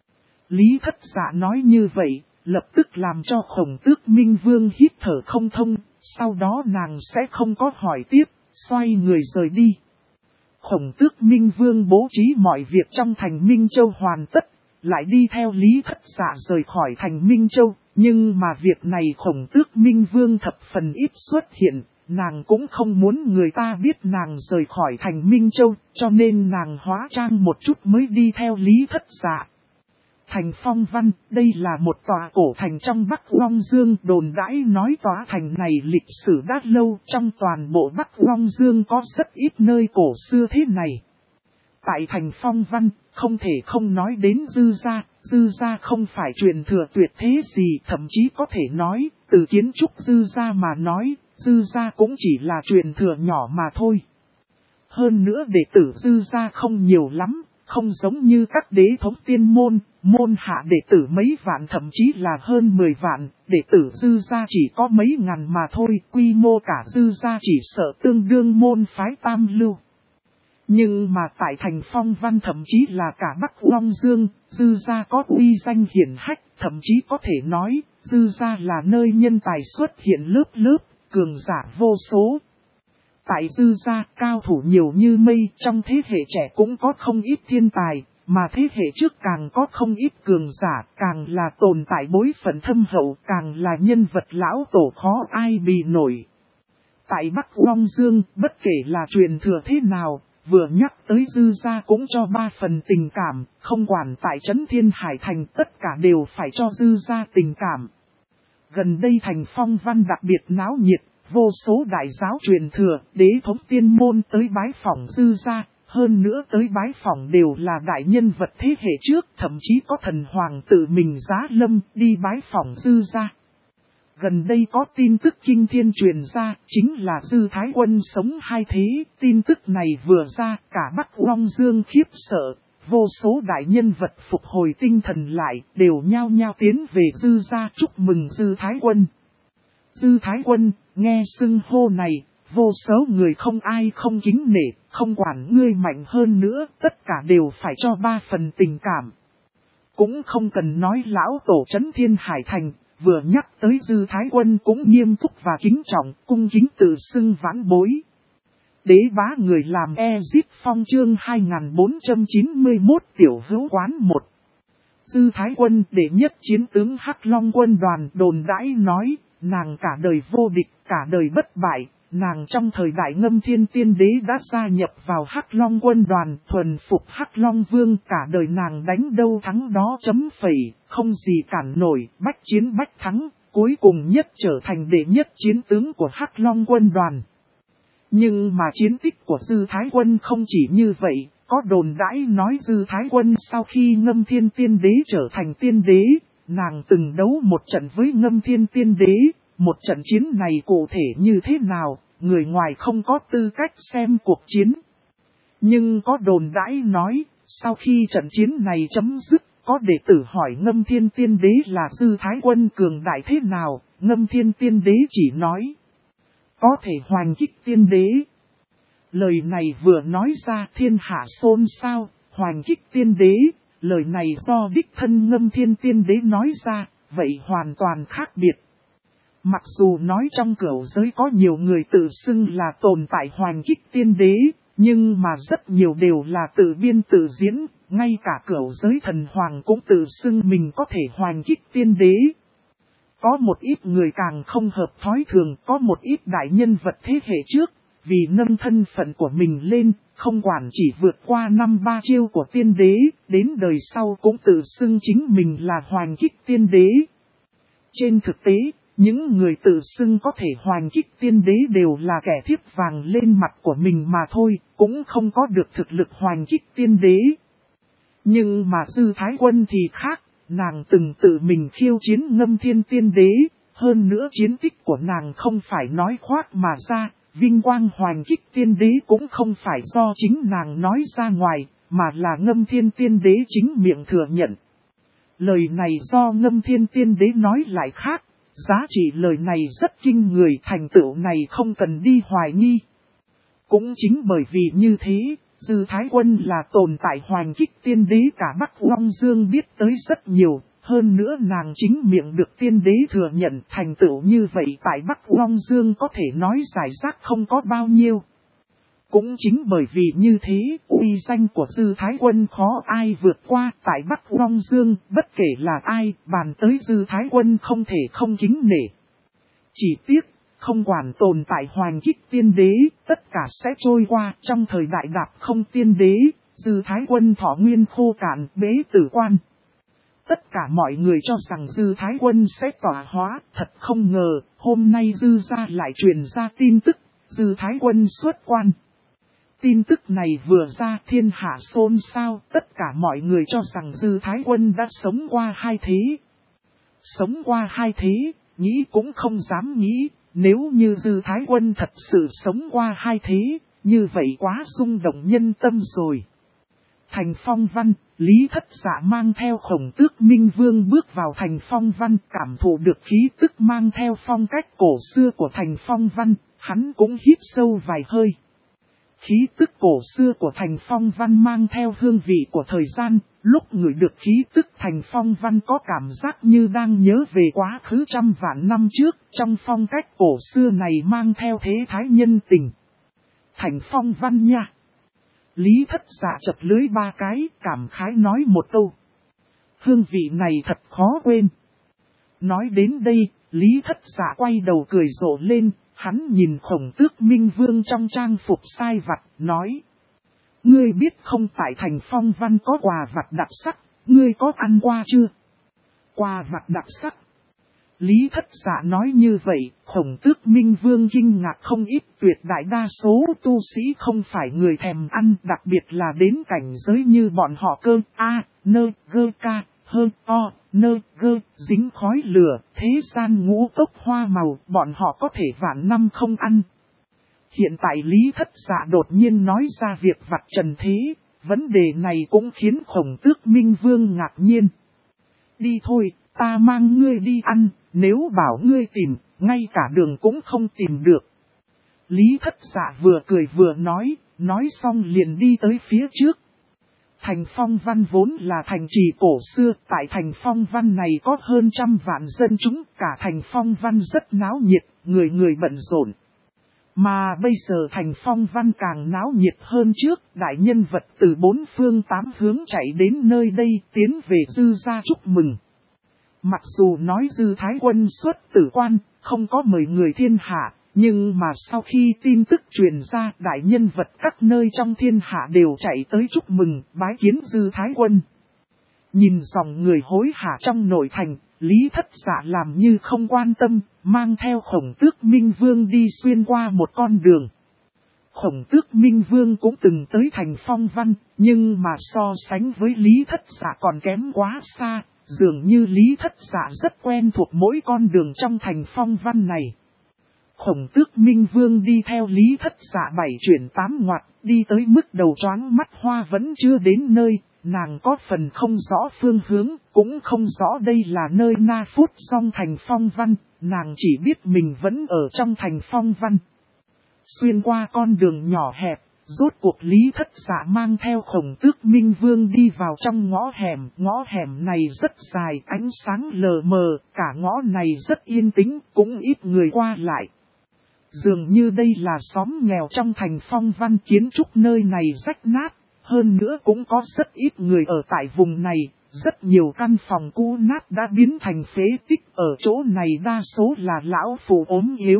Lý Thất Dạ nói như vậy, lập tức làm cho Khổng Tước Minh Vương hít thở không thông, sau đó nàng sẽ không có hỏi tiếp, xoay người rời đi. Khổng Tước Minh Vương bố trí mọi việc trong thành Minh Châu hoàn tất, lại đi theo Lý Thất Dạ rời khỏi thành Minh Châu, nhưng mà việc này Khổng Tước Minh Vương thập phần ít xuất hiện, nàng cũng không muốn người ta biết nàng rời khỏi thành Minh Châu, cho nên nàng hóa trang một chút mới đi theo Lý Thất Dạ. Thành Phong Văn, đây là một tòa cổ thành trong Bắc Long Dương, đồn đãi nói tòa thành này lịch sử đã lâu, trong toàn bộ Bắc Long Dương có rất ít nơi cổ xưa thế này. Tại thành Phong Văn, không thể không nói đến Dư gia không phải truyền thừa tuyệt thế gì, thậm chí có thể nói, từ kiến trúc Dư gia mà nói, Dư gia cũng chỉ là truyền thừa nhỏ mà thôi. Hơn nữa đệ tử Dư gia không nhiều lắm. Không giống như các đế thống tiên môn hạ đệ tử mấy vạn thậm chí là hơn 10 vạn, đệ tử Dư gia chỉ có mấy ngàn mà thôi, quy mô cả Dư gia chỉ sợ tương đương môn phái Tam Lưu. Nhưng mà tại thành Phong Văn thậm chí là cả Bắc Long Dương, Dư gia có uy danh hiển hách, thậm chí có thể nói, Dư gia là nơi nhân tài xuất hiện lớp lớp, cường giả vô số. Tại Dư gia cao thủ nhiều như mây, trong thế hệ trẻ cũng có không ít thiên tài, mà thế hệ trước càng có không ít cường giả, càng là tồn tại bối phận thâm hậu, càng là nhân vật lão tổ khó ai bì nổi. Tại Bắc Long Dương, bất kể là truyền thừa thế nào, vừa nhắc tới Dư gia cũng cho 3 phần tình cảm, không quản tại Chấn Thiên Hải Thành tất cả đều phải cho Dư gia tình cảm. Gần đây thành Phong Văn đặc biệt náo nhiệt. Vô số đại giáo truyền thừa, đế thống tiên môn tới bái phỏng Dư gia, hơn nữa tới bái phỏng đều là đại nhân vật thế hệ trước, thậm chí có thần hoàng tự mình giá lâm đi bái phỏng Dư gia. Gần đây có tin tức kinh thiên truyền ra, chính là Dư Thái Quân sống hai thế, tin tức này vừa ra, cả Bắc Long Dương khiếp sợ, vô số đại nhân vật phục hồi tinh thần lại, đều nhao nhao tiến về Dư gia chúc mừng Dư Thái Quân. Dư Thái Quân, nghe xưng hô này, vô số người không ai không kính nể, không quản ngươi mạnh hơn nữa, tất cả đều phải cho 3 phần tình cảm. Cũng không cần nói lão tổ Chấn Thiên Hải Thành, vừa nhắc tới Dư Thái Quân cũng nghiêm túc và kính trọng, cung kính tự xưng vãn bối. Đế bá người làm Ezip Phong chương 2491 tiểu hữu quán 1. Dư Thái Quân đệ nhất chiến tướng Hắc Long quân đoàn đồn đãi nói, nàng cả đời vô địch, cả đời bất bại, nàng trong thời đại Ngâm Thiên Tiên Đế đã gia nhập vào Hắc Long quân đoàn, thuần phục Hắc Long Vương, cả đời nàng đánh đâu thắng đó chấm phẩy, không gì cản nổi, bách chiến bách thắng, cuối cùng nhất trở thành đệ nhất chiến tướng của Hắc Long quân đoàn. Nhưng mà chiến tích của Dư Thái Quân không chỉ như vậy, có đồn đãi nói Dư Thái Quân sau khi Ngâm Thiên Tiên Đế trở thành tiên đế, nàng từng đấu một trận với Ngâm Thiên Tiên Đế, một trận chiến này cụ thể như thế nào, người ngoài không có tư cách xem cuộc chiến. Nhưng có đồn đãi nói, sau khi trận chiến này chấm dứt, có đệ tử hỏi Ngâm Thiên Tiên Đế là Dư Thái Quân cường đại thế nào, Ngâm Thiên Tiên Đế chỉ nói, có thể hoành kích tiên đế. Lời này vừa nói ra thiên hạ xôn xao, hoành kích tiên đế, lời này do đích thân Ngâm Thiên Tiên Đế nói ra, vậy hoàn toàn khác biệt. Mặc dù nói trong cửu giới có nhiều người tự xưng là tồn tại hoành kích tiên đế, nhưng mà rất nhiều đều là tự biên tự diễn, ngay cả cửu giới thần hoàng cũng tự xưng mình có thể hoành kích tiên đế. Có một ít người càng không hợp thói thường, có một ít đại nhân vật thế hệ trước, vì nâng thân phận của mình lên, không quản chỉ vượt qua 5-3 chiêu của tiên đế, đến đời sau cũng tự xưng chính mình là hoành kích tiên đế. Trên thực tế, những người tự xưng có thể hoành kích tiên đế đều là kẻ thiếp vàng lên mặt của mình mà thôi, cũng không có được thực lực hoành kích tiên đế. Nhưng mà Dư Thái Quân thì khác, nàng từng tự mình khiêu chiến Ngâm Thiên Tiên Đế, hơn nữa chiến tích của nàng không phải nói khoác mà ra, vinh quang hoành kích tiên đế cũng không phải do chính nàng nói ra ngoài, mà là Ngâm Thiên tiên đế chính miệng thừa nhận. Lời này do Ngâm Thiên tiên đế nói lại khác, giá trị lời này rất kinh người, thành tựu này không cần đi hoài nghi. Cũng chính bởi vì như thế, Dư Thái Quân là tồn tại hoành kích tiên đế cả Bắc Long Dương biết tới rất nhiều, hơn nữa nàng chính miệng được tiên đế thừa nhận, thành tựu như vậy tại Bắc Long Dương có thể nói giải rác không có bao nhiêu. Cũng chính bởi vì như thế, uy danh của Dư Thái Quân khó ai vượt qua tại Bắc Long Dương, bất kể là ai, bàn tới Dư Thái Quân không thể không kính nể. Chỉ tiếc, không quản tồn tại hoành kích tiên đế, tất cả sẽ trôi qua trong thời đại đạp không tiên đế, Dư Thái Quân thọ nguyên khô cạn, bế tử quan. Tất cả mọi người cho rằng Dư Thái Quân sẽ tỏa hóa, thật không ngờ, hôm nay Dư gia lại truyền ra tin tức, Dư Thái Quân xuất quan. Tin tức này vừa ra thiên hạ xôn xao, tất cả mọi người cho rằng Dư Thái Quân đã sống qua hai thế. Sống qua hai thế, nghĩ cũng không dám nghĩ, nếu như Dư Thái Quân thật sự sống qua hai thế, như vậy quá rung động nhân tâm rồi. Thành Phong Văn, Lý Thất Dạ mang theo Khổng Tước Minh Vương bước vào Thành Phong Văn, cảm thụ được khí tức mang theo phong cách cổ xưa của Thành Phong Văn, hắn cũng hít sâu vài hơi. Khí tức cổ xưa của Thành Phong Văn mang theo hương vị của thời gian, lúc ngửi được khí tức Thành Phong Văn có cảm giác như đang nhớ về quá khứ trăm vạn năm trước, trong phong cách cổ xưa này mang theo thế thái nhân tình. Thành Phong Văn nha! Lý Thất Dạ chật lưới ba cái, cảm khái nói một câu. Hương vị này thật khó quên. Nói đến đây, Lý Thất Dạ quay đầu cười rộ lên, hắn nhìn Khổng Tước Minh Vương trong trang phục sai vặt, nói. Ngươi biết không, tại Thành Phong Văn có quà vặt đặc sắc, ngươi có ăn qua chưa? Quà vặt đặc sắc. Lý Thất Dạ nói như vậy, Khổng Tước Minh Vương kinh ngạc không ít, tuyệt đại đa số tu sĩ không phải người thèm ăn, đặc biệt là đến cảnh giới như bọn họ cơ, nơ, gơ ca, hơ, nơ, gơ, dính khói lửa, thế gian ngũ cốc hoa màu, bọn họ có thể vạn năm không ăn. Hiện tại Lý Thất Dạ đột nhiên nói ra việc vặt trần thế, vấn đề này cũng khiến Khổng Tước Minh Vương ngạc nhiên. Đi thôi, ta mang ngươi đi ăn, nếu bảo ngươi tìm, ngay cả đường cũng không tìm được. Lý Thất Dạ vừa cười vừa nói xong liền đi tới phía trước. Thành Phong Văn vốn là thành trì cổ xưa, tại Thành Phong Văn này có hơn 100 vạn dân chúng, cả Thành Phong Văn rất náo nhiệt, người người bận rộn. Mà bây giờ Thành Phong Văn càng náo nhiệt hơn trước, đại nhân vật từ bốn phương tám hướng chạy đến nơi đây tiến về Dư gia chúc mừng. Mặc dù nói Dư Thái Quân xuất tử quan, không có mời người thiên hạ, nhưng mà sau khi tin tức truyền ra, đại nhân vật các nơi trong thiên hạ đều chạy tới chúc mừng, bái kiến Dư Thái Quân. Nhìn dòng người hối hả trong nội thành, Lý Thất Dạ làm như không quan tâm, mang theo Khổng Tước Minh Vương đi xuyên qua một con đường. Khổng Tước Minh Vương cũng từng tới Thành Phong Văn, nhưng mà so sánh với Lý Thất Dạ còn kém quá xa, dường như Lý Thất Dạ rất quen thuộc mỗi con đường trong Thành Phong Văn này. Khổng Tước Minh Vương đi theo Lý Thất Dạ 7 chuyển 8 ngoặt, đi tới mức đầu choáng mắt hoa vẫn chưa đến nơi, nàng có phần không rõ phương hướng, cũng không rõ đây là nơi Na Phút song Thành Phong Văn, nàng chỉ biết mình vẫn ở trong Thành Phong Văn. Xuyên qua con đường nhỏ hẹp, rốt cuộc Lý Thất Dạ mang theo Khổng Tước Minh Vương đi vào trong ngõ hẻm này rất dài, ánh sáng lờ mờ, cả ngõ này rất yên tĩnh, cũng ít người qua lại. Dường như đây là xóm nghèo trong Thành Phong Văn, kiến trúc nơi này rách nát, hơn nữa cũng có rất ít người ở tại vùng này, rất nhiều căn phòng cũ nát đã biến thành phế tích, ở chỗ này đa số là lão phụ ốm yếu.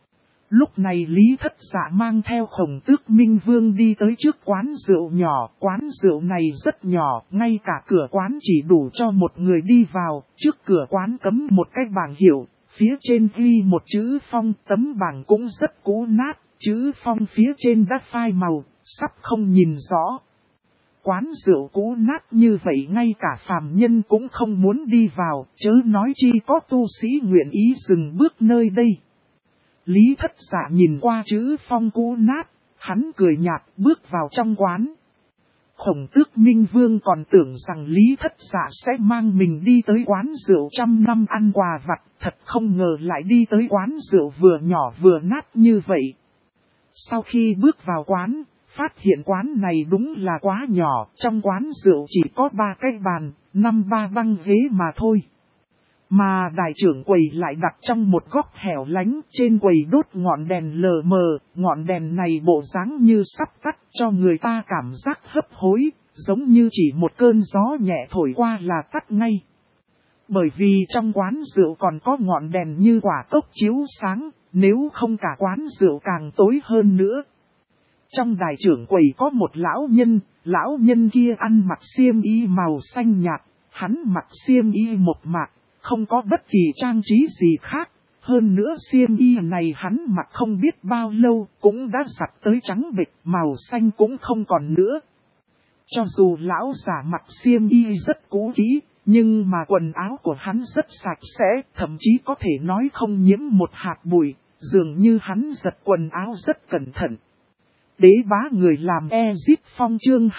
Lúc này Lý Thất Dạ mang theo Khổng Tước Minh Vương đi tới trước quán rượu nhỏ, quán rượu này rất nhỏ, ngay cả cửa quán chỉ đủ cho một người đi vào, trước cửa quán cấm một cái bảng hiệu, phía trên ghi một chữ Phong, tấm bảng cũng rất cũ nát, chữ Phong phía trên đã phai màu, sắp không nhìn rõ. Quán rượu cũ nát như vậy ngay cả phàm nhân cũng không muốn đi vào, chớ nói chi có tu sĩ nguyện ý dừng bước nơi đây. Lý Thất Dạ nhìn qua chữ phong cũ nát, hắn cười nhạt bước vào trong quán. Khổng Tước Minh Vương còn tưởng rằng Lý Thất Dạ sẽ mang mình đi tới quán rượu trăm năm ăn quà vặt, thật không ngờ lại đi tới quán rượu vừa nhỏ vừa nát như vậy. Sau khi bước vào quán, phát hiện quán này đúng là quá nhỏ, trong quán rượu chỉ có 3 cái bàn, 5 băng ghế mà thôi. Mà đại trưởng quầy lại đặt trong một góc hẻo lánh, trên quầy đốt ngọn đèn lờ mờ, ngọn đèn này bộ dáng như sắp tắt cho người ta cảm giác hấp hối, giống như chỉ một cơn gió nhẹ thổi qua là tắt ngay. Bởi vì trong quán rượu còn có ngọn đèn như quả cốc chiếu sáng, nếu không cả quán rượu càng tối hơn nữa. Trong đại trưởng quầy có một lão nhân kia ăn mặc xiêm y màu xanh nhạt, hắn mặc xiêm y một mạc, không có bất kỳ trang trí gì khác. Hơn nữa xiêm y này hắn mặc không biết bao lâu, cũng đã giặt tới trắng bệch, màu xanh cũng không còn nữa. Cho dù lão giả mặc xiêm y rất cũ kỹ, nhưng mà quần áo của hắn rất sạch sẽ, thậm chí có thể nói không nhiễm một hạt bụi, dường như hắn giặt quần áo rất cẩn thận. Đế bá người làm Ezip Phong chương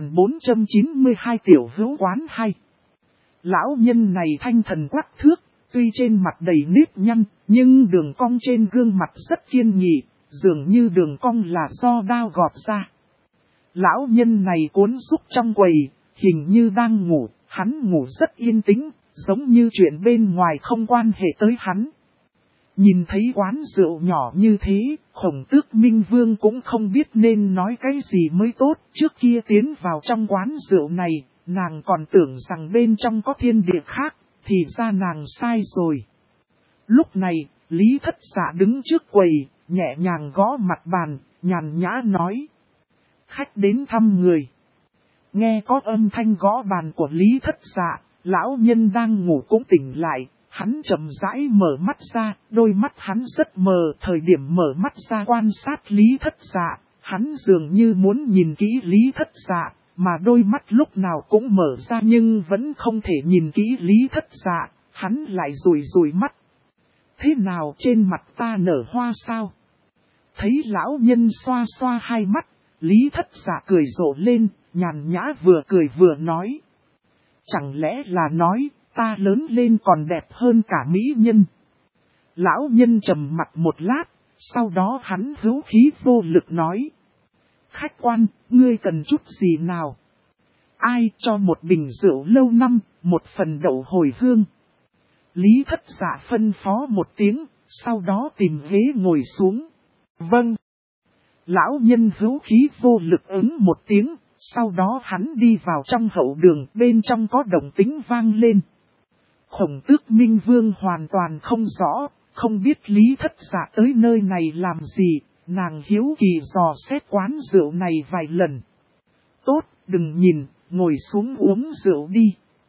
2492 tiểu hữu quán hay. Lão nhân này thanh thần quắc thước, tuy trên mặt đầy nếp nhăn, nhưng đường cong trên gương mặt rất kiên nghị, dường như đường cong là do đao gọt ra. Lão nhân này cuốn xúc trong quầy, hình như đang ngủ, hắn ngủ rất yên tĩnh, giống như chuyện bên ngoài không quan hệ tới hắn. Nhìn thấy quán rượu nhỏ như thế, Khổng Tước Minh Vương cũng không biết nên nói cái gì mới tốt. Trước kia tiến vào trong quán rượu này, nàng còn tưởng rằng bên trong có thiên địa khác, thì ra nàng sai rồi. Lúc này, Lý Thất Dạ đứng trước quầy, nhẹ nhàng gõ mặt bàn, nhàn nhã nói. Khách đến thăm người. Nghe có âm thanh gõ bàn của Lý Thất Dạ, lão nhân đang ngủ cũng tỉnh lại. Hắn chậm rãi mở mắt ra, đôi mắt hắn rất mờ, thời điểm mở mắt ra quan sát Lý Thất Dạ, hắn dường như muốn nhìn kỹ Lý Thất Dạ, mà đôi mắt lúc nào cũng mở ra nhưng vẫn không thể nhìn kỹ Lý Thất Dạ, hắn lại rủi mắt. Thế nào trên mặt ta nở hoa sao? Thấy lão nhân xoa xoa hai mắt, Lý Thất Dạ cười rộ lên, nhàn nhã vừa cười vừa nói. Chẳng lẽ là nói, ta lớn lên còn đẹp hơn cả mỹ nhân. Lão nhân trầm mặt một lát, sau đó hắn hữu khí vô lực nói. Khách quan, ngươi cần chút gì nào? Ai cho một bình rượu lâu năm, một phần đậu hồi hương? Lý Thất Dạ phân phó một tiếng, sau đó tìm ghế ngồi xuống. Vâng. Lão nhân hữu khí vô lực ứng một tiếng, sau đó hắn đi vào trong hậu đường, bên trong có động tĩnh vang lên. Khổng Tước Minh Vương hoàn toàn không rõ, không biết Lý Thất Dạ tới nơi này làm gì, nàng hiếu kỳ dò xét quán rượu này vài lần. Tốt, đừng nhìn, ngồi xuống uống rượu đi.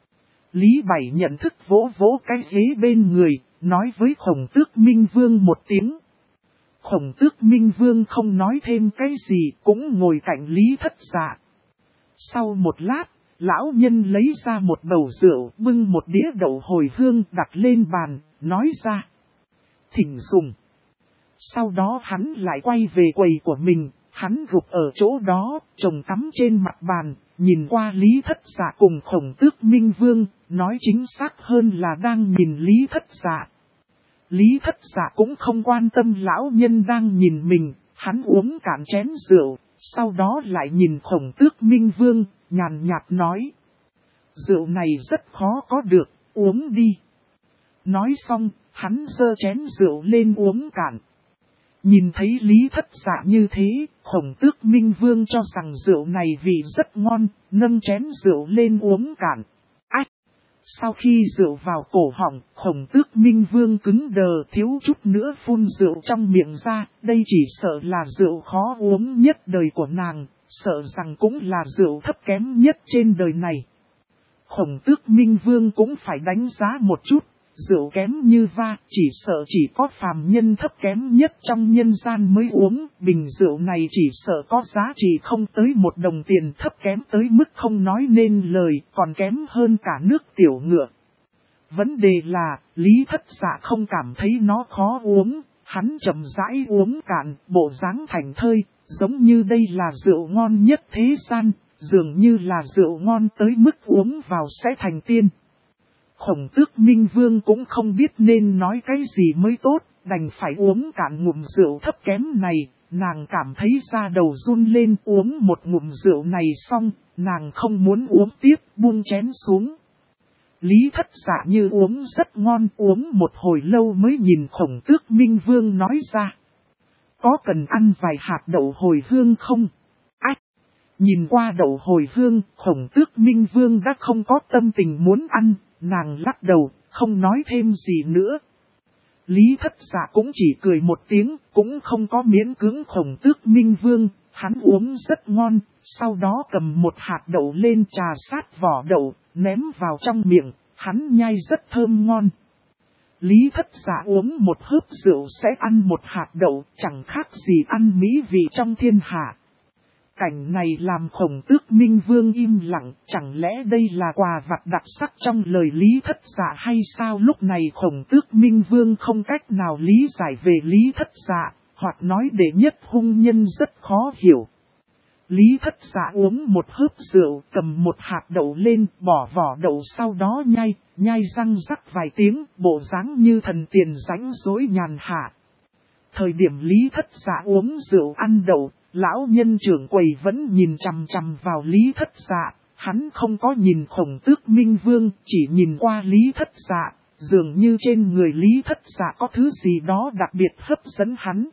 Lý Bảy nhận thức vỗ vỗ cái ghế bên người, nói với Khổng Tước Minh Vương một tiếng. Khổng Tước Minh Vương không nói thêm cái gì, cũng ngồi cạnh Lý Thất Dạ. Sau một lát, lão nhân lấy ra một bầu rượu, bưng một đĩa đậu hồi hương đặt lên bàn, nói ra. Thỉnh dùng. Sau đó hắn lại quay về quầy của mình, hắn gục ở chỗ đó, chồng cắm trên mặt bàn, nhìn qua Lý Thất Dạ cùng Khổng Tước Minh Vương, nói chính xác hơn là đang nhìn Lý Thất Dạ. Lý Thất Dạ cũng không quan tâm lão nhân đang nhìn mình, hắn uống cạn chén rượu, sau đó lại nhìn Khổng Tước Minh Vương, nhàn nhạt nói. Rượu này rất khó có được, uống đi. Nói xong, hắn giơ chén rượu lên uống cạn. Nhìn thấy Lý Thất Dạ như thế, Khổng Tước Minh Vương cho rằng rượu này vị rất ngon, nâng chén rượu lên uống cạn. Ách! Sau khi rượu vào cổ họng, Khổng Tước Minh Vương cứng đờ thiếu chút nữa phun rượu trong miệng ra, đây chỉ sợ là rượu khó uống nhất đời của nàng, sợ rằng cũng là rượu thấp kém nhất trên đời này. Khổng Tước Minh Vương cũng phải đánh giá một chút, rượu kém như va, chỉ sợ chỉ có phàm nhân thấp kém nhất trong nhân gian mới uống. Bình rượu này chỉ sợ có giá trị không tới 1 đồng tiền, thấp kém tới mức không nói nên lời, còn kém hơn cả nước tiểu ngựa. Vấn đề là, Lý Thất Dạ không cảm thấy nó khó uống, hắn chậm rãi uống cạn, bộ dáng thành thơi, giống như đây là rượu ngon nhất thế gian, dường như là rượu ngon tới mức uống vào sẽ thành tiên. Khổng Tước Minh Vương cũng không biết nên nói cái gì mới tốt, đành phải uống cạn ngụm rượu thấp kém này, nàng cảm thấy da đầu run lên. Uống một ngụm rượu này xong, nàng không muốn uống tiếp, buông chén xuống. Lý Thất Dạ như uống rất ngon, uống một hồi lâu mới nhìn Khổng Tước Minh Vương nói ra. Có cần ăn vài hạt đậu hồi hương không? Ách! Nhìn qua đậu hồi hương, Khổng Tước Minh Vương đã không có tâm tình muốn ăn, nàng lắc đầu, không nói thêm gì nữa. Lý Thất Dạ cũng chỉ cười một tiếng, cũng không có miễn cưỡng Khổng Tước Minh Vương, hắn uống rất ngon, sau đó cầm một hạt đậu lên trà sát vỏ đậu, ném vào trong miệng, hắn nhai rất thơm ngon. Lý Thất Dạ uống một hớp rượu sẽ ăn một hạt đậu, chẳng khác gì ăn mỹ vị trong thiên hạ. Cảnh này làm Khổng Tước Minh Vương im lặng, chẳng lẽ đây là quà vặt đặc sắc trong lời Lý Thất Dạ hay sao? Lúc này Khổng Tước Minh Vương không cách nào lý giải về Lý Thất Dạ, hoặc nói đệ nhất hung nhân rất khó hiểu. Lý Thất Dạ uống một hớp rượu, cầm một hạt đậu lên, bỏ vỏ đậu sau đó nhai răng rắc vài tiếng, bộ dáng như thần tiền rãnh rỗi nhàn hạ. Thời điểm Lý Thất Dạ uống rượu ăn đậu, lão nhân trưởng quầy vẫn nhìn chằm chằm vào Lý Thất Dạ, hắn không có nhìn Khổng Tước Minh Vương, chỉ nhìn qua Lý Thất Dạ, dường như trên người Lý Thất Dạ có thứ gì đó đặc biệt hấp dẫn hắn.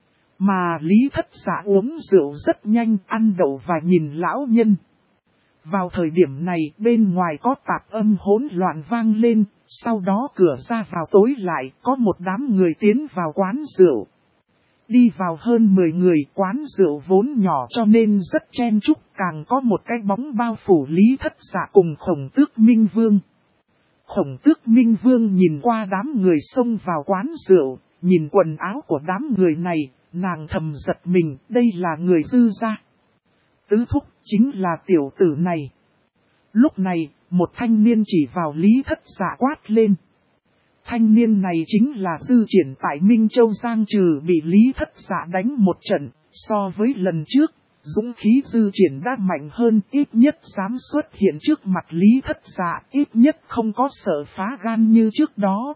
Mà Lý Thất Dạ uống rượu rất nhanh, ăn đậu và nhìn lão nhân. Vào thời điểm này bên ngoài có tạp âm hỗn loạn vang lên, sau đó cửa ra vào tối lại, có một đám người tiến vào quán rượu. Đi vào hơn 10 người, quán rượu vốn nhỏ cho nên rất chen chúc, càng có một cái bóng bao phủ Lý Thất Dạ cùng Khổng Tước Minh Vương. Khổng Tước Minh Vương nhìn qua đám người xông vào quán rượu, nhìn quần áo của đám người này, nàng thầm giật mình, đây là người Dư gia. Tứ thúc chính là tiểu tử này. Lúc này, một thanh niên chỉ vào Lý Thất Dạ quát lên. Thanh niên này chính là Dư Triển tại Minh Châu Giang Trừ, bị Lý Thất Dạ đánh một trận, so với lần trước, dũng khí Dư Triển đã mạnh hơn, ít nhất dám xuất hiện trước mặt Lý Thất Dạ, ít nhất không có sợ phá gan như trước đó.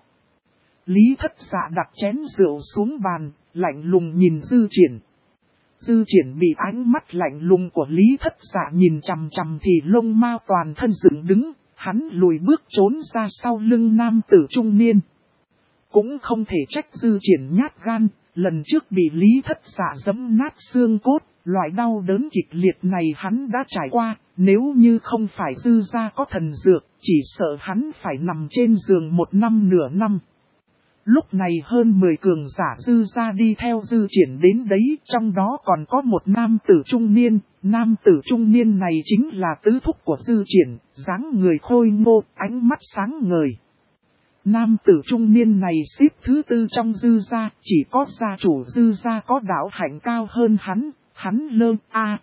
Lý Thất Dạ đặt chén rượu xuống bàn, lạnh lùng nhìn Dư Triển. Dư Triển bị ánh mắt lạnh lùng của Lý Thất Dạ nhìn chằm chằm thì lông mao toàn thân dựng đứng, hắn lùi bước trốn ra sau lưng nam tử trung niên. Cũng không thể trách Dư Triển nhát gan, lần trước bị Lý Thất Dạ giẫm nát xương cốt, loại đau đớn kịch liệt này hắn đã trải qua, nếu như không phải Dư gia có thần dược, chỉ sợ hắn phải nằm trên giường 1 năm nửa năm. Lúc này hơn 10 cường giả Dư gia đi theo Dư Triển đến đấy, trong đó còn có một nam tử trung niên. Nam tử trung niên này chính là tứ thúc của Dư Triển, dáng người khôi ngô, ánh mắt sáng ngời. Nam tử trung niên này xếp thứ 4 trong Dư gia, chỉ có gia chủ Dư gia có đạo hạnh cao hơn hắn lơ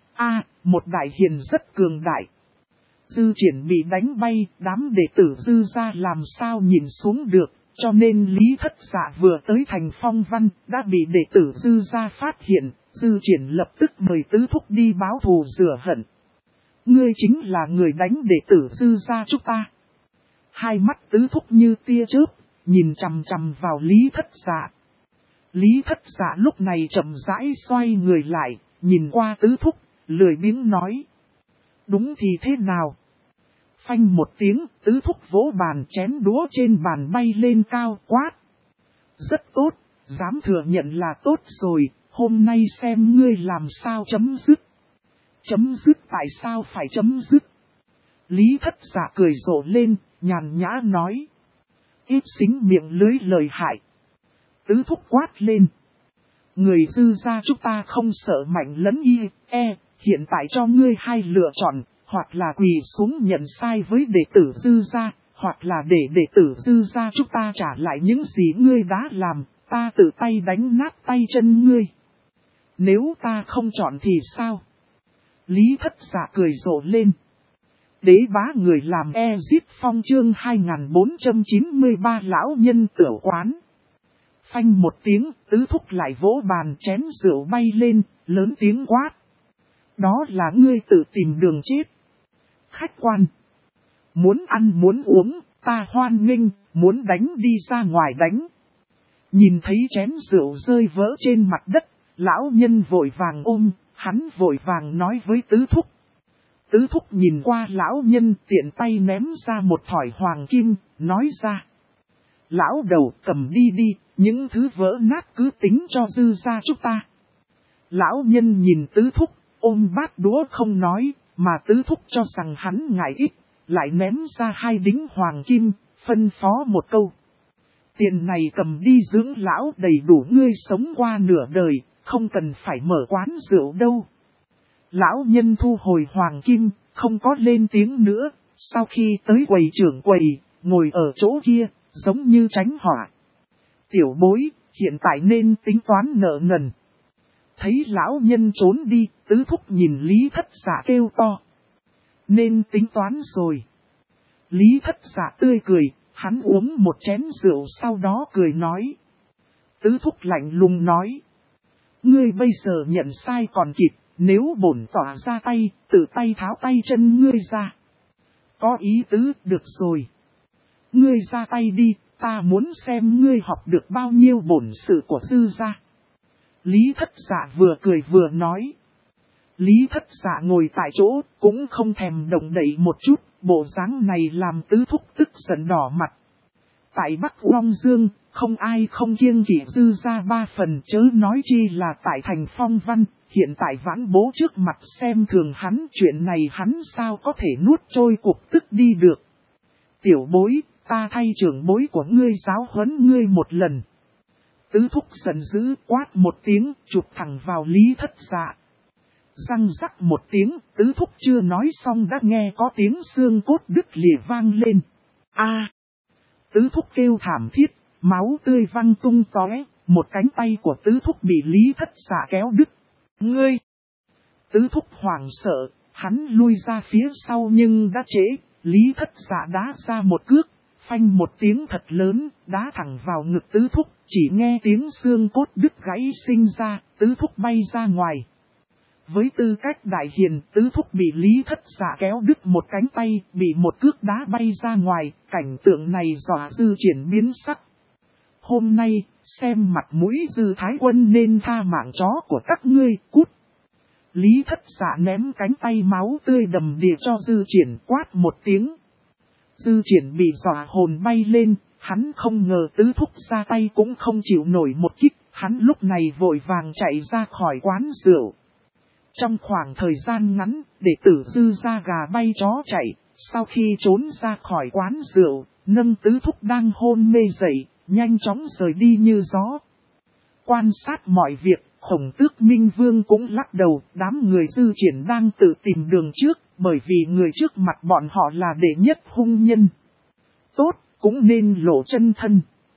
một đại hiền rất cường đại. Dư Triển bị đánh bay, đám đệ tử Dư gia làm sao nhìn xuống được. Cho nên Lý Thất Dạ vừa tới thành Phong Văn, đã bị đệ tử Dư gia phát hiện, Dư Triển lập tức mời tứ thúc đi báo thù rửa hận. Ngươi chính là người đánh đệ tử Dư gia chúng ta. Hai mắt tứ thúc như tia chớp, nhìn chằm chằm vào Lý Thất Dạ. Lý Thất Dạ lúc này chậm rãi xoay người lại, nhìn qua tứ thúc, lười biếng nói. Đúng thì thế nào? Phanh một tiếng, tứ thúc vỗ bàn, chén đũa trên bàn bay lên cao, quát. Rất tốt, dám thừa nhận là tốt rồi, hôm nay xem ngươi làm sao chấm dứt. Chấm dứt tại sao phải chấm dứt? Lý Thất Dạ cười rộ lên, nhàn nhã nói. Ít xính miệng lưới lời hại. Tứ thúc quát lên. Người Dư gia chúng ta không sợ mạnh lẫn hiện tại cho ngươi 2 lựa chọn. Hoặc là quỳ xuống nhận sai với đệ tử Dư gia, hoặc là để đệ tử Dư gia chúng ta trả lại những gì ngươi đã làm, ta tự tay đánh nát tay chân ngươi. Nếu ta không chọn thì sao? Lý Thất Dạ cười rộ lên. Đế bá người làm Ezit Phong chương 2493 lão nhân tửu quán. Phanh một tiếng, tứ thúc lại vỗ bàn chén rượu bay lên, lớn tiếng quát. Đó là ngươi tự tìm đường chết. Khách quan. Muốn ăn muốn uống, ta hoan nghênh, muốn đánh đi ra ngoài đánh. Nhìn thấy chén rượu rơi vỡ trên mặt đất, lão nhân vội vàng ôm, hắn vội vàng nói với tứ thúc. Tứ thúc nhìn qua lão nhân tiện tay ném ra một thỏi hoàng kim, nói ra. Lão đầu cầm đi đi, những thứ vỡ nát cứ tính cho Dư gia chúng ta. Lão nhân nhìn tứ thúc, ôm bát đũa không nói, mà tứ thúc cho rằng hắn ngại ít, lại ném ra 2 đính hoàng kim, phân phó một câu. Tiền này cầm đi dưỡng lão đầy đủ ngươi sống qua nửa đời, không cần phải mở quán rượu đâu. Lão nhân thu hồi hoàng kim, không có lên tiếng nữa, sau khi tới quầy trưởng quầy, ngồi ở chỗ kia, giống như tránh hỏa. Tiểu bối, hiện tại nên tính toán nợ nần. Thấy lão nhân trốn đi, tứ thúc nhìn Lý Thất Dạ kêu to. Nên tính toán rồi. Lý Thất Dạ tươi cười, hắn uống một chén rượu sau đó cười nói. Tứ thúc lạnh lùng nói. Ngươi bây giờ nhận sai còn kịp, nếu bổn tỏa ra tay, tự tay tháo tay chân ngươi ra. Có ý tứ, được rồi. Ngươi ra tay đi, ta muốn xem ngươi học được bao nhiêu bổn sự của Dư gia. Lý Thất Dạ vừa cười vừa nói. Lý Thất Dạ ngồi tại chỗ, cũng không thèm động đậy một chút, bộ dáng này làm tứ thúc tức giận đỏ mặt. Tại Bắc Long Dương, không ai không kiêng kỵ Dư gia 3 phần, chớ nói chi là tại thành Phong Văn, hiện tại Vãn Bố trước mặt xem thường hắn, chuyện này hắn sao có thể nuốt trôi cuộc tức đi được. Tiểu bối, ta thay trưởng bối của ngươi giáo huấn ngươi một lần. Tứ thúc giận dữ quát một tiếng, chụp thẳng vào Lý Thất Dạ. Răng rắc một tiếng, tứ thúc chưa nói xong đã nghe có tiếng xương cốt đứt lìa vang lên. A! Tứ thúc kêu thảm thiết, máu tươi văng tung tóe, một cánh tay của tứ thúc bị Lý Thất Dạ kéo đứt. Ngươi! Tứ thúc hoảng sợ, hắn lui ra phía sau nhưng đã trễ, Lý Thất Dạ đá ra một cước, phanh một tiếng thật lớn, đá thẳng vào ngực tứ thúc, chỉ nghe tiếng xương cốt đứt gãy sinh ra, tứ thúc bay ra ngoài. Với tư cách đại hiền, tứ thúc bị Lý Thất Dạ kéo đứt một cánh tay, bị một cước đá bay ra ngoài, cảnh tượng này dọa Dư Triển biến sắc. Hôm nay, xem mặt mũi Dư Thái Quân nên tha mạng chó của các ngươi, cút. Lý Thất Dạ ném cánh tay máu tươi đầm đìa cho Dư Triển quát một tiếng. Dư Triển bị dọa hồn bay lên, hắn không ngờ tứ thúc ra tay cũng không chịu nổi một kích, hắn lúc này vội vàng chạy ra khỏi quán rượu. Trong khoảng thời gian ngắn, đệ tử Dư gia gà bay chó chạy, sau khi trốn ra khỏi quán rượu, nâng tứ thúc đang hôn mê dậy, nhanh chóng rời đi như gió. Quan sát mọi việc, Khổng Tước Minh Vương cũng lắc đầu, đám người Dư Triển đang tự tìm đường trước, bởi vì người trước mặt bọn họ là đệ nhất hung nhân. Tốt, cũng nên lộ chân thân.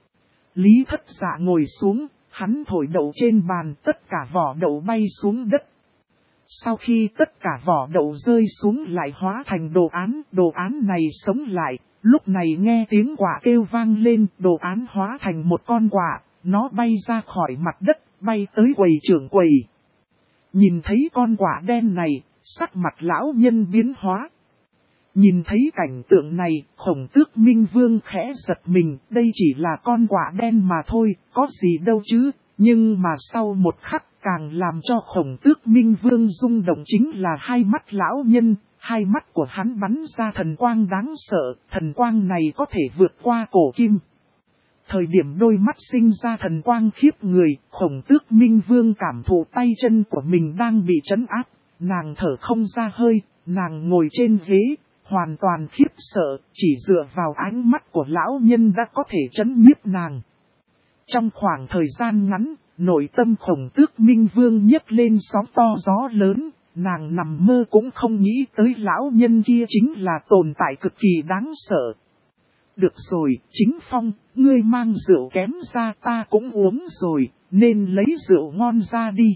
Lý Thất Dạ ngồi xuống, hắn thổi đậu trên bàn, tất cả vỏ đậu bay xuống đất. Sau khi tất cả vỏ đậu rơi xuống lại hóa thành đồ án này sống lại, lúc này nghe tiếng quả kêu vang lên, đồ án hóa thành một con quả, nó bay ra khỏi mặt đất, bay tới quầy trưởng quầy. Nhìn thấy con quả đen này, sắc mặt lão nhân biến hóa. Nhìn thấy cảnh tượng này, Khổng Tước Minh Vương khẽ giật mình, đây chỉ là con quả đen mà thôi, có gì đâu chứ, nhưng mà sau một khắc càng làm cho Khổng Tước Minh Vương rung động chính là hai mắt lão nhân, hai mắt của hắn bắn ra thần quang đáng sợ, thần quang này có thể vượt qua cổ kim. Thời điểm đôi mắt sinh ra thần quang khiếp người, Khổng Tước Minh Vương cảm thụ tay chân của mình đang bị trấn áp, nàng thở không ra hơi, nàng ngồi trên ghế, hoàn toàn khiếp sợ, chỉ dựa vào ánh mắt của lão nhân đã có thể trấn nhiếp nàng. Trong khoảng thời gian ngắn, nội tâm Khổng Tước Minh Vương nhấc lên sóng to gió lớn, nàng nằm mơ cũng không nghĩ tới lão nhân kia chính là tồn tại cực kỳ đáng sợ. Được rồi, Chính Phong, ngươi mang rượu kém ra ta cũng uống rồi, nên lấy rượu ngon ra đi.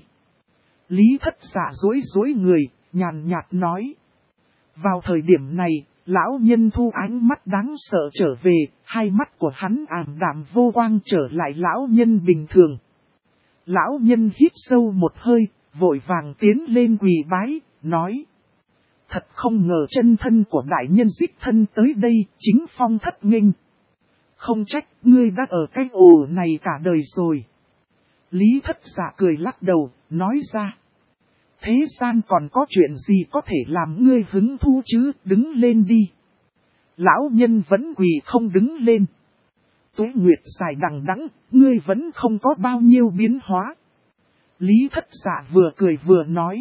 Lý Thất Dạ dối người, nhàn nhạt nói. Vào thời điểm này, lão nhân thu ánh mắt đáng sợ trở về, hai mắt của hắn ảm đạm vô quang trở lại lão nhân bình thường. Lão nhân hít sâu một hơi, vội vàng tiến lên quỳ bái, nói. Thật không ngờ chân thân của đại nhân đích thân tới đây, Chính Phong thất nghênh. Không trách, ngươi đã ở cái ổ này cả đời rồi. Lý Thất Dạ cười lắc đầu, nói ra. Thế gian còn có chuyện gì có thể làm ngươi hứng thú chứ, đứng lên đi. Lão nhân vẫn quỳ không đứng lên. Tuế nguyệt dài đằng đẵng, ngươi vẫn không có bao nhiêu biến hóa. Lý Thất Dạ vừa cười vừa nói.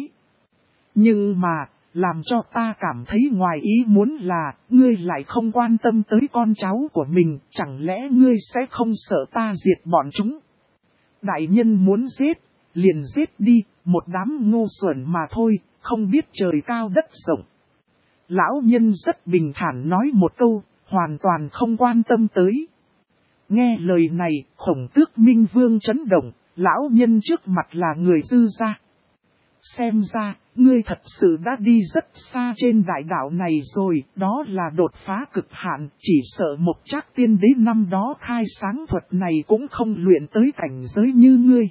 Nhưng mà, làm cho ta cảm thấy ngoài ý muốn là, ngươi lại không quan tâm tới con cháu của mình, chẳng lẽ ngươi sẽ không sợ ta diệt bọn chúng? Đại nhân muốn giết, liền giết đi, một đám ngu xuẩn mà thôi, không biết trời cao đất rộng. Lão nhân rất bình thản nói một câu, hoàn toàn không quan tâm tới. Nghe lời này, Khổng Tước Minh Vương chấn động, lão nhân trước mặt là người dư gia. Xem ra, ngươi thật sự đã đi rất xa trên đại đạo này rồi, đó là đột phá cực hạn, chỉ sợ một Trác tiên đế năm đó khai sáng thuật này cũng không luyện tới cảnh giới như ngươi.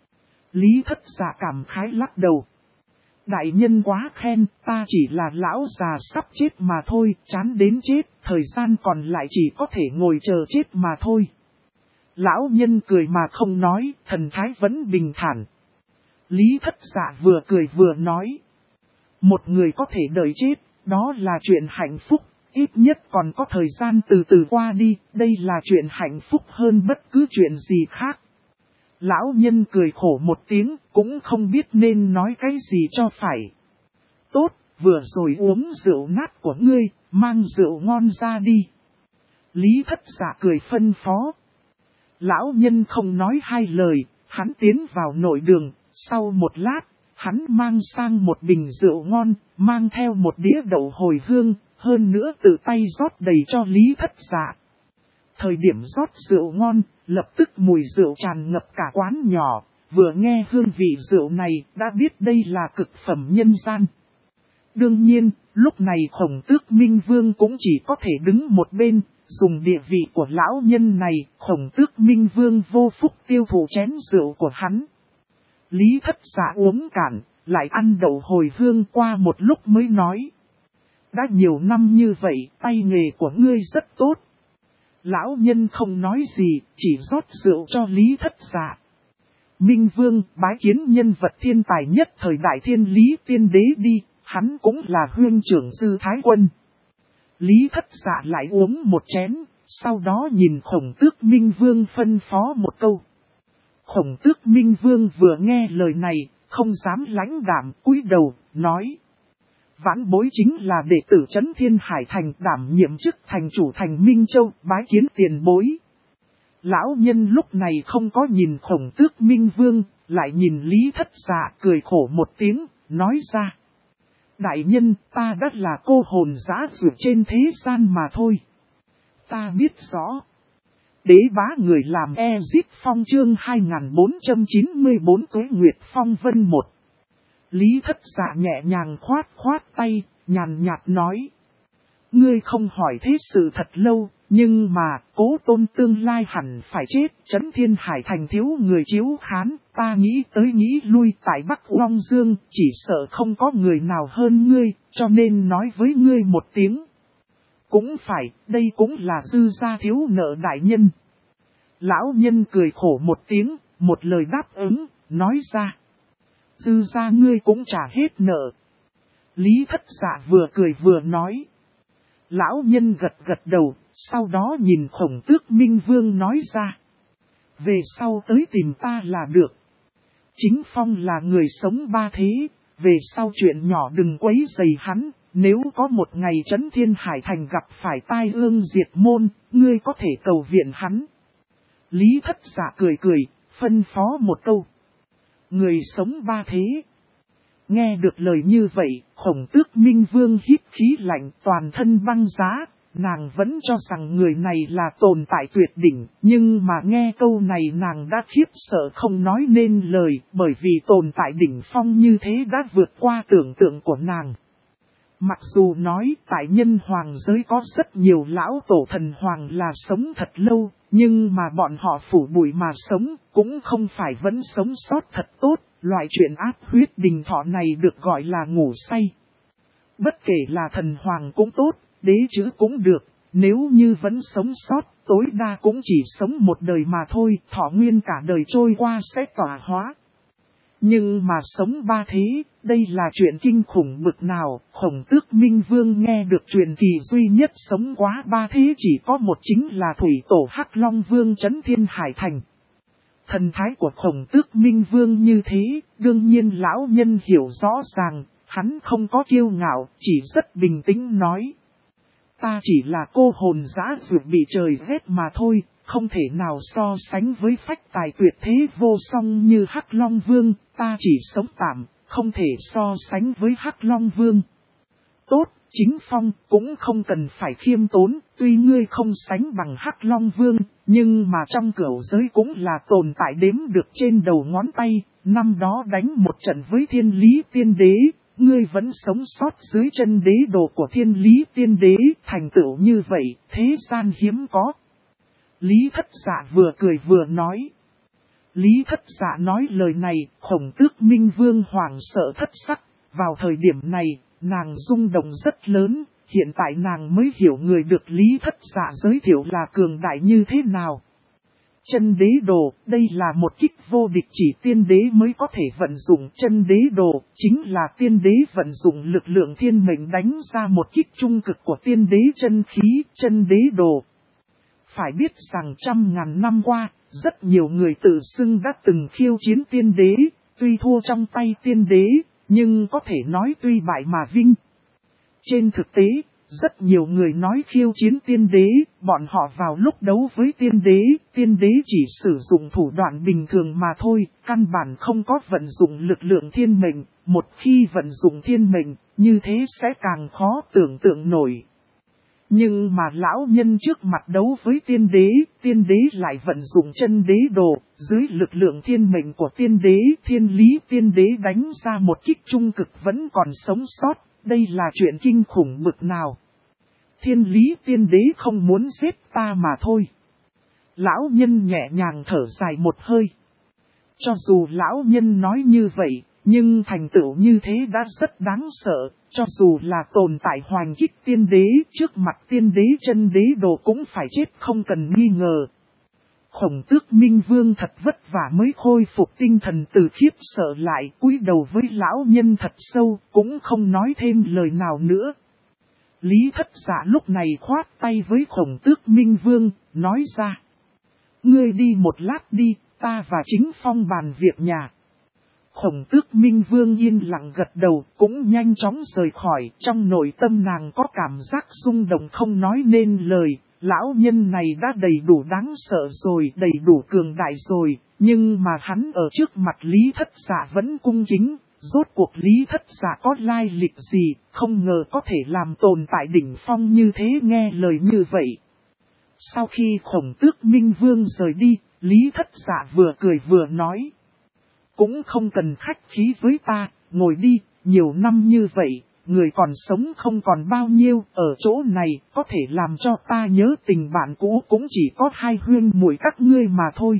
Lý Thất Dạ cảm khái lắc đầu. Đại nhân quá khen, ta chỉ là lão già sắp chết mà thôi, chán đến chết, thời gian còn lại chỉ có thể ngồi chờ chết mà thôi. Lão nhân cười mà không nói, thần thái vẫn bình thản. Lý Thất Dạ vừa cười vừa nói. Một người có thể đợi chết, đó là chuyện hạnh phúc, ít nhất còn có thời gian từ từ qua đi, đây là chuyện hạnh phúc hơn bất cứ chuyện gì khác. Lão nhân cười khổ một tiếng, cũng không biết nên nói cái gì cho phải. Tốt, vừa rồi uống rượu nát của ngươi, mang rượu ngon ra đi. Lý Thất Dạ cười phân phó. Lão nhân không nói hai lời, hắn tiến vào nội đường, sau một lát, hắn mang sang một bình rượu ngon, mang theo một đĩa đậu hồi hương, hơn nữa tự tay rót đầy cho Lý Thất Dạ. Thời điểm rót rượu ngon, lập tức mùi rượu tràn ngập cả quán nhỏ, vừa nghe hương vị rượu này đã biết đây là cực phẩm nhân gian. Đương nhiên, lúc này Khổng Tước Minh Vương cũng chỉ có thể đứng một bên, dùng địa vị của lão nhân này, Khổng Tước Minh Vương vô phúc tiêu thụ chén rượu của hắn. Lý Thất Dạ uống cạn, lại ăn đậu hồi hương qua một lúc mới nói. Đã nhiều năm như vậy, tay nghề của ngươi rất tốt. Lão nhân không nói gì, chỉ rót rượu cho Lý Thất Dạ. Minh Vương bái kiến nhân vật thiên tài nhất thời đại Thiên Lý Tiên Đế đi, hắn cũng là huynh trưởng Dư Thái Quân. Lý Thất Dạ lại uống một chén, sau đó nhìn Khổng Tước Minh Vương phân phó một câu. Khổng Tước Minh Vương vừa nghe lời này, không dám lãnh đạm, cúi đầu, nói. Vãn bối chính là đệ tử Trấn Thiên Hải Thành, đảm nhiệm chức thành chủ thành Minh Châu, bái kiến tiền bối. Lão nhân lúc này không có nhìn Khổng Tước Minh Vương, lại nhìn Lý Thất Dạ cười khổ một tiếng, nói ra. Đại nhân, ta đã là cô hồn dã dược trên thế gian mà thôi. Ta biết rõ. Đế bá người làm Ezit Phong chương 2494 Tuế Nguyệt Phong Vân 1. Lý Thất Dạ nhẹ nhàng khoát tay, nhàn nhạt nói. Ngươi không hỏi thế sự thật lâu, nhưng mà Cố Tôn tương lai hẳn phải chết. Trấn Thiên Hải Thành thiếu người chiếu khán, ta nghĩ tới nghĩ lui tại Bắc Long Dương, chỉ sợ không có người nào hơn ngươi, cho nên nói với ngươi một tiếng. Cũng phải, đây cũng là Dư gia thiếu nợ đại nhân. Lão nhân cười khổ một tiếng, một lời đáp ứng, nói ra. Dư gia ngươi cũng trả hết nợ. Lý Thất Dạ vừa cười vừa nói. Lão nhân gật đầu, sau đó nhìn Khổng Tước Minh Vương nói ra. Về sau tới tìm ta là được. Chính Phong là người sống ba thế, về sau chuyện nhỏ đừng quấy rầy hắn. Nếu có một ngày Trấn Thiên Hải Thành gặp phải tai ương diệt môn, ngươi có thể cầu viện hắn. Lý Thất Dạ cười, phân phó một câu. Người sống ba thế. Nghe được lời như vậy, Khổng Tước Minh Vương hít khí lạnh toàn thân băng giá, nàng vẫn cho rằng người này là tồn tại tuyệt đỉnh, nhưng mà nghe câu này nàng đã khiếp sợ không nói nên lời, bởi vì tồn tại đỉnh phong như thế đã vượt qua tưởng tượng của nàng. Mặc dù nói tại nhân hoàng giới có rất nhiều lão tổ thần hoàng là sống thật lâu, nhưng mà bọn họ phủ bụi mà sống cũng không phải vẫn sống sót thật tốt, loại chuyện áp huyết đình thọ này được gọi là ngủ say. Bất kể là thần hoàng cũng tốt, đế chữ cũng được, nếu như vẫn sống sót, tối đa cũng chỉ sống một đời mà thôi, thọ nguyên cả đời trôi qua sẽ tỏa hóa. Nhưng mà sống ba thế, đây là chuyện kinh khủng bực nào, Khổng Tước Minh Vương nghe được truyền kỳ duy nhất sống quá ba thế chỉ có một chính là Thủy Tổ Hắc Long Vương trấn Thiên Hải Thành. Thần thái của Khổng Tước Minh Vương như thế, đương nhiên lão nhân hiểu rõ ràng, hắn không có kiêu ngạo, chỉ rất bình tĩnh nói. Ta chỉ là cô hồn dã dược bị trời ghét mà thôi, không thể nào so sánh với phách tài tuyệt thế vô song như Hắc Long Vương, ta chỉ sống tạm, không thể so sánh với Hắc Long Vương. Tốt, Chính Phong cũng không cần phải khiêm tốn, tuy ngươi không sánh bằng Hắc Long Vương, nhưng mà trong cửu giới cũng là tồn tại đếm được trên đầu ngón tay, năm đó đánh một trận với Thiên Lý Tiên Đế. Ngươi vẫn sống sót dưới chân đế đồ của Thiên Lý Tiên Đế, thành tựu như vậy, thế gian hiếm có. Lý Thất Dạ vừa cười vừa nói. Lý Thất Dạ nói lời này, Khổng Tước Minh Vương hoảng sợ thất sắc. Vào thời điểm này, nàng rung động rất lớn, hiện tại nàng mới hiểu người được Lý Thất Dạ giới thiệu là cường đại như thế nào. Chân đế đồ, đây là một kích vô địch chỉ tiên đế mới có thể vận dụng. Chân đế đồ, chính là tiên đế vận dụng lực lượng thiên mệnh đánh ra một kích trung cực của tiên đế chân khí, chân đế đồ. Phải biết rằng trăm ngàn năm qua, rất nhiều người tự xưng đã từng khiêu chiến tiên đế, tuy thua trong tay tiên đế, nhưng có thể nói tuy bại mà vinh. Trên thực tế, rất nhiều người nói khiêu chiến tiên đế, bọn họ vào lúc đấu với tiên đế chỉ sử dụng thủ đoạn bình thường mà thôi, căn bản không có vận dụng lực lượng thiên mệnh, một khi vận dụng thiên mệnh, như thế sẽ càng khó tưởng tượng nổi. Nhưng mà lão nhân trước mặt đấu với tiên đế lại vận dụng chân đế đồ, dưới lực lượng thiên mệnh của tiên đế, Thiên Lý Tiên Đế đánh ra một kích trung cực vẫn còn sống sót, đây là chuyện kinh khủng bực nào. Thiên Lý Tiên Đế không muốn giết ta mà thôi. Lão nhân nhẹ nhàng thở dài một hơi. Cho dù lão nhân nói như vậy, nhưng thành tựu như thế đã rất đáng sợ, cho dù là tồn tại hoành kích tiên đế, trước mặt tiên đế chân đế đồ cũng phải chết không cần nghi ngờ. Khổng Tước Minh Vương thật vất vả mới khôi phục tinh thần từ khiếp sợ lại, cúi đầu với lão nhân thật sâu, cũng không nói thêm lời nào nữa. Lý Thất Dạ lúc này khoát tay với Khổng Tước Minh Vương, nói ra. Ngươi đi một lát đi, ta và Chính Phong bàn việc nhà. Khổng Tước Minh Vương yên lặng gật đầu, cũng nhanh chóng rời khỏi, trong nội tâm nàng có cảm giác rung động không nói nên lời. Lão nhân này đã đầy đủ đáng sợ rồi, đầy đủ cường đại rồi, nhưng mà hắn ở trước mặt Lý Thất Dạ vẫn cung kính. Rốt cuộc Lý Thất Dạ có lai lịch gì, không ngờ có thể làm tồn tại đỉnh phong như thế nghe lời như vậy. Sau khi Khổng Tước Minh Vương rời đi, Lý Thất Dạ vừa cười vừa nói. Cũng không cần khách khí với ta, ngồi đi, nhiều năm như vậy, người còn sống không còn bao nhiêu, ở chỗ này có thể làm cho ta nhớ tình bạn cũ cũng chỉ có hai huynh muội các ngươi mà thôi.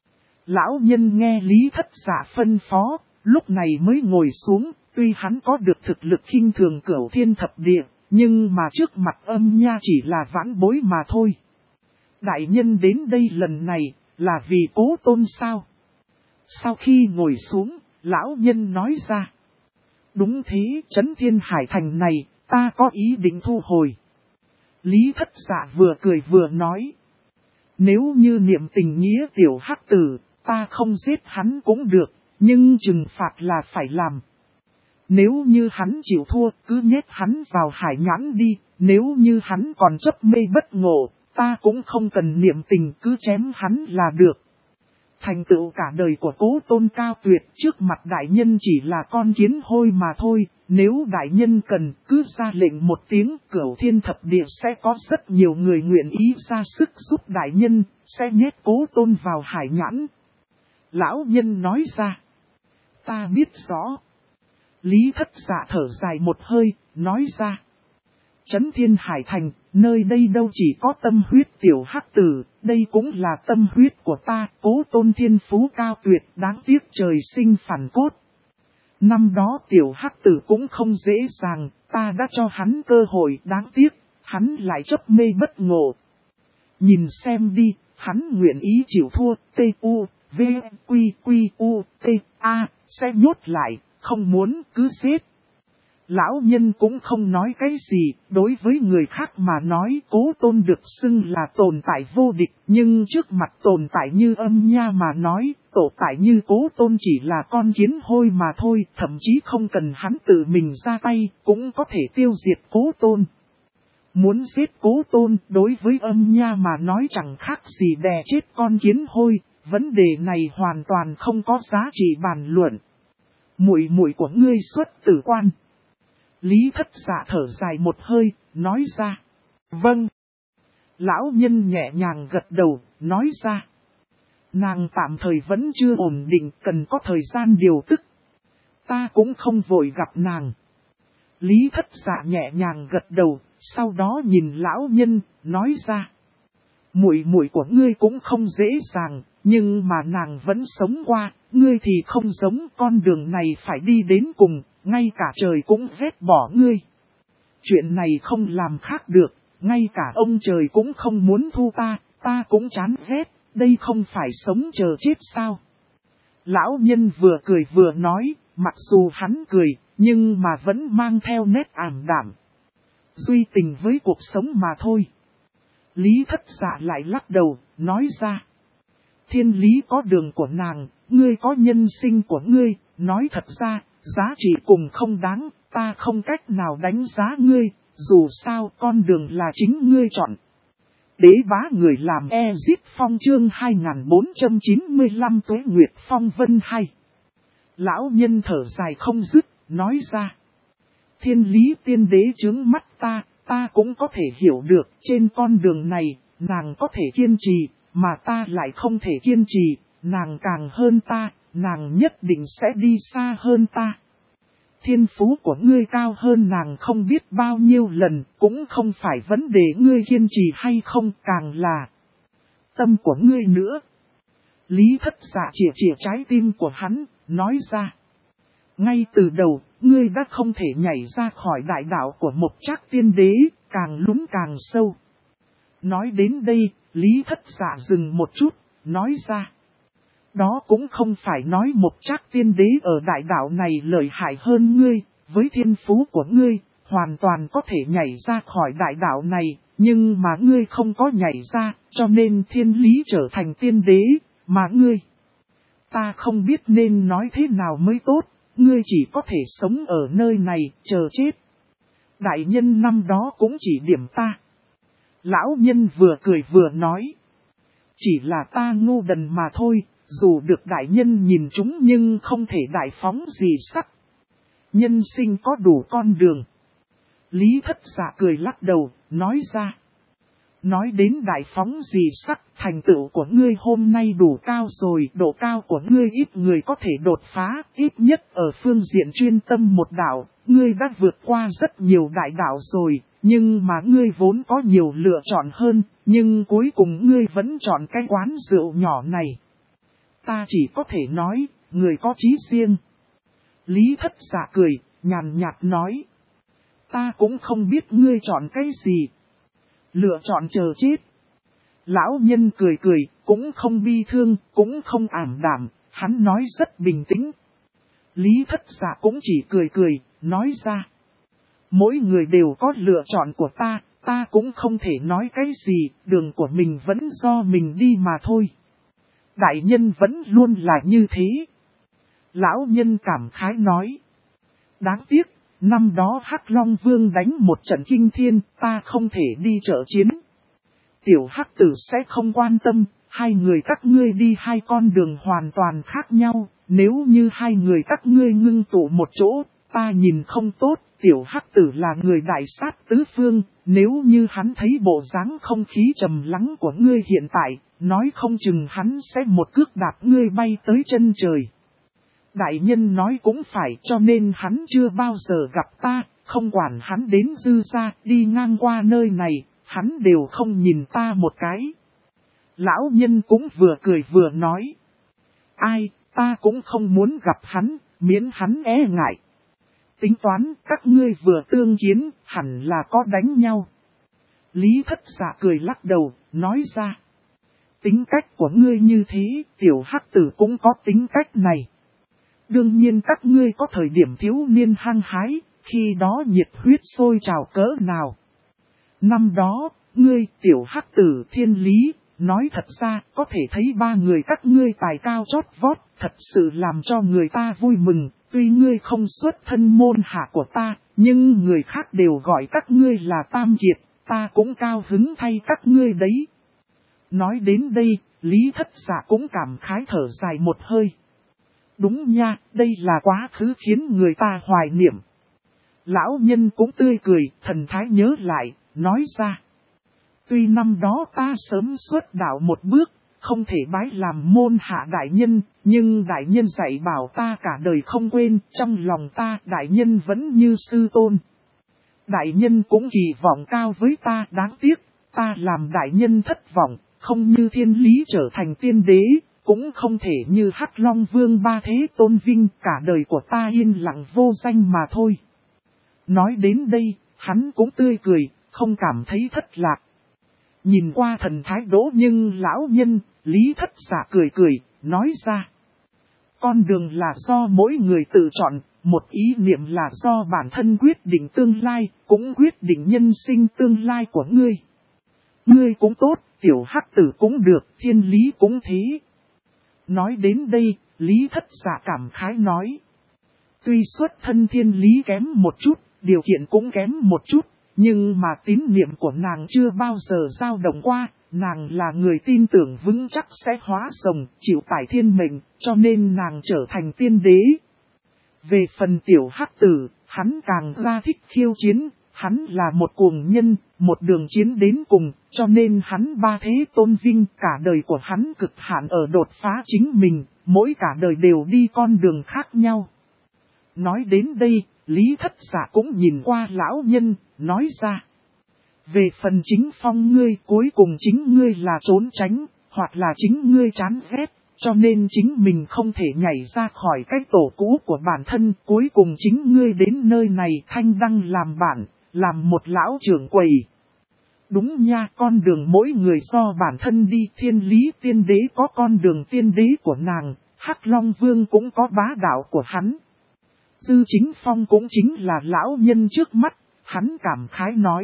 Lão nhân nghe Lý Thất Dạ phân phó, lúc này mới ngồi xuống, tuy hắn có được thực lực khinh thường cửu thiên thập địa, nhưng mà trước mặt Âm Nha chỉ là vãn bối mà thôi. Đại nhân đến đây lần này, là vì Cố Tôn sao? Sau khi ngồi xuống, lão nhân nói ra. Đúng thế, Trấn Thiên Hải Thành này, ta có ý định thu hồi. Lý Thất Dạ vừa cười vừa nói. Nếu như niệm tình nghĩa tiểu hắc tử, ta không giết hắn cũng được, nhưng trừng phạt là phải làm. Nếu như hắn chịu thua, cứ nhét hắn vào hải nhãn đi, nếu như hắn còn chấp mê bất ngộ, ta cũng không cần niệm tình, cứ chém hắn là được. Thành tựu cả đời của Cố Tôn cao tuyệt, trước mặt đại nhân chỉ là con kiến hôi mà thôi. Nếu đại nhân cần, cứ ra lệnh một tiếng, Cửu Thiên Thập Địa sẽ có rất nhiều người nguyện ý ra sức giúp đại nhân, sẽ nhét Cố Tôn vào hải nhãn. Lão nhân nói ra. Ta biết rõ. Lý Thất Dạ thở dài một hơi, nói ra. Trấn Thiên Hải Thành, nơi đây đâu chỉ có tâm huyết tiểu hắc tử, đây cũng là tâm huyết của ta, Cố Tôn thiên phú cao tuyệt, đáng tiếc trời sinh phản cốt. Năm đó tiểu hắc tử cũng không dễ dàng, ta đã cho hắn cơ hội, đáng tiếc, hắn lại chấp mê bất ngộ. Nhìn xem đi, hắn nguyện ý chịu thua, T.U. V. Quy Quy U T A sẽ nhốt lại, không muốn cứ giết. Lão nhân cũng không nói cái gì, đối với người khác mà nói Cố Tôn được xưng là tồn tại vô địch, nhưng trước mặt tồn tại như Âm Nha mà nói, tổ tại như Cố Tôn chỉ là con kiến hôi mà thôi, thậm chí không cần hắn tự mình ra tay, cũng có thể tiêu diệt Cố Tôn. Muốn giết Cố Tôn đối với Âm Nha mà nói chẳng khác gì đè chết con kiến hôi, vấn đề này hoàn toàn không có giá trị bàn luận. Muội của ngươi xuất tử quan. Lý Thất Dạ thở dài một hơi, nói ra. Vâng. Lão nhân nhẹ nhàng gật đầu, nói ra. Nàng tạm thời vẫn chưa ổn định, cần có thời gian điều tức. Ta cũng không vội gặp nàng. Lý Thất Dạ nhẹ nhàng gật đầu, sau đó nhìn lão nhân, nói ra. Muội của ngươi cũng không dễ dàng, nhưng mà nàng vẫn sống qua, ngươi thì không giống, con đường này phải đi đến cùng, ngay cả trời cũng ghét bỏ ngươi. Chuyện này không làm khác được, ngay cả ông trời cũng không muốn thu ta cũng chán ghét, đây không phải sống chờ chết sao. Lão nhân vừa cười vừa nói, mặc dù hắn cười, nhưng mà vẫn mang theo nét ảm đạm. Duy tình với cuộc sống mà thôi. Lý Thất Dạ lại lắc đầu, nói ra. Thiên lý có đường của nàng, ngươi có nhân sinh của ngươi, nói thật ra, giá trị cùng không đáng, ta không cách nào đánh giá ngươi, dù sao con đường là chính ngươi chọn. Đế bá người làm Ezip Phong chương 2495 Tuế Nguyệt Phong Vân hay. Lão nhân thở dài không dứt, nói ra. Thiên lý tiên đế chướng mắt ta cũng có thể hiểu được, trên con đường này, nàng có thể kiên trì, mà ta lại không thể kiên trì, nàng càng hơn ta, nàng nhất định sẽ đi xa hơn ta. Thiên phú của ngươi cao hơn nàng không biết bao nhiêu lần, cũng không phải vấn đề ngươi kiên trì hay không, càng là tâm của ngươi nữa. Lý Thất Dạ chĩa trái tim của hắn, nói ra. Ngay từ đầu, ngươi đã không thể nhảy ra khỏi đại đạo của Mộc Trác tiên đế, càng lún càng sâu. Nói đến đây, Lý Thất Dạ dừng một chút, nói ra. Đó cũng không phải nói Mộc Trác tiên đế ở đại đạo này lợi hại hơn ngươi, với thiên phú của ngươi, hoàn toàn có thể nhảy ra khỏi đại đạo này, nhưng mà ngươi không có nhảy ra, cho nên thiên lý trở thành tiên đế, mà ngươi. Ta không biết nên nói thế nào mới tốt, ngươi chỉ có thể sống ở nơi này, chờ chết. Đại nhân năm đó cũng chỉ điểm ta. Lão nhân vừa cười vừa nói. Chỉ là ta ngu đần mà thôi, dù được đại nhân nhìn chúng nhưng không thể đại phóng gì sắc. Nhân sinh có đủ con đường. Lý Thất Dạ cười lắc đầu, nói ra. Nói đến đại phóng gì sắc, thành tựu của ngươi hôm nay đủ cao rồi, độ cao của ngươi ít người có thể đột phá, ít nhất ở phương diện chuyên tâm một đạo, ngươi đã vượt qua rất nhiều đại đạo rồi, nhưng mà ngươi vốn có nhiều lựa chọn hơn, nhưng cuối cùng ngươi vẫn chọn cái quán rượu nhỏ này. Ta chỉ có thể nói, người có chí riêng. Lý Thất Dạ cười, nhàn nhạt nói. Ta cũng không biết ngươi chọn cái gì. Lựa chọn chờ chết. Lão nhân cười cười, cũng không bi thương, cũng không ảm đạm, hắn nói rất bình tĩnh. Lý Thất Dạ cũng chỉ cười cười, nói ra. Mỗi người đều có lựa chọn của ta cũng không thể nói cái gì, đường của mình vẫn do mình đi mà thôi. Đại nhân vẫn luôn là như thế. Lão nhân cảm khái nói. Đáng tiếc, năm đó Hắc Long Vương đánh một trận kinh thiên, ta không thể đi trợ chiến. Tiểu Hắc Tử sẽ không quan tâm, hai người các ngươi đi hai con đường hoàn toàn khác nhau, nếu như hai người các ngươi ngưng tụ một chỗ, ta nhìn không tốt, tiểu hắc tử là người đại sát tứ phương, nếu như hắn thấy bộ dáng không khí trầm lắng của ngươi hiện tại, nói không chừng hắn sẽ một cước đạp ngươi bay tới chân trời. Đại nhân nói cũng phải, cho nên hắn chưa bao giờ gặp ta, không quản hắn đến Dư gia đi ngang qua nơi này, hắn đều không nhìn ta một cái. Lão nhân cũng vừa cười vừa nói. Ai, ta cũng không muốn gặp hắn, miễn hắn e ngại. Tính toán các ngươi vừa tương kiến, hẳn là có đánh nhau. Lý Thất Dạ cười lắc đầu, nói ra. Tính cách của ngươi như thế, tiểu hắc tử cũng có tính cách này. Đương nhiên các ngươi có thời điểm thiếu niên hăng hái, khi đó nhiệt huyết sôi trào cỡ nào. Năm đó, ngươi tiểu hắc tử Thiên Lý, nói thật ra có thể thấy ba người các ngươi tài cao chót vót, thật sự làm cho người ta vui mừng. Tuy ngươi không xuất thân môn hạ của ta, nhưng người khác đều gọi các ngươi là tam kiệt, ta cũng cao hứng thay các ngươi đấy. Nói đến đây, Lý Thất Dạ cũng cảm khái thở dài một hơi. Đúng nha, đây là quá khứ khiến người ta hoài niệm. Lão nhân cũng tươi cười, thần thái nhớ lại, nói ra. Tuy năm đó ta sớm xuất đạo một bước, không thể bái làm môn hạ đại nhân, nhưng đại nhân dạy bảo ta cả đời không quên, trong lòng ta đại nhân vẫn như sư tôn. Đại nhân cũng kỳ vọng cao với ta, đáng tiếc, ta làm đại nhân thất vọng, không như Thiên Lý trở thành tiên đế, cũng không thể như Hắc Long Vương ba thế tôn vinh, cả đời của ta yên lặng vô danh mà thôi. Nói đến đây, hắn cũng tươi cười, không cảm thấy thất lạc. Nhìn qua thần thái đỗ nhưng lão nhân, Lý Thất Dạ cười cười, nói ra. Con đường là do mỗi người tự chọn, một ý niệm là do bản thân quyết định tương lai, cũng quyết định nhân sinh tương lai của ngươi. Ngươi cũng tốt, tiểu hắc tử cũng được, Thiên Lý cũng thế. Nói đến đây, Lý Thất Dạ cảm khái nói. Tuy xuất thân Thiên Lý kém một chút, điều kiện cũng kém một chút, nhưng mà tín niệm của nàng chưa bao giờ dao động qua, nàng là người tin tưởng vững chắc sẽ hóa rồng, chịu tải thiên mệnh, cho nên nàng trở thành tiên đế. Về phần tiểu hắc tử, hắn càng ra thích khiêu chiến, hắn là một cuồng nhân, một đường chiến đến cùng, cho nên hắn ba thế tôn vinh, cả đời của hắn cực hạn ở đột phá chính mình, mỗi cả đời đều đi con đường khác nhau. Nói đến đây, Lý Thất Dạ cũng nhìn qua lão nhân, nói ra. Về phần chính phong ngươi, cuối cùng chính ngươi là trốn tránh, hoặc là chính ngươi chán ghét, cho nên chính mình không thể nhảy ra khỏi cái tổ cũ của bản thân, cuối cùng chính ngươi đến nơi này thanh đăng làm bạn, làm một lão trưởng quầy. Đúng nha, con đường mỗi người do bản thân đi, Thiên Lý tiên đế có con đường tiên đế của nàng, Hắc Long Vương cũng có bá đạo của hắn. Dư Chính Phong cũng chính là lão nhân trước mắt, hắn cảm khái nói.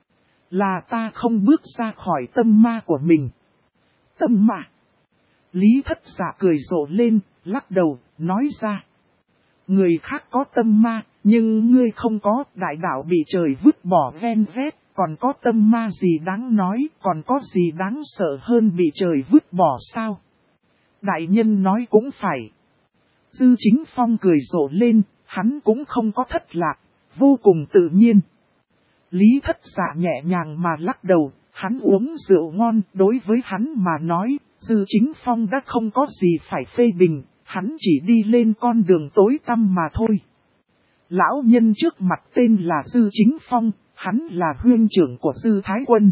Là ta không bước ra khỏi tâm ma của mình. Tâm ma. Lý Thất Dạ cười rộ lên, lắc đầu, nói ra. Người khác có tâm ma, nhưng ngươi không có, đại đạo bị trời vứt bỏ ven vét, còn có tâm ma gì đáng nói, còn có gì đáng sợ hơn bị trời vứt bỏ sao? Đại nhân nói cũng phải. Dư Chính Phong cười rộ lên, hắn cũng không có thất lạc, vô cùng tự nhiên. Lý Thất Dạ nhẹ nhàng mà lắc đầu, hắn uống rượu ngon, đối với hắn mà nói, Dư Chính Phong đã không có gì phải phê bình, hắn chỉ đi lên con đường tối tăm mà thôi. Lão nhân trước mặt tên là Dư Chính Phong, hắn là huynh trưởng của Dư Thái Quân.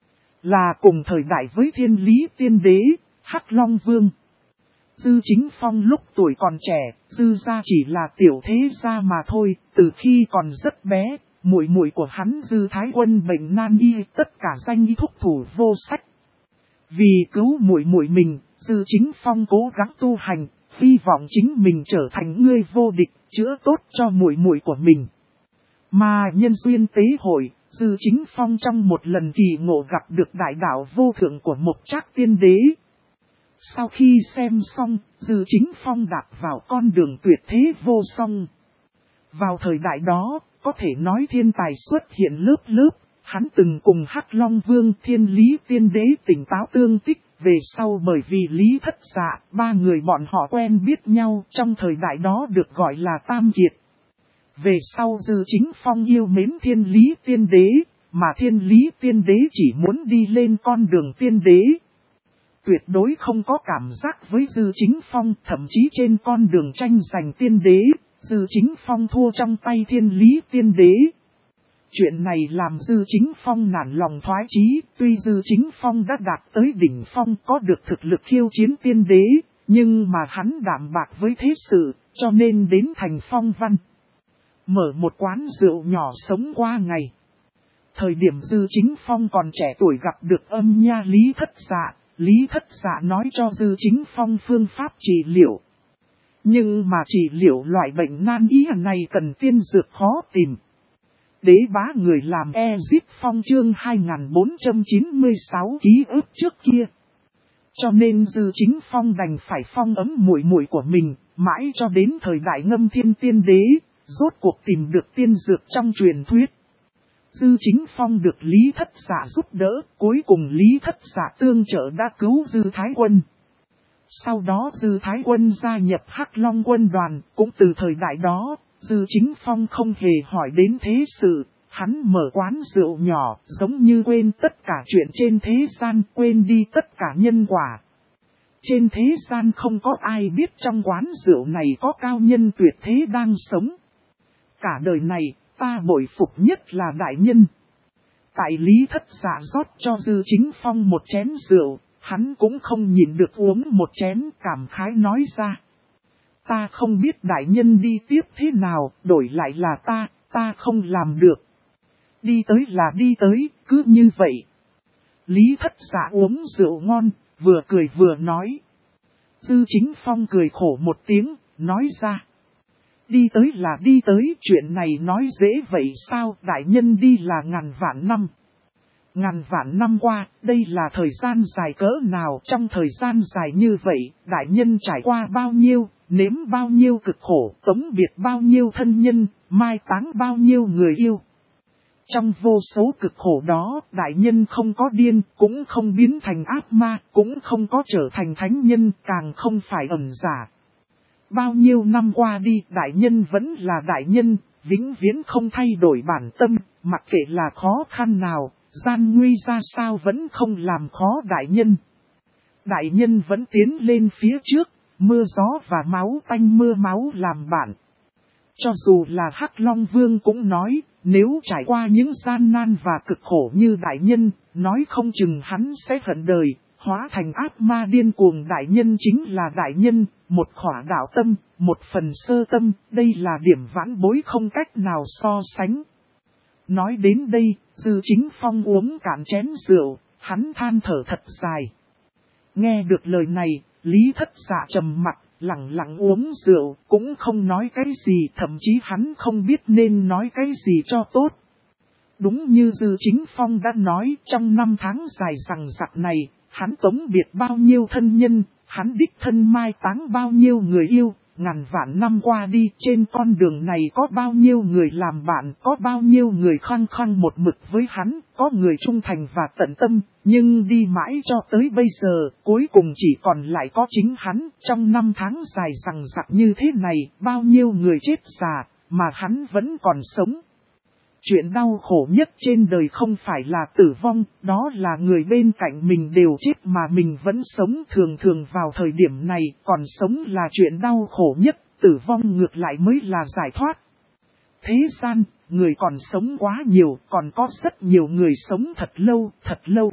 Là cùng thời đại với Thiên Lý tiên đế, Hắc Long Vương. Dư Chính Phong lúc tuổi còn trẻ, Dư gia chỉ là tiểu thế gia mà thôi, từ khi còn rất bé, muội muội của hắn Dư Thái Quân bệnh nan y, tất cả danh y thúc thủ vô sách. Vì cứu muội muội mình, Dư Chính Phong cố gắng tu hành, hy vọng chính mình trở thành người vô địch, chữa tốt cho muội muội của mình. Mà nhân duyên tế hội, Dư Chính Phong trong một lần kỳ ngộ gặp được đại đạo vô thượng của một Trác tiên đế. Sau khi xem xong, Dư Chính Phong đạp vào con đường tuyệt thế vô song. Vào thời đại đó, có thể nói thiên tài xuất hiện lớp lớp, hắn từng cùng Hắc Long Vương Thiên Lý tiên đế tỉnh táo tương tích, Về sau bởi vì Lý Thất Dạ, ba người bọn họ quen biết nhau trong thời đại đó được gọi là Tam Kiệt. Về sau Dư Chính Phong yêu mến Thiên Lý Tiên Đế, mà Thiên Lý Tiên Đế chỉ muốn đi lên con đường tiên đế. Tuyệt đối không có cảm giác với Dư Chính Phong, thậm chí trên con đường tranh giành tiên đế, Dư Chính Phong thua trong tay Thiên Lý Tiên Đế. Chuyện này làm Dư Chính Phong nản lòng thoái chí, tuy Dư Chính Phong đã đạt tới đỉnh phong có được thực lực khiêu chiến tiên đế, nhưng mà hắn đạm bạc với thế sự, cho nên đến thành Phong Văn. Mở một quán rượu nhỏ sống qua ngày. Thời điểm Dư Chính Phong còn trẻ tuổi gặp được âm nha Lý Thất Dạ, Lý Thất Dạ nói cho Dư Chính Phong phương pháp trị liệu. Nhưng mà trị liệu loại bệnh nan y này cần tiên dược khó tìm. Đế bá người làm Ezip Phong chương 2496 ký ức trước kia. Cho nên Dư Chính Phong đành phải phong ấm muội muội của mình, mãi cho đến thời đại Ngâm Thiên Tiên Đế, rốt cuộc tìm được tiên dược trong truyền thuyết. Dư Chính Phong được Lý Thất Dạ giúp đỡ, cuối cùng Lý Thất Dạ tương trợ đã cứu Dư Thái Quân. Sau đó Dư Thái Quân gia nhập Hắc Long quân đoàn, cũng từ thời đại đó, Dư Chính Phong không hề hỏi đến thế sự, hắn mở quán rượu nhỏ, giống như quên tất cả chuyện trên thế gian, quên đi tất cả nhân quả. Trên thế gian không có ai biết trong quán rượu này có cao nhân tuyệt thế đang sống. Cả đời này, ta bội phục nhất là đại nhân. Tại Lý Thất Dạ rót cho Dư Chính Phong một chén rượu, hắn cũng không nhìn được uống một chén, cảm khái nói ra. Ta không biết đại nhân đi tiếp thế nào, đổi lại là ta không làm được. Đi tới là đi tới, cứ như vậy. Lý Thất Dạ uống rượu ngon, vừa cười vừa nói. Dư Chính Phong cười khổ một tiếng, nói ra. Đi tới là đi tới, chuyện này nói dễ vậy sao, đại nhân đi là ngàn vạn năm. Ngàn vạn năm qua, đây là thời gian dài cỡ nào, trong thời gian dài như vậy, đại nhân trải qua bao nhiêu, nếm bao nhiêu cực khổ, tống biệt bao nhiêu thân nhân, mai táng bao nhiêu người yêu. Trong vô số cực khổ đó, đại nhân không có điên, cũng không biến thành ác ma, cũng không có trở thành thánh nhân, càng không phải ẩn giả. Bao nhiêu năm qua đi, đại nhân vẫn là đại nhân, vĩnh viễn không thay đổi bản tâm, mặc kệ là khó khăn nào, gian nguy ra sao vẫn không làm khó đại nhân. Đại nhân vẫn tiến lên phía trước, mưa gió và máu tanh mưa máu làm bạn. Cho dù là Hắc Long Vương cũng nói, nếu trải qua những gian nan và cực khổ như đại nhân, nói không chừng hắn sẽ hận đời, hóa thành ác ma điên cuồng. Đại nhân chính là đại nhân, một khỏa đạo tâm, một phần sơ tâm, đây là điểm vãn bối không cách nào so sánh. Nói đến đây, Dư Chính Phong uống cạn chén rượu, hắn than thở thật dài. Nghe được lời này, Lý Thất Dạ trầm mặt, lặng lặng uống rượu, cũng không nói cái gì, thậm chí hắn không biết nên nói cái gì cho tốt. Đúng như Dư Chính Phong đã nói, trong năm tháng dài dằng dặc này, hắn tống biệt bao nhiêu thân nhân, hắn đích thân mai táng bao nhiêu người yêu, ngàn vạn năm qua đi, trên con đường này có bao nhiêu người làm bạn, có bao nhiêu người khăng khăng một mực với hắn, có người trung thành và tận tâm, nhưng đi mãi cho tới bây giờ, cuối cùng chỉ còn lại có chính hắn. Trong năm tháng dài dằng dặc như thế này, bao nhiêu người chết già, mà hắn vẫn còn sống. Chuyện đau khổ nhất trên đời không phải là tử vong, đó là người bên cạnh mình đều chết mà mình vẫn sống. Thường thường vào thời điểm này, còn sống là chuyện đau khổ nhất, tử vong ngược lại mới là giải thoát. Thế gian, người còn sống quá nhiều, còn có rất nhiều người sống thật lâu, thật lâu.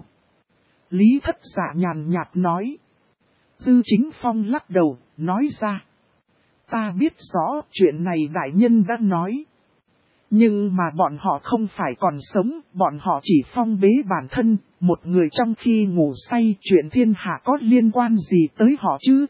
Lý Thất Dạ nhàn nhạt nói. Dư Chính Phong lắc đầu, nói ra. Ta biết rõ chuyện này đại nhân đã nói. Nhưng mà bọn họ không phải còn sống, bọn họ chỉ phong bế bản thân, một người trong khi ngủ say, chuyện thiên hạ có liên quan gì tới họ chứ?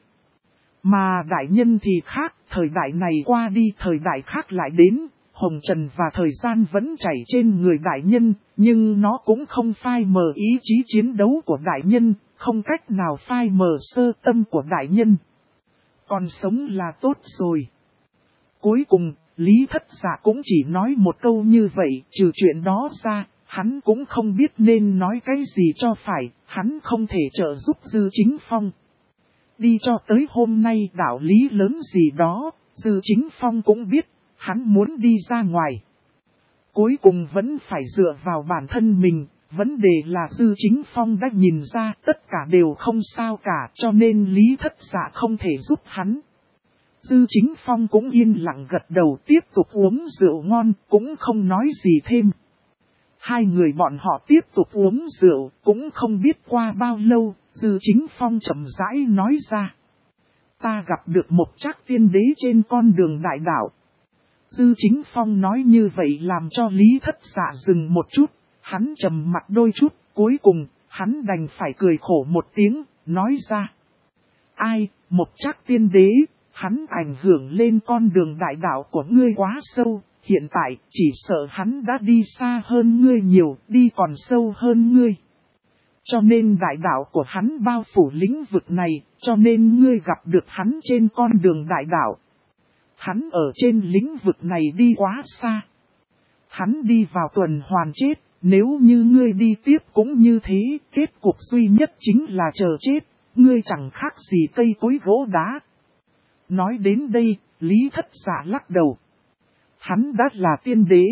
Mà đại nhân thì khác, thời đại này qua đi, thời đại khác lại đến, hồng trần và thời gian vẫn chảy trên người đại nhân, nhưng nó cũng không phai mờ ý chí chiến đấu của đại nhân, không cách nào phai mờ sơ tâm của đại nhân. Còn sống là tốt rồi. Cuối cùng, Lý Thất Dạ cũng chỉ nói một câu như vậy, trừ chuyện đó ra, hắn cũng không biết nên nói cái gì cho phải, hắn không thể trợ giúp Dư Chính Phong. Đi cho tới hôm nay đạo lý lớn gì đó, Dư Chính Phong cũng biết, hắn muốn đi ra ngoài. Cuối cùng vẫn phải dựa vào bản thân mình, vấn đề là Dư Chính Phong đã nhìn ra tất cả đều không sao cả cho nên Lý Thất Dạ không thể giúp hắn. Dư Chính Phong cũng yên lặng gật đầu tiếp tục uống rượu ngon, cũng không nói gì thêm. Hai người bọn họ tiếp tục uống rượu, cũng không biết qua bao lâu, Dư Chính Phong chậm rãi nói ra. Ta gặp được một Trác Tiên Đế trên con đường đại đạo. Dư Chính Phong nói như vậy làm cho Lý Thất Dạ dừng một chút, hắn trầm mặt đôi chút, cuối cùng, hắn đành phải cười khổ một tiếng, nói ra. Ai, một Trác Tiên Đế, hắn ảnh hưởng lên con đường đại đạo của ngươi quá sâu, hiện tại chỉ sợ hắn đã đi xa hơn ngươi nhiều, đi còn sâu hơn ngươi. Cho nên đại đạo của hắn bao phủ lĩnh vực này, cho nên ngươi gặp được hắn trên con đường đại đạo. Hắn ở trên lĩnh vực này đi quá xa. Hắn đi vào tuần hoàn chết, nếu như ngươi đi tiếp cũng như thế, kết cục duy nhất chính là chờ chết, ngươi chẳng khác gì cây cối gỗ đá. Nói đến đây, Lý Thất Dạ lắc đầu. Hắn đã là tiên đế.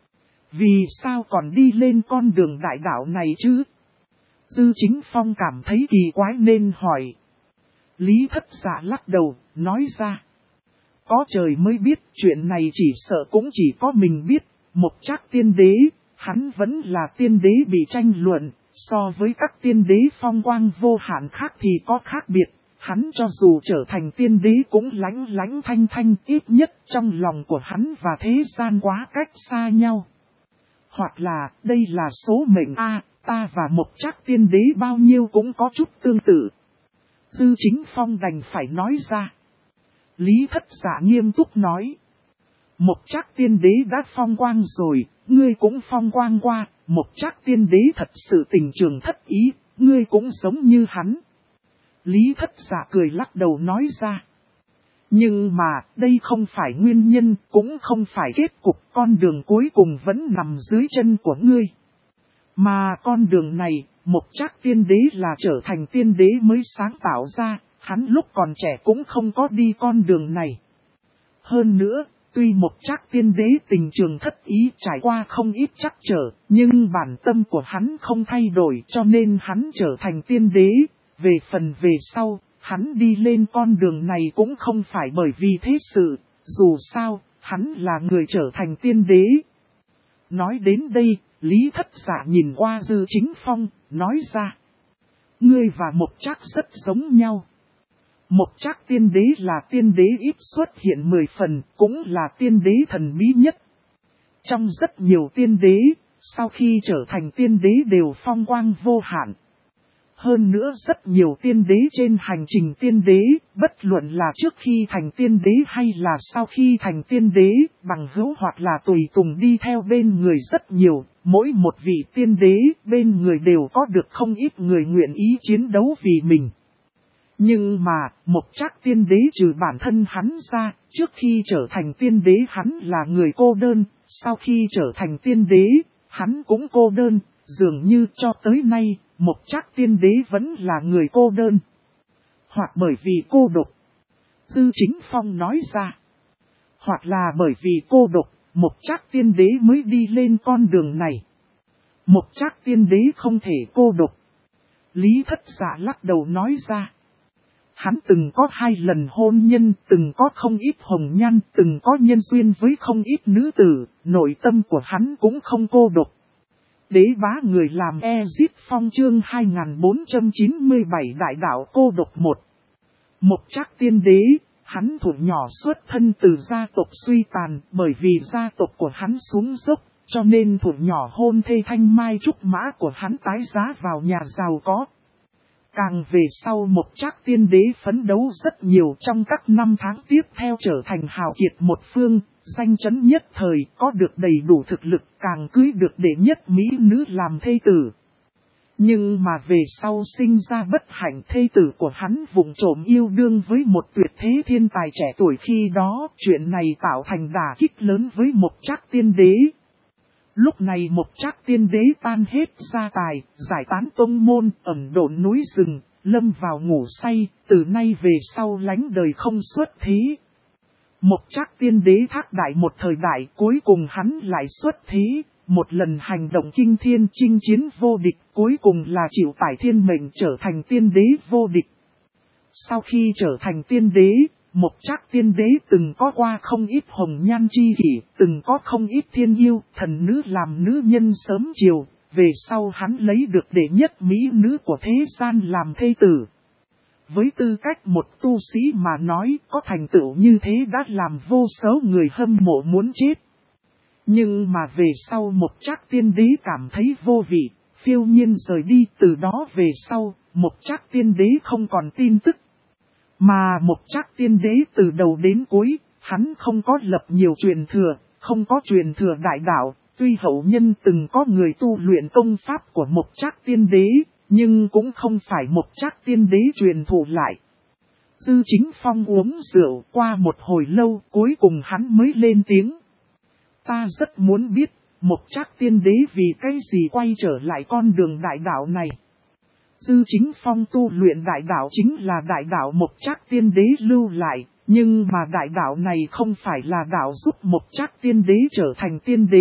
Vì sao còn đi lên con đường đại đạo này chứ? Dư Chính Phong cảm thấy kỳ quái nên hỏi. Lý Thất Dạ lắc đầu, nói ra. Có trời mới biết, chuyện này chỉ sợ cũng chỉ có mình biết. Một Trác Tiên Đế, hắn vẫn là tiên đế bị tranh luận, so với các tiên đế phong quang vô hạn khác thì có khác biệt. Hắn cho dù trở thành tiên đế cũng lánh lánh thanh thanh, ít nhất trong lòng của hắn và thế gian quá cách xa nhau. Hoặc là, đây là số mệnh A, ta và một Trác Tiên Đế bao nhiêu cũng có chút tương tự. Dư Chính Phong đành phải nói ra. Lý Thất Dạ nghiêm túc nói. Một Trác Tiên Đế đã phong quang rồi, ngươi cũng phong quang qua, một Trác Tiên Đế thật sự tình trường thất ý, ngươi cũng giống như hắn. Lý Thất Dạ cười lắc đầu nói ra. Nhưng mà, đây không phải nguyên nhân, cũng không phải kết cục, con đường cuối cùng vẫn nằm dưới chân của ngươi. Mà con đường này, một Trác Tiên Đế là trở thành tiên đế mới sáng tạo ra, hắn lúc còn trẻ cũng không có đi con đường này. Hơn nữa, tuy một Trác Tiên Đế tình trường thất ý trải qua không ít trắc trở, nhưng bản tâm của hắn không thay đổi cho nên hắn trở thành tiên đế. Về phần về sau, hắn đi lên con đường này cũng không phải bởi vì thế sự, dù sao, hắn là người trở thành tiên đế. Nói đến đây, Lý Thất Dạ nhìn qua Dư Chính Phong, nói ra. Ngươi và một Trác rất giống nhau. Một Trác Tiên Đế là tiên đế ít xuất hiện 10 phần, cũng là tiên đế thần bí nhất. Trong rất nhiều tiên đế, sau khi trở thành tiên đế đều phong quang vô hạn. Hơn nữa rất nhiều tiên đế trên hành trình tiên đế, bất luận là trước khi thành tiên đế hay là sau khi thành tiên đế, bằng hữu hoặc là tùy tùng đi theo bên người rất nhiều, mỗi một vị tiên đế bên người đều có được không ít người nguyện ý chiến đấu vì mình. Nhưng mà, một Trác Tiên Đế trừ bản thân hắn ra, trước khi trở thành tiên đế hắn là người cô đơn, sau khi trở thành tiên đế, hắn cũng cô đơn, dường như cho tới nay, một Trác Tiên Đế vẫn là người cô đơn. Hoặc bởi vì cô độc. Dư Chính Phong nói ra. Hoặc là bởi vì cô độc, một Trác Tiên Đế mới đi lên con đường này. Một Trác Tiên Đế không thể cô độc. Lý Thất Dạ lắc đầu nói ra. Hắn từng có 2 lần hôn nhân, từng có không ít hồng nhan, từng có nhân duyên với không ít nữ tử, nội tâm của hắn cũng không cô độc. Đế bá người làm Ezit Phong chương 2497 đại đạo cô độc 1. Một Trác Tiên Đế, hắn thủ nhỏ xuất thân từ gia tộc suy tàn, bởi vì gia tộc của hắn xuống dốc, cho nên thủ nhỏ hôn thê thanh mai trúc mã của hắn tái giá vào nhà giàu có. Càng về sau một Trác Tiên Đế phấn đấu rất nhiều trong các năm tháng tiếp theo trở thành hào kiệt một phương, danh chấn nhất thời, có được đầy đủ thực lực, càng cưới được đệ nhất mỹ nữ làm thê tử. Nhưng mà về sau sinh ra bất hạnh, thê tử của hắn vụng trộm yêu đương với một tuyệt thế thiên tài trẻ tuổi khi đó, chuyện này tạo thành đả kích lớn với một Trác Tiên Đế. Lúc này Mộc Trác Tiên Đế tan hết gia tài, giải tán tông môn, ẩn độn núi rừng, lâm vào ngủ say, từ nay về sau lánh đời không xuất thế. Mộc Trác Tiên Đế thác đại một thời đại, cuối cùng hắn lại xuất thế, một lần hành động kinh thiên chinh chiến vô địch, cuối cùng là chịu tải thiên mệnh trở thành tiên đế vô địch. Sau khi trở thành tiên đế, Mộc Trác Tiên Đế từng có qua không ít hồng nhan chi kỷ, từng có không ít thiên yêu, thần nữ làm nữ nhân sớm chiều, về sau hắn lấy được đệ nhất mỹ nữ của thế gian làm thê tử. Với tư cách một tu sĩ mà nói, có thành tựu như thế đã làm vô số người hâm mộ muốn chết. Nhưng mà về sau Mộc Trác Tiên Đế cảm thấy vô vị, phiêu nhiên rời đi, từ đó về sau, Mộc Trác Tiên Đế không còn tin tức. Mà Mộc Trác Tiên Đế từ đầu đến cuối, hắn không có lập nhiều truyền thừa, không có truyền thừa đại đạo, tuy hậu nhân từng có người tu luyện công pháp của Mộc Trác Tiên Đế, nhưng cũng không phải Mộc Trác Tiên Đế truyền thụ lại. Dư Chính Phong uống rượu qua một hồi lâu, cuối cùng hắn mới lên tiếng. Ta rất muốn biết, Mộc Trác Tiên Đế vì cái gì quay trở lại con đường đại đạo này. Dư Chính Phong tu luyện đại đạo chính là đại đạo Mộc Trác Tiên Đế lưu lại, nhưng mà đại đạo này không phải là đạo giúp Mộc Trác Tiên Đế trở thành tiên đế.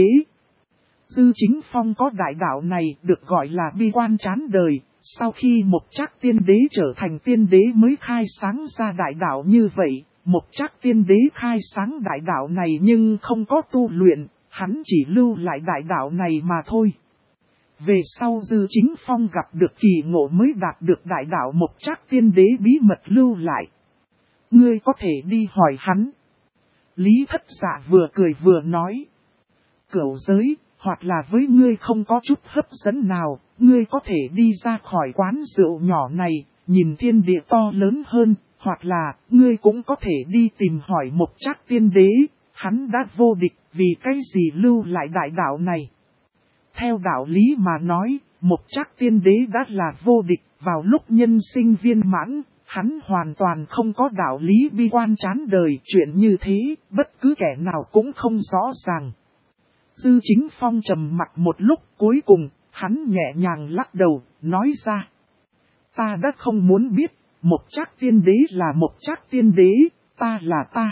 Dư Chính Phong có đại đạo này được gọi là bi quan chán đời, sau khi Mộc Trác Tiên Đế trở thành tiên đế mới khai sáng ra đại đạo như vậy. Mộc Trác Tiên Đế khai sáng đại đạo này nhưng không có tu luyện, hắn chỉ lưu lại đại đạo này mà thôi. Về sau Dư Chính Phong gặp được kỳ ngộ mới đạt được đại đạo Mộc Trác Tiên Đế bí mật lưu lại. Ngươi có thể đi hỏi hắn. Lý Thất Dạ vừa cười vừa nói. Cửu giới, hoặc là với ngươi không có chút hấp dẫn nào, ngươi có thể đi ra khỏi quán rượu nhỏ này, nhìn thiên địa to lớn hơn, hoặc là ngươi cũng có thể đi tìm hỏi Mộc Trác Tiên Đế, hắn đã vô địch, vì cái gì lưu lại đại đạo này. Theo đạo lý mà nói, Mộc Trác Tiên Đế đã là vô địch, vào lúc nhân sinh viên mãn, hắn hoàn toàn không có đạo lý bi quan chán đời, chuyện như thế, bất cứ kẻ nào cũng không rõ ràng. Dư Chính Phong trầm mặt một lúc, cuối cùng, hắn nhẹ nhàng lắc đầu, nói ra. Ta đã không muốn biết, Mộc Trác Tiên Đế là Mộc Trác Tiên Đế, ta là ta.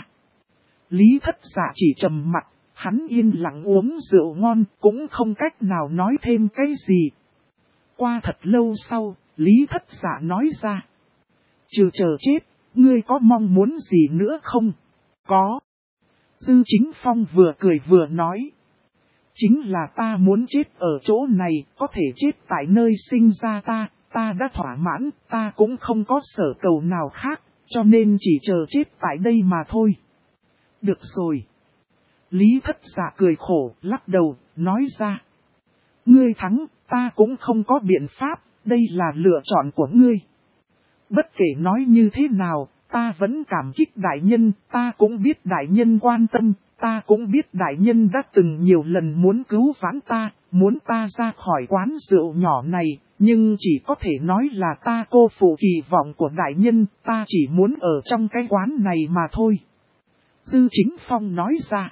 Lý Thất Dạ chỉ trầm mặt, hắn yên lặng uống rượu ngon, cũng không cách nào nói thêm cái gì. Qua thật lâu sau, Lý Thất Dạ nói ra. Trừ chờ chết, ngươi có mong muốn gì nữa không? Có. Dư Chính Phong vừa cười vừa nói. Chính là ta muốn chết ở chỗ này, có thể chết tại nơi sinh ra ta đã thỏa mãn, ta cũng không có sở cầu nào khác, cho nên chỉ chờ chết tại đây mà thôi. Được rồi. Lý Thất Dạ cười khổ, lắc đầu, nói ra. Ngươi thắng, ta cũng không có biện pháp, đây là lựa chọn của ngươi. Bất kể nói như thế nào, ta vẫn cảm kích đại nhân, ta cũng biết đại nhân quan tâm, ta cũng biết đại nhân đã từng nhiều lần muốn cứu vãn ta, muốn ta ra khỏi quán rượu nhỏ này, nhưng chỉ có thể nói là ta cô phụ kỳ vọng của đại nhân, ta chỉ muốn ở trong cái quán này mà thôi. Dư Chính Phong nói ra.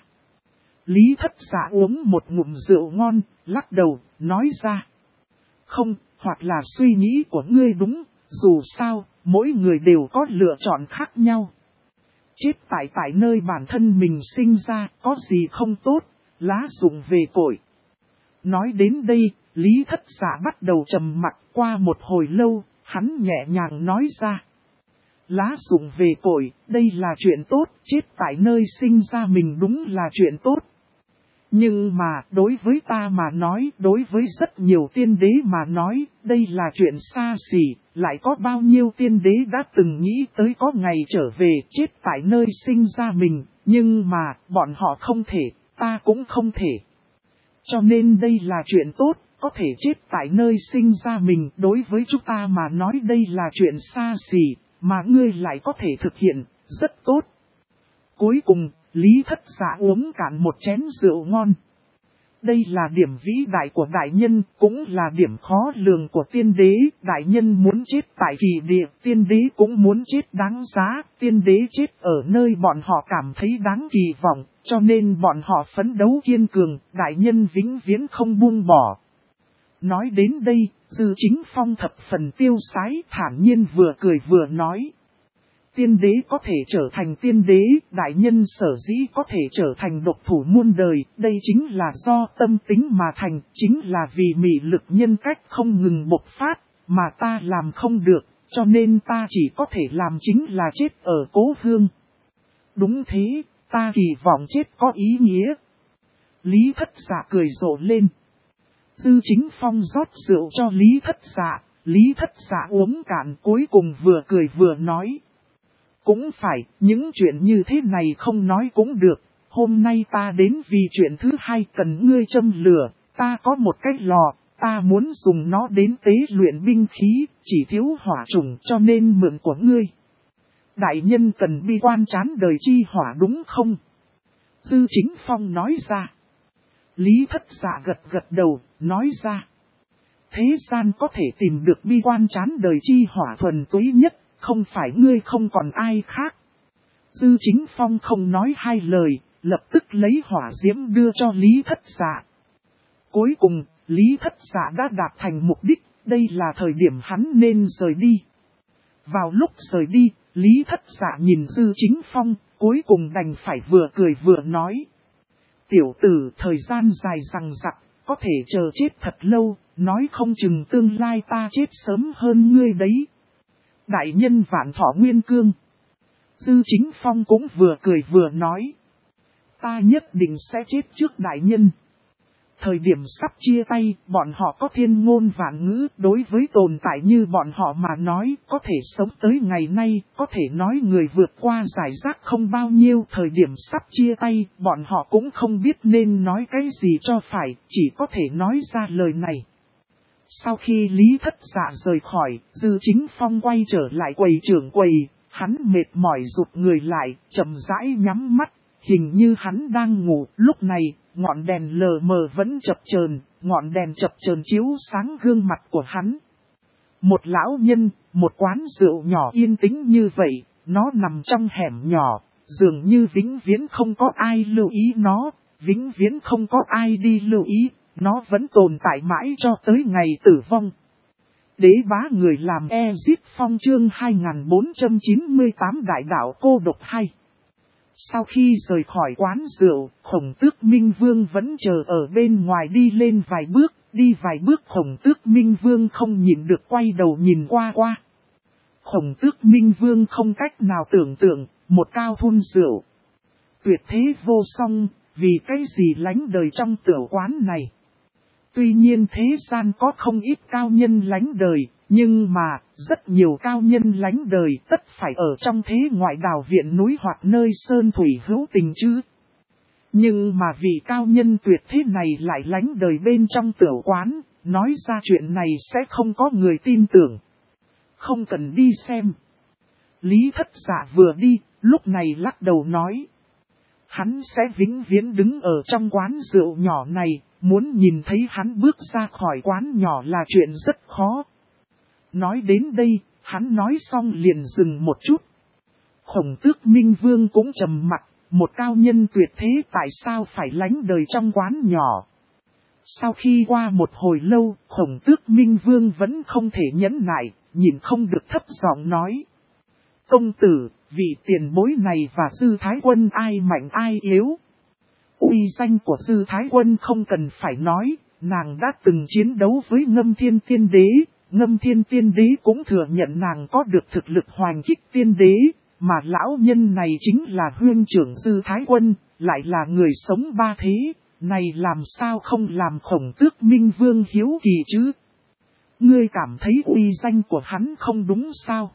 Lý Thất Dạ uống một ngụm rượu ngon, lắc đầu, nói ra. Không, hoặc là suy nghĩ của ngươi đúng, dù sao, mỗi người đều có lựa chọn khác nhau. Chết tại nơi bản thân mình sinh ra, có gì không tốt, lá rụng về cội. Nói đến đây, Lý Thất Dạ bắt đầu trầm mặc, qua một hồi lâu, hắn nhẹ nhàng nói ra. Lá rụng về cội, đây là chuyện tốt, chết tại nơi sinh ra mình đúng là chuyện tốt. Nhưng mà, đối với ta mà nói, đối với rất nhiều tiên đế mà nói, đây là chuyện xa xỉ, lại có bao nhiêu tiên đế đã từng nghĩ tới có ngày trở về chết tại nơi sinh ra mình, nhưng mà, bọn họ không thể, ta cũng không thể. Cho nên đây là chuyện tốt, có thể chết tại nơi sinh ra mình, đối với chúng ta mà nói đây là chuyện xa xỉ, mà ngươi lại có thể thực hiện, rất tốt. Cuối cùng, Lý Thất Dạ uống cạn một chén rượu ngon. Đây là điểm vĩ đại của đại nhân, cũng là điểm khó lường của tiên đế. Đại nhân muốn chết tại kỳ địa, tiên đế cũng muốn chết đáng giá. Tiên đế chết ở nơi bọn họ cảm thấy đáng kỳ vọng, cho nên bọn họ phấn đấu kiên cường, đại nhân vĩnh viễn không buông bỏ. Nói đến đây, Dư Chính Phong thập phần tiêu sái, thản nhiên vừa cười vừa nói. Tiên đế có thể trở thành tiên đế, đại nhân sở dĩ có thể trở thành độc thủ muôn đời, đây chính là do tâm tính mà thành, chính là vì mị lực nhân cách không ngừng bộc phát, mà ta làm không được, cho nên ta chỉ có thể làm chính là chết ở cố hương. Đúng thế, ta kỳ vọng chết có ý nghĩa. Lý Thất Dạ cười rộ lên. Dư Chính Phong rót rượu cho Lý Thất Dạ, Lý Thất Dạ uống cạn cuối cùng vừa cười vừa nói. Cũng phải, những chuyện như thế này không nói cũng được, hôm nay ta đến vì chuyện thứ hai cần ngươi châm lửa, ta có một cái lò, ta muốn dùng nó đến tế luyện binh khí, chỉ thiếu hỏa trùng cho nên mượn của ngươi. Đại nhân cần bi quan chán đời chi hỏa đúng không? Dư Chính Phong nói ra. Lý Thất Dạ gật gật đầu, nói ra. Thế gian có thể tìm được bi quan chán đời chi hỏa thuần túy nhất, không phải ngươi không còn ai khác. Dư Chính Phong không nói hai lời, lập tức lấy hỏa diễm đưa cho Lý Thất Dạ. Cuối cùng, Lý Thất Dạ đã đạt thành mục đích, đây là thời điểm hắn nên rời đi. Vào lúc rời đi, Lý Thất Dạ nhìn Dư Chính Phong, cuối cùng đành phải vừa cười vừa nói. Tiểu tử, thời gian dài rằng rặc, có thể chờ chết thật lâu, nói không chừng tương lai ta chết sớm hơn ngươi đấy. Đại nhân vạn thọ nguyên cương. Dư Chính Phong cũng vừa cười vừa nói. Ta nhất định sẽ chết trước đại nhân. Thời điểm sắp chia tay, bọn họ có thiên ngôn vạn ngữ, đối với tồn tại như bọn họ mà nói, có thể sống tới ngày nay, có thể nói người vượt qua giải rác không bao nhiêu. Thời điểm sắp chia tay, bọn họ cũng không biết nên nói cái gì cho phải, chỉ có thể nói ra lời này. Sau khi Lý Thất Dạ rời khỏi, Dư Chính Phong quay trở lại quầy trưởng quầy, hắn mệt mỏi rụt người lại, chậm rãi nhắm mắt, hình như hắn đang ngủ. Lúc này, ngọn đèn lờ mờ vẫn chập chờn, ngọn đèn chập chờn chiếu sáng gương mặt của hắn. Một lão nhân, một quán rượu nhỏ yên tĩnh như vậy, nó nằm trong hẻm nhỏ, dường như vĩnh viễn không có ai lưu ý nó, vĩnh viễn không có ai đi lưu ý. Nó vẫn tồn tại mãi cho tới ngày tử vong. Đế bá người làm Ezip Phong chương 2498 đại đạo cô độc 2. Sau khi rời khỏi quán rượu, Khổng Tước Minh Vương vẫn chờ ở bên ngoài đi lên vài bước Khổng Tước Minh Vương không nhịn được quay đầu nhìn qua. Khổng Tước Minh Vương không cách nào tưởng tượng, một cao thun rượu. Tuyệt thế vô song, vì cái gì lánh đời trong tiểu quán này. Tuy nhiên thế gian có không ít cao nhân lánh đời, nhưng mà, rất nhiều cao nhân lánh đời tất phải ở trong thế ngoại đảo viện núi hoặc nơi sơn thủy hữu tình chứ. Nhưng mà vì cao nhân tuyệt thế này lại lánh đời bên trong tiểu quán, nói ra chuyện này sẽ không có người tin tưởng. Không cần đi xem. Lý Thất Dạ vừa đi, lúc này lắc đầu nói. Hắn sẽ vĩnh viễn đứng ở trong quán rượu nhỏ này, muốn nhìn thấy hắn bước ra khỏi quán nhỏ là chuyện rất khó. Nói đến đây, hắn nói xong liền dừng một chút. Khổng Tước Minh Vương cũng trầm mặc, một cao nhân tuyệt thế tại sao phải lánh đời trong quán nhỏ. Sau khi qua một hồi lâu, Khổng Tước Minh Vương vẫn không thể nhẫn nại, nhìn không được thấp giọng nói. Công tử, vị tiền bối này và Dư Thái Quân ai mạnh ai yếu? Uy danh của Dư Thái Quân không cần phải nói, nàng đã từng chiến đấu với Ngâm Thiên Tiên Đế. Ngâm Thiên Tiên Đế cũng thừa nhận nàng có được thực lực hoành kích tiên đế, mà lão nhân này chính là huynh trưởng Dư Thái Quân, lại là người sống ba thế, này làm sao không làm Khổng Tước Minh Vương hiếu kỳ chứ? Ngươi cảm thấy uy danh của hắn không đúng sao?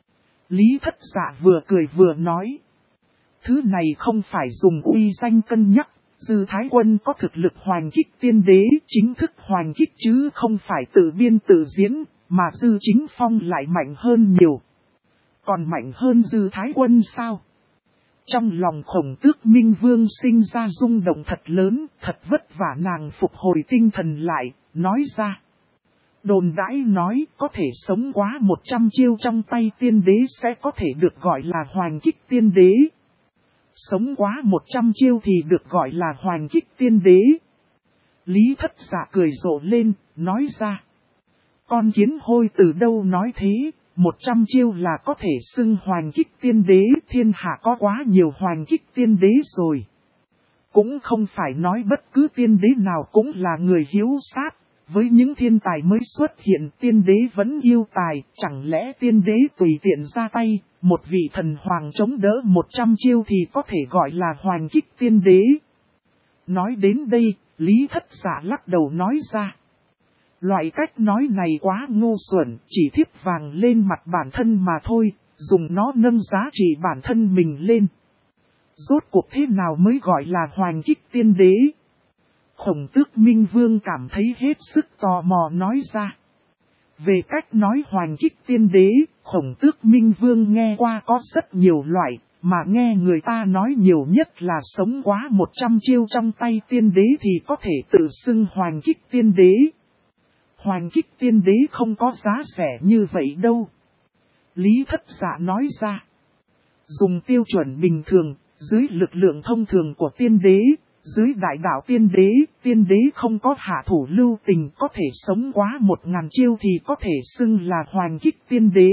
Lý Thất Dạ vừa cười vừa nói. Thứ này không phải dùng uy danh cân nhắc, Dư Thái Quân có thực lực hoành kích tiên đế, chính thức hoành kích chứ không phải tự biên tự diễn, mà Dư Chính Phong lại mạnh hơn nhiều. Còn mạnh hơn Dư Thái Quân sao? Trong lòng Khổng Tước Minh Vương sinh ra rung động thật lớn, thật vất vả nàng phục hồi tinh thần lại, nói ra. Đồn đãi nói có thể sống quá 100 chiêu trong tay tiên đế sẽ có thể được gọi là hoành kích tiên đế. Sống quá 100 chiêu thì được gọi là hoành kích tiên đế. Lý Thất Dạ cười rộ lên, nói ra. Con kiến hôi từ đâu nói thế, 100 chiêu là có thể xưng hoành kích tiên đế, thiên hạ có quá nhiều hoành kích tiên đế rồi. Cũng không phải nói bất cứ tiên đế nào cũng là người hiếu sát, với những thiên tài mới xuất hiện tiên đế vẫn yêu tài, chẳng lẽ tiên đế tùy tiện ra tay, một vị thần hoàng chống đỡ 100 chiêu thì có thể gọi là hoành kích tiên đế. Nói đến đây, Lý Thất Dạ lắc đầu nói ra. Loại cách nói này quá ngu xuẩn, chỉ thiếp vàng lên mặt bản thân mà thôi, dùng nó nâng giá trị bản thân mình lên. Rốt cuộc thế nào mới gọi là hoành kích tiên đế? Khổng Tước Minh Vương cảm thấy hết sức tò mò nói ra. Về cách nói hoành kích tiên đế, Khổng Tước Minh Vương nghe qua có rất nhiều loại, mà nghe người ta nói nhiều nhất là sống quá 100 chiêu trong tay tiên đế thì có thể tự xưng hoành kích tiên đế. Hoành kích tiên đế không có giá rẻ như vậy đâu. Lý Thất Dạ nói ra. Dùng tiêu chuẩn bình thường, dưới lực lượng thông thường của tiên đế, dưới đại đạo tiên đế không có hạ thủ lưu tình có thể sống quá 1000 chiêu thì có thể xưng là hoành kích tiên đế.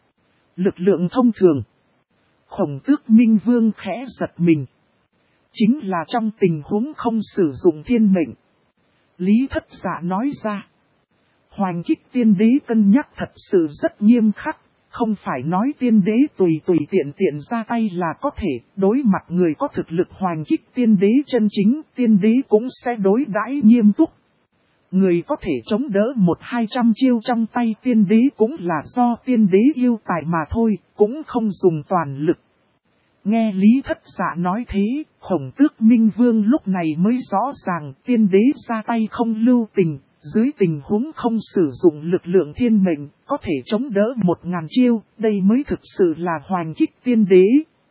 Lực lượng thông thường. Khổng Tước Minh Vương khẽ giật mình. Chính là trong tình huống không sử dụng thiên mệnh. Lý Thất Dạ nói ra. Hoành kích tiên đế cân nhắc thật sự rất nghiêm khắc, không phải nói tiên đế tùy tiện ra tay là có thể, đối mặt người có thực lực hoành kích tiên đế chân chính, tiên đế cũng sẽ đối đãi nghiêm túc. Người có thể chống đỡ 100-200 chiêu trong tay tiên đế cũng là do tiên đế yêu tài mà thôi, cũng không dùng toàn lực. Nghe Lý Thất Dạ nói thế, Khổng Tước Minh Vương lúc này mới rõ ràng tiên đế ra tay không lưu tình. Dưới tình huống không sử dụng lực lượng thiên mệnh, có thể chống đỡ 1000 chiêu, đây mới thực sự là hoành kích tiên đế.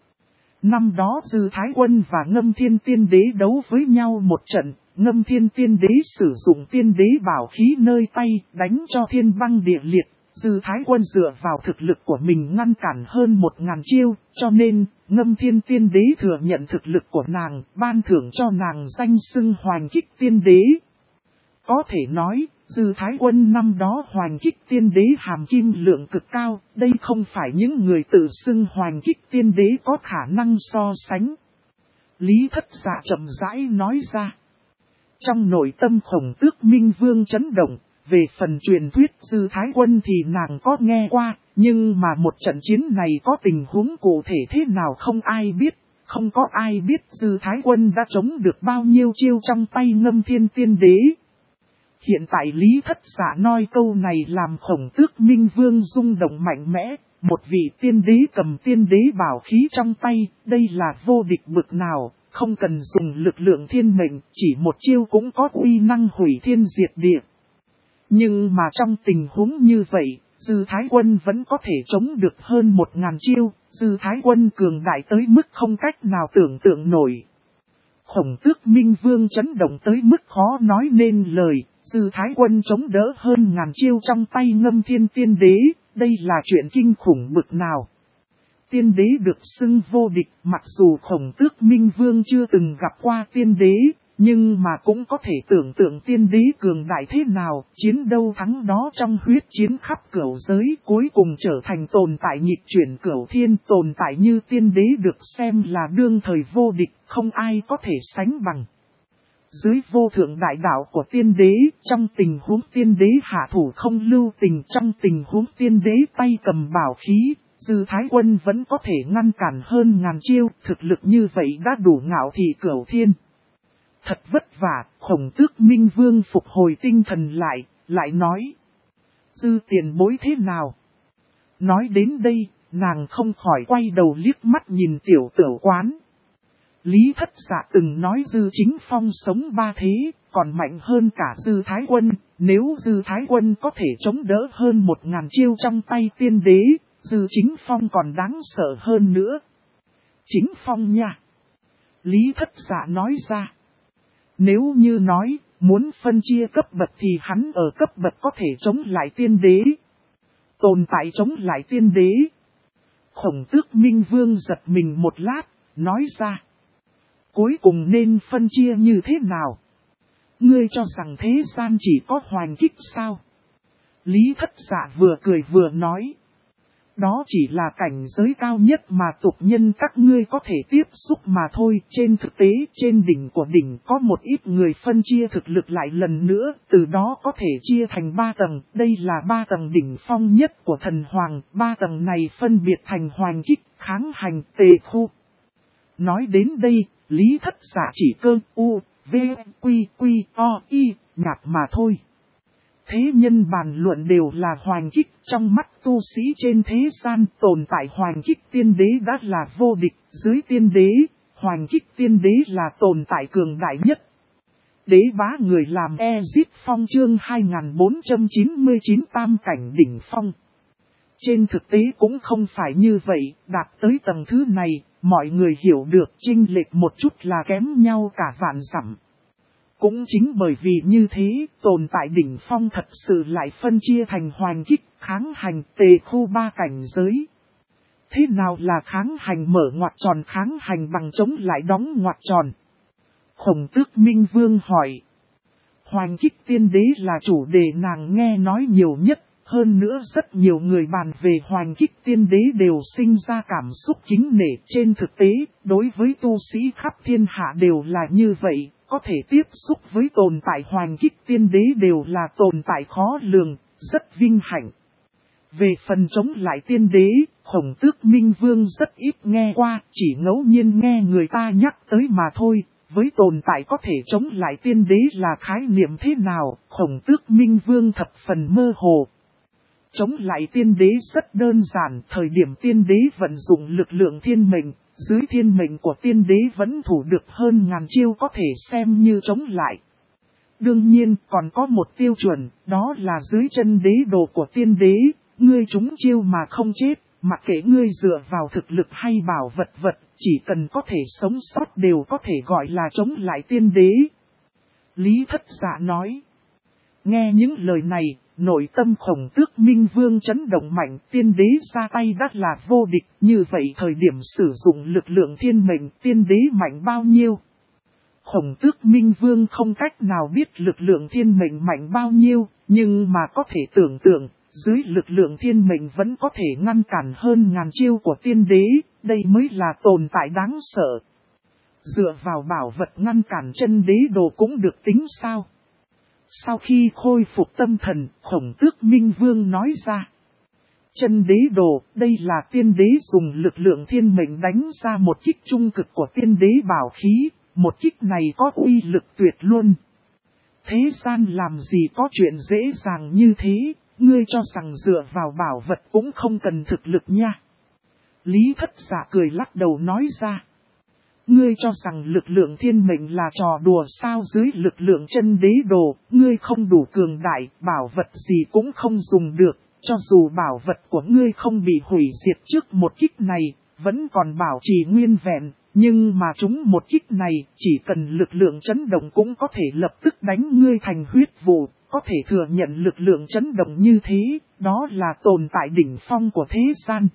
Năm đó Dư Thái Quân và Ngâm Thiên Tiên Đế đấu với nhau một trận, Ngâm Thiên Tiên Đế sử dụng tiên đế bảo khí nơi tay, đánh cho thiên băng địa liệt. Dư Thái Quân dựa vào thực lực của mình ngăn cản hơn 1000 chiêu, cho nên, Ngâm Thiên Tiên Đế thừa nhận thực lực của nàng, ban thưởng cho nàng danh xưng hoành kích tiên đế. Có thể nói, Dư Thái Quân năm đó hoành kích tiên đế hàm kim lượng cực cao, đây không phải những người tự xưng hoành kích tiên đế có khả năng so sánh. Lý Thất Dạ chậm rãi nói ra. Trong nội tâm Khổng Tước Minh Vương chấn động, về phần truyền thuyết Dư Thái Quân thì nàng có nghe qua, nhưng mà một trận chiến này có tình huống cụ thể thế nào không ai biết. Không có ai biết Dư Thái Quân đã chống được bao nhiêu chiêu trong tay Ngâm Thiên Tiên Đế. Hiện tại Lý Thất Dạ nói câu này làm Khổng Tước Minh Vương rung động mạnh mẽ, một vị tiên đế cầm tiên đế bảo khí trong tay, đây là vô địch bực nào, không cần dùng lực lượng thiên mệnh, chỉ một chiêu cũng có uy năng hủy thiên diệt địa. Nhưng mà trong tình huống như vậy, Dư Thái Quân vẫn có thể chống được hơn 1000 chiêu, Dư Thái Quân cường đại tới mức không cách nào tưởng tượng nổi. Khổng Tước Minh Vương chấn động tới mức khó nói nên lời, Dư Thái Quân chống đỡ hơn 1000 chiêu trong tay Ngâm Thiên Tiên Đế, đây là chuyện kinh khủng bực nào. Tiên đế được xưng vô địch, mặc dù Khổng Tước Minh Vương chưa từng gặp qua tiên đế, nhưng mà cũng có thể tưởng tượng tiên đế cường đại thế nào, chiến đâu thắng đó trong huyết chiến khắp cửu giới, cuối cùng trở thành tồn tại nhịp chuyển cửu thiên, tồn tại như tiên đế được xem là đương thời vô địch, không ai có thể sánh bằng. Dưới vô thượng đại đạo của tiên đế, trong tình huống tiên đế hạ thủ không lưu tình, trong tình huống tiên đế tay cầm bảo khí, Dư Thái Quân vẫn có thể ngăn cản hơn 1000 chiêu, thực lực như vậy đã đủ ngạo thị cửu thiên. Thật vất vả, Khổng Tước Minh Vương phục hồi tinh thần lại nói. Dư tiền bối thế nào? Nói đến đây, nàng không khỏi quay đầu liếc mắt nhìn tiểu quán. Lý Thất Dạ từng nói Dư Chính Phong sống 3 thế, còn mạnh hơn cả Dư Thái Quân, nếu Dư Thái Quân có thể chống đỡ hơn 1000 chiêu trong tay tiên đế, Dư Chính Phong còn đáng sợ hơn nữa. Chính phong nha. Lý Thất Dạ nói ra. Nếu như nói, muốn phân chia cấp bậc thì hắn ở cấp bậc có thể chống lại tiên đế. Tồn tại chống lại tiên đế. Khổng Tước Minh Vương giật mình một lát, nói ra. Cuối cùng nên phân chia như thế nào? Ngươi cho rằng thế gian chỉ có hoành kích sao? Lý Thất Dạ vừa cười vừa nói. Đó chỉ là cảnh giới cao nhất mà tục nhân các ngươi có thể tiếp xúc mà thôi. Trên thực tế, trên đỉnh của đỉnh có một ít người phân chia thực lực lại lần nữa, từ đó có thể chia thành 3 tầng. Đây là 3 tầng đỉnh phong nhất của thần hoàng, 3 tầng này phân biệt thành hoành kích, kháng hành, tề khu. Nói đến đây, Lý Thất Dạ chỉ cơ u, v, quy, quy, o, y, nhạt mà thôi. Thế nhân bàn luận đều là hoành kích, trong mắt tu sĩ trên thế gian tồn tại hoành kích tiên đế đã là vô địch, dưới tiên đế, hoành kích tiên đế là tồn tại cường đại nhất. Đế bá người làm Ezit Phong chương 2499 tam cảnh đỉnh phong. Trên thực tế cũng không phải như vậy, đạt tới tầng thứ này, mọi người hiểu được chênh lệch một chút là kém nhau cả vạn dặm. Cũng chính bởi vì như thế, tồn tại đỉnh phong thật sự lại phân chia thành hoành kích, kháng hành, tề khu 3 cảnh giới. Thế nào là kháng hành mở ngoặc tròn, kháng hành bằng chống lại đóng ngoặc tròn? Khổng Tước Minh Vương hỏi. Hoành kích tiên đế là chủ đề nàng nghe nói nhiều nhất, hơn nữa rất nhiều người bàn về hoành kích tiên đế đều sinh ra cảm xúc kính nể. Trên thực tế, đối với tu sĩ khắp thiên hạ đều là như vậy. Có thể tiếp xúc với tồn tại hoành kích tiên đế đều là tồn tại khó lường, rất vinh hạnh. Về phần chống lại tiên đế, Khổng Tước Minh Vương rất ít nghe qua, chỉ ngẫu nhiên nghe người ta nhắc tới mà thôi. Với tồn tại có thể chống lại tiên đế là khái niệm thế nào, Khổng Tước Minh Vương thập phần mơ hồ. Chống lại tiên đế rất đơn giản, thời điểm tiên đế vận dụng lực lượng thiên mệnh. Dưới thiên mệnh của tiên đế vẫn thủ được hơn ngàn chiêu có thể xem như chống lại. Đương nhiên còn có một tiêu chuẩn, đó là dưới chân đế đồ của tiên đế, ngươi trúng chiêu mà không chết, mặc kệ ngươi dựa vào thực lực hay bảo vật, chỉ cần có thể sống sót đều có thể gọi là chống lại tiên đế. Lý Thất Dạ nói. Nghe những lời này, nội tâm Khổng Tước Minh Vương chấn động mạnh, tiên đế ra tay đắt là vô địch, như vậy thời điểm sử dụng lực lượng thiên mệnh tiên đế mạnh bao nhiêu? Khổng Tước Minh Vương không cách nào biết lực lượng thiên mệnh mạnh bao nhiêu, nhưng mà có thể tưởng tượng, dưới lực lượng thiên mệnh vẫn có thể ngăn cản hơn ngàn chiêu của tiên đế, đây mới là tồn tại đáng sợ. Dựa vào bảo vật ngăn cản chân đế đồ cũng được tính sao? Sau khi khôi phục tâm thần, Khổng Tước Minh Vương nói ra. Chân đế đồ, đây là tiên đế dùng lực lượng thiên mệnh đánh ra một kích trung cực của tiên đế bảo khí, một kích này có uy lực tuyệt luôn. Thế gian làm gì có chuyện dễ dàng như thế, ngươi cho rằng dựa vào bảo vật cũng không cần thực lực nha. Lý Thất Dạ cười lắc đầu nói ra. Ngươi cho rằng lực lượng thiên mệnh là trò đùa sao, dưới lực lượng chân đế đồ, ngươi không đủ cường đại, bảo vật gì cũng không dùng được, cho dù bảo vật của ngươi không bị hủy diệt trước một kích này, vẫn còn bảo trì nguyên vẹn, nhưng mà chúng một kích này, chỉ cần lực lượng chấn động cũng có thể lập tức đánh ngươi thành huyết vụ, có thể thừa nhận lực lượng chấn động như thế, đó là tồn tại đỉnh phong của thế gian.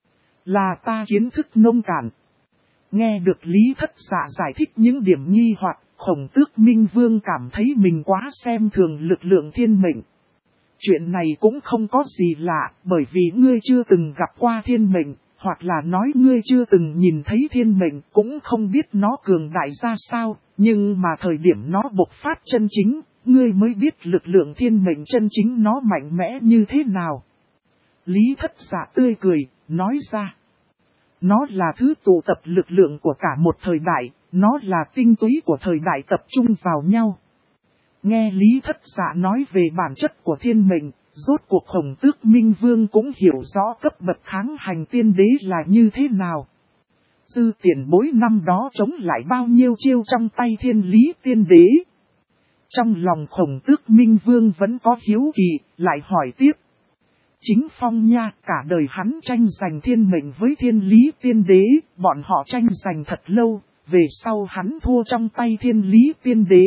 Là ta kiến thức nông cạn. Nghe được Lý Thất Dạ giải thích những điểm nghi hoặc, Khổng Tước Minh Vương cảm thấy mình quá xem thường lực lượng thiên mệnh. Chuyện này cũng không có gì lạ, bởi vì ngươi chưa từng gặp qua thiên mệnh, hoặc là nói ngươi chưa từng nhìn thấy thiên mệnh, cũng không biết nó cường đại ra sao, nhưng mà thời điểm nó bộc phát chân chính, ngươi mới biết lực lượng thiên mệnh chân chính nó mạnh mẽ như thế nào. Lý Thất Dạ tươi cười, nói ra. Nó là thứ tụ tập lực lượng của cả một thời đại, nó là tinh túy của thời đại tập trung vào nhau. Nghe Lý Thất Dạ nói về bản chất của thiên mệnh, rốt cuộc Khổng Tước Minh Vương cũng hiểu rõ cấp bậc kháng hành tiên đế là như thế nào. Dư tiền bối năm đó chống lại bao nhiêu chiêu trong tay thiên lý tiên đế. Trong lòng Khổng Tước Minh Vương vẫn có hiếu kỳ, lại hỏi tiếp. Chính Phong nha, cả đời hắn tranh giành thiên mệnh với Thiên Lý Tiên Đế, bọn họ tranh giành thật lâu, về sau hắn thua trong tay Thiên Lý Tiên Đế.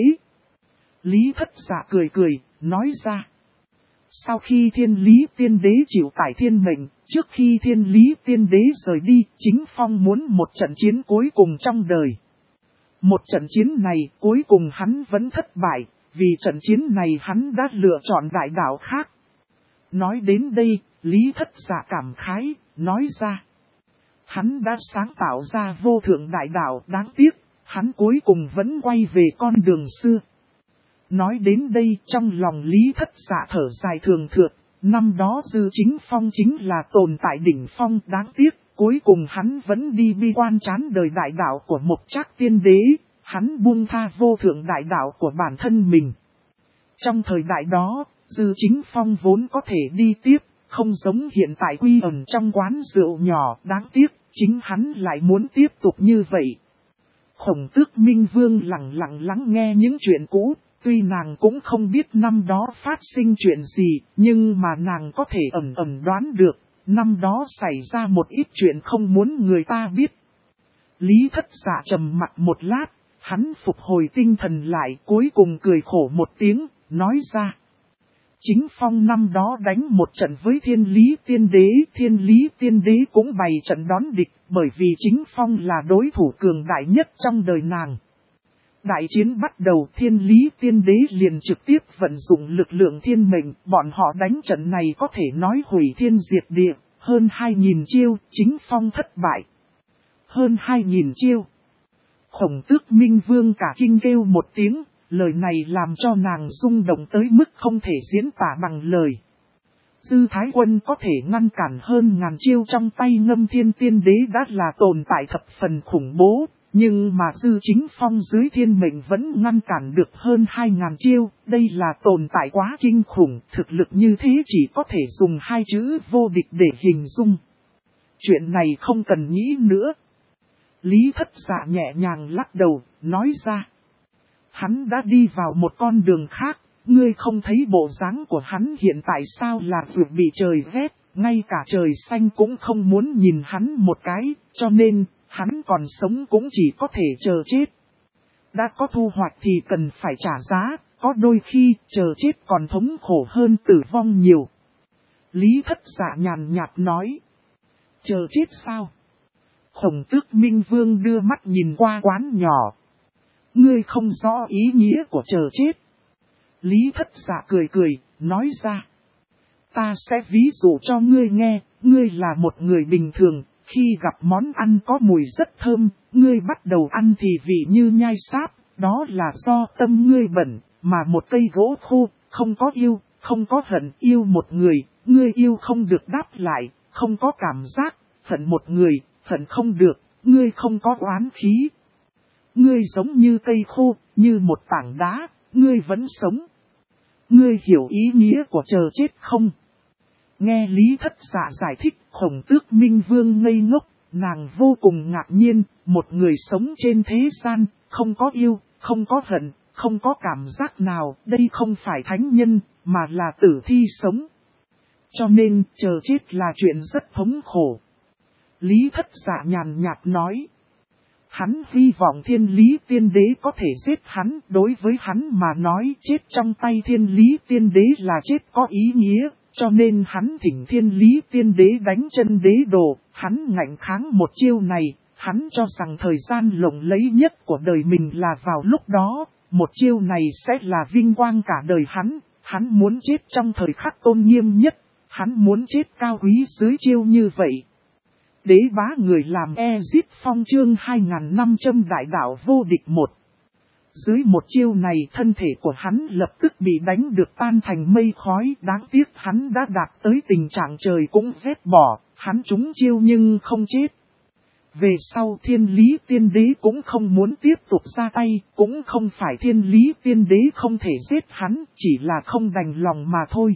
Lý Thất Dạ cười cười, nói ra. Sau khi Thiên Lý Tiên Đế chịu tải thiên mệnh, trước khi Thiên Lý Tiên Đế rời đi, Chính Phong muốn một trận chiến cuối cùng trong đời. Một trận chiến này cuối cùng hắn vẫn thất bại, vì trận chiến này hắn đã lựa chọn đại đạo khác. Nói đến đây, Lý Thất Dạ cảm khái, nói ra. Hắn đã sáng tạo ra vô thượng đại đạo, đáng tiếc, hắn cuối cùng vẫn quay về con đường xưa. Nói đến đây, trong lòng Lý Thất Dạ thở dài thường thượt, năm đó Dư Chính Phong chính là tồn tại đỉnh phong, đáng tiếc, cuối cùng hắn vẫn đi bi quan chán đời đại đạo của Mộc Trác Tiên Đế, hắn buông tha vô thượng đại đạo của bản thân mình. Trong thời đại đó, Dư Chính Phong vốn có thể đi tiếp, không giống hiện tại quy ẩn trong quán rượu nhỏ, đáng tiếc, chính hắn lại muốn tiếp tục như vậy. Khổng Tước Minh Vương lặng lặng lắng nghe những chuyện cũ, tuy nàng cũng không biết năm đó phát sinh chuyện gì, nhưng mà nàng có thể ẩn ẩn đoán được, năm đó xảy ra một ít chuyện không muốn người ta biết. Lý Thất Dạ trầm mặt một lát, hắn phục hồi tinh thần lại, cuối cùng cười khổ một tiếng, nói ra. Chính Phong năm đó đánh một trận với Thiên Lý Tiên Đế cũng bày trận đón địch, bởi vì Chính Phong là đối thủ cường đại nhất trong đời nàng. Đại chiến bắt đầu, Thiên Lý Tiên Đế liền trực tiếp vận dụng lực lượng thiên mệnh, bọn họ đánh trận này có thể nói hủy thiên diệt địa, hơn 2.000 chiêu, Chính Phong thất bại. Hơn 2.000 chiêu. Khổng Tước Minh Vương cả kinh kêu một tiếng, lời này làm cho nàng rung động tới mức không thể diễn tả bằng lời. Dư Thái Quân có thể ngăn cản hơn 1.000 chiêu trong tay Ngâm Thiên Tiên Đế đã là tồn tại thập phần khủng bố, nhưng mà Dư Chính Phong dưới thiên mệnh vẫn ngăn cản được hơn 2.000 chiêu, đây là tồn tại quá kinh khủng, thực lực như thế chỉ có thể dùng hai chữ vô địch để hình dung. Chuyện này không cần nghĩ nữa. Lý Thất Dạ nhẹ nhàng lắc đầu, nói ra. Hắn đã đi vào một con đường khác, ngươi không thấy bộ dáng của hắn hiện tại sao là vừa bị trời ghét, ngay cả trời xanh cũng không muốn nhìn hắn một cái, cho nên, hắn còn sống cũng chỉ có thể chờ chết. Đã có thu hoạch thì cần phải trả giá, có đôi khi chờ chết còn thống khổ hơn tử vong nhiều. Lý Thất Dạ nhàn nhạt nói. Chờ chết sao? Khổng Tước Minh Vương đưa mắt nhìn qua quán nhỏ. Ngươi không rõ ý nghĩa của chờ chết. Lý Thất Dạ cười cười, nói ra. Ta sẽ ví dụ cho ngươi nghe, ngươi là một người bình thường, khi gặp món ăn có mùi rất thơm, ngươi bắt đầu ăn thì vị như nhai sáp, đó là do tâm ngươi bẩn, mà một cây gỗ khô, không có yêu, không có hận, yêu một người, ngươi yêu không được đáp lại, không có cảm giác, hận một người, hận không được, ngươi không có oán khí. Ngươi giống như cây khô, như một tảng đá, ngươi vẫn sống. Ngươi hiểu ý nghĩa của chờ chết không? Nghe Lý Thất Dạ giải thích, Khổng Tước Minh Vương ngây ngốc, nàng vô cùng ngạc nhiên, một người sống trên thế gian, không có yêu, không có hận, không có cảm giác nào, đây không phải thánh nhân, mà là tử thi sống. Cho nên, chờ chết là chuyện rất thống khổ. Lý Thất Dạ nhàn nhạt nói. Hắn hy vọng Thiên Lý Tiên Đế có thể giết hắn, đối với hắn mà nói chết trong tay Thiên Lý Tiên Đế là chết có ý nghĩa, cho nên hắn thỉnh Thiên Lý Tiên Đế đánh chân đế đồ, hắn ngạnh kháng một chiêu này, hắn cho rằng thời gian lộng lẫy nhất của đời mình là vào lúc đó, một chiêu này sẽ là vinh quang cả đời hắn muốn chết trong thời khắc tôn nghiêm nhất, hắn muốn chết cao quý dưới chiêu như vậy. Đế bá người làm Ezit Phong chương 2500 đại đạo vô địch một. Dưới một chiêu này thân thể của hắn lập tức bị đánh được tan thành mây khói. Đáng tiếc hắn đã đạt tới tình trạng trời cũng ghét bỏ, hắn trúng chiêu nhưng không chết. Về sau Thiên Lý Tiên Đế cũng không muốn tiếp tục ra tay, cũng không phải Thiên Lý Tiên Đế không thể giết hắn, chỉ là không đành lòng mà thôi.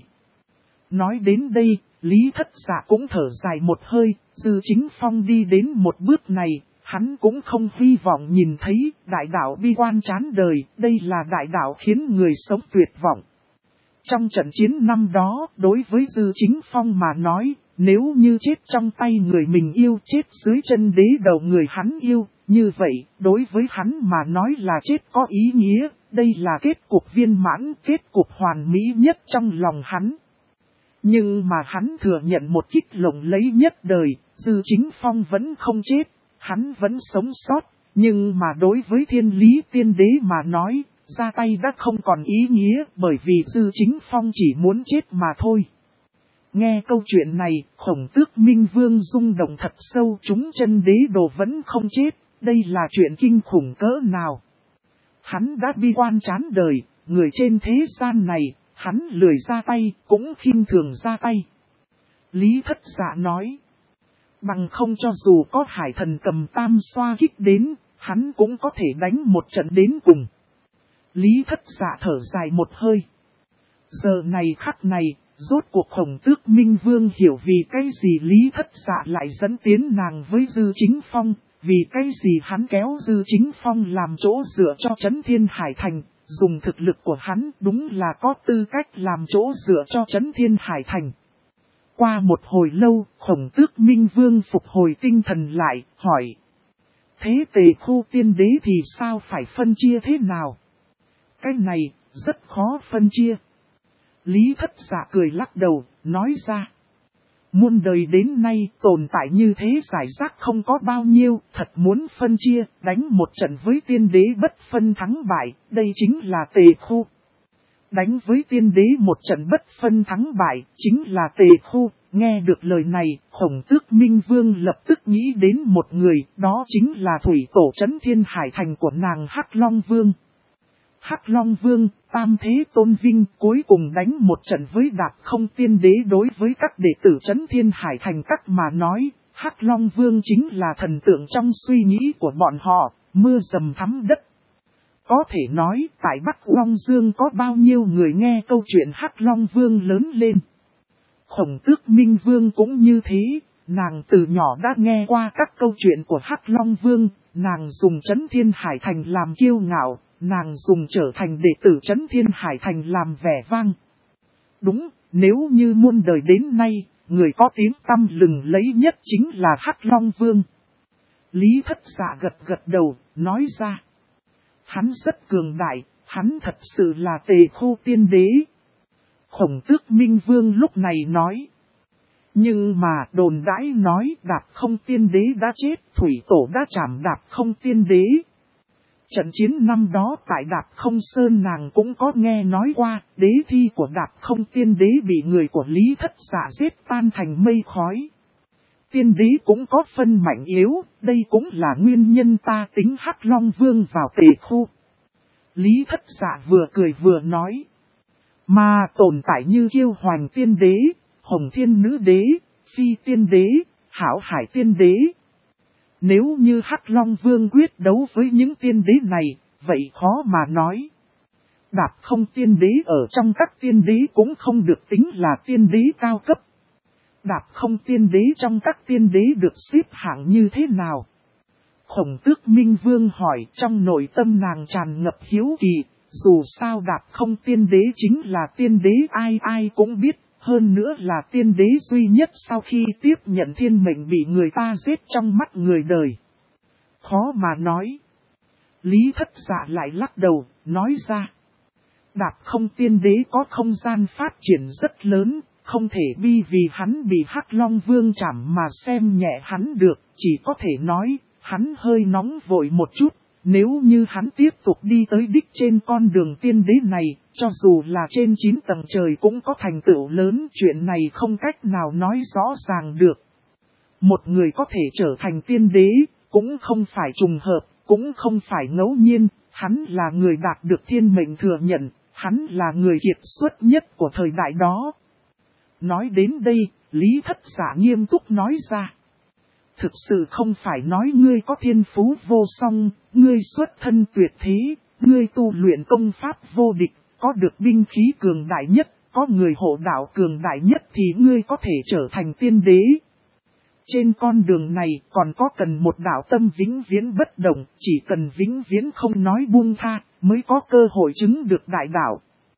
Nói đến đây, Lý Thất Dạ cũng thở dài một hơi, Dư Chính Phong đi đến một bước này, hắn cũng không hy vọng nhìn thấy đại đạo bi quan chán đời, đây là đại đạo khiến người sống tuyệt vọng. Trong trận chiến năm đó, đối với Dư Chính Phong mà nói, nếu như chết trong tay người mình yêu, chết dưới chân đế đầu người hắn yêu, như vậy, đối với hắn mà nói là chết có ý nghĩa, đây là kết cục viên mãn, kết cục hoàn mỹ nhất trong lòng hắn. Nhưng mà hắn thừa nhận một kích lộng lẫy nhất đời, Dư Chính Phong vẫn không chết, hắn vẫn sống sót, nhưng mà đối với Thiên Lý Tiên Đế mà nói, ra tay đã không còn ý nghĩa bởi vì Dư Chính Phong chỉ muốn chết mà thôi. Nghe câu chuyện này, Khổng Tước Minh Vương rung động thật sâu, chúng chân đế đồ vẫn không chết, đây là chuyện kinh khủng cỡ nào. Hắn đã bi quan chán đời, người trên thế gian này, hắn lười ra tay, cũng khinh thường ra tay. Lý Thất Dạ nói, bằng không cho dù có hải thần cầm tam xoa kích đến, hắn cũng có thể đánh một trận đến cùng. Lý Thất Dạ thở dài một hơi. Giờ này khắc này, rốt cuộc Khổng Tước Minh Vương hiểu vì cái gì Lý Thất Dạ lại dẫn tiến nàng với Dư Chính Phong, vì cái gì hắn kéo Dư Chính Phong làm chỗ dựa cho Trấn Thiên Hải Thành, dùng thực lực của hắn đúng là có tư cách làm chỗ dựa cho Trấn Thiên Hải Thành. Qua một hồi lâu, Khổng Tước Minh Vương phục hồi tinh thần lại, hỏi. Thế Tề Khu Tiên Đế thì sao phải phân chia thế nào? Cái này, rất khó phân chia. Lý Thất Dạ cười lắc đầu, nói ra. Muôn đời đến nay tồn tại như thế giải rác không có bao nhiêu, thật muốn phân chia, đánh một trận với tiên đế bất phân thắng bại, đây chính là Tề Khu. Đánh với tiên đế một trận bất phân thắng bại, chính là Tề Khu. Nghe được lời này, Khổng Tước Minh Vương lập tức nghĩ đến một người, đó chính là thủy tổ Trấn Thiên Hải Thành của nàng Hắc Long Vương. Hắc Long Vương, tam thế tôn vinh, cuối cùng đánh một trận với Đạp Không Tiên Đế. Đối với các đệ tử Trấn Thiên Hải Thành các mà nói, Hắc Long Vương chính là thần tượng trong suy nghĩ của bọn họ, mưa dầm thắm đất. Có thể nói, tại Bắc Long Dương có bao nhiêu người nghe câu chuyện Hắc Long Vương lớn lên. Khổng Tước Minh Vương cũng như thế, nàng từ nhỏ đã nghe qua các câu chuyện của Hắc Long Vương, nàng dùng Trấn Thiên Hải Thành làm kiêu ngạo, nàng dùng trở thành đệ tử Trấn Thiên Hải Thành làm vẻ vang. Đúng, nếu như muôn đời đến nay, người có tiếng tăm lừng lẫy nhất chính là Hắc Long Vương. Lý Thất Dạ gật gật đầu, nói ra. Hắn rất cường đại, hắn thật sự là Tề Khu Tiên Đế. Khổng Tước Minh Vương lúc này nói. Nhưng mà đồn đãi nói Đạp Không Tiên Đế đã chết, thủy tổ đã trảm Đạp Không Tiên Đế. Trận chiến năm đó tại Đạp Không Sơn nàng cũng có nghe nói qua, đế thi của Đạp Không Tiên Đế bị người của Lý Thất Dạ giết tan thành mây khói. Tiên đế cũng có phân mạnh yếu, đây cũng là nguyên nhân ta tính Hắc Long Vương vào Tề Khu. Lý Thất Dạ vừa cười vừa nói. Mà tồn tại như Kiêu Hoành Tiên Đế, Hồng Thiên Nữ Đế, Phi Tiên Đế, Hảo Hải Tiên Đế. Nếu như Hắc Long Vương quyết đấu với những tiên đế này, vậy khó mà nói. Đạp Không Tiên Đế ở trong các tiên đế cũng không được tính là tiên đế cao cấp. Đạp Không Tiên Đế trong các tiên đế được xếp hạng như thế nào? Khổng Tước Minh Vương hỏi, trong nội tâm nàng tràn ngập hiếu kỳ, dù sao Đạp Không Tiên Đế chính là tiên đế ai ai cũng biết, hơn nữa là tiên đế duy nhất sau khi tiếp nhận thiên mệnh bị người ta giết trong mắt người đời. Khó mà nói. Lý Thất Dạ lại lắc đầu, nói ra. Đạp Không Tiên Đế có không gian phát triển rất lớn, không thể bi vì hắn bị Hắc Long Vương trảm mà xem nhẹ hắn được, chỉ có thể nói, hắn hơi nóng vội một chút, nếu như hắn tiếp tục đi tới đích trên con đường tiên đế này, cho dù là trên 9 tầng trời cũng có thành tựu lớn, chuyện này không cách nào nói rõ ràng được. Một người có thể trở thành tiên đế, cũng không phải trùng hợp, cũng không phải ngẫu nhiên, hắn là người đạt được thiên mệnh thừa nhận, hắn là người kiệt xuất nhất của thời đại đó. Nói đến đây, Lý Thất Dạ nghiêm túc nói ra. Thực sự không phải nói ngươi có thiên phú vô song, ngươi xuất thân tuyệt thế, ngươi tu luyện công pháp vô địch, có được binh khí cường đại nhất, có người hộ đạo cường đại nhất thì ngươi có thể trở thành tiên đế. Trên con đường này còn có cần một đạo tâm vĩnh viễn bất động, chỉ cần vĩnh viễn không nói buông tha, mới có cơ hội chứng được đại đạo.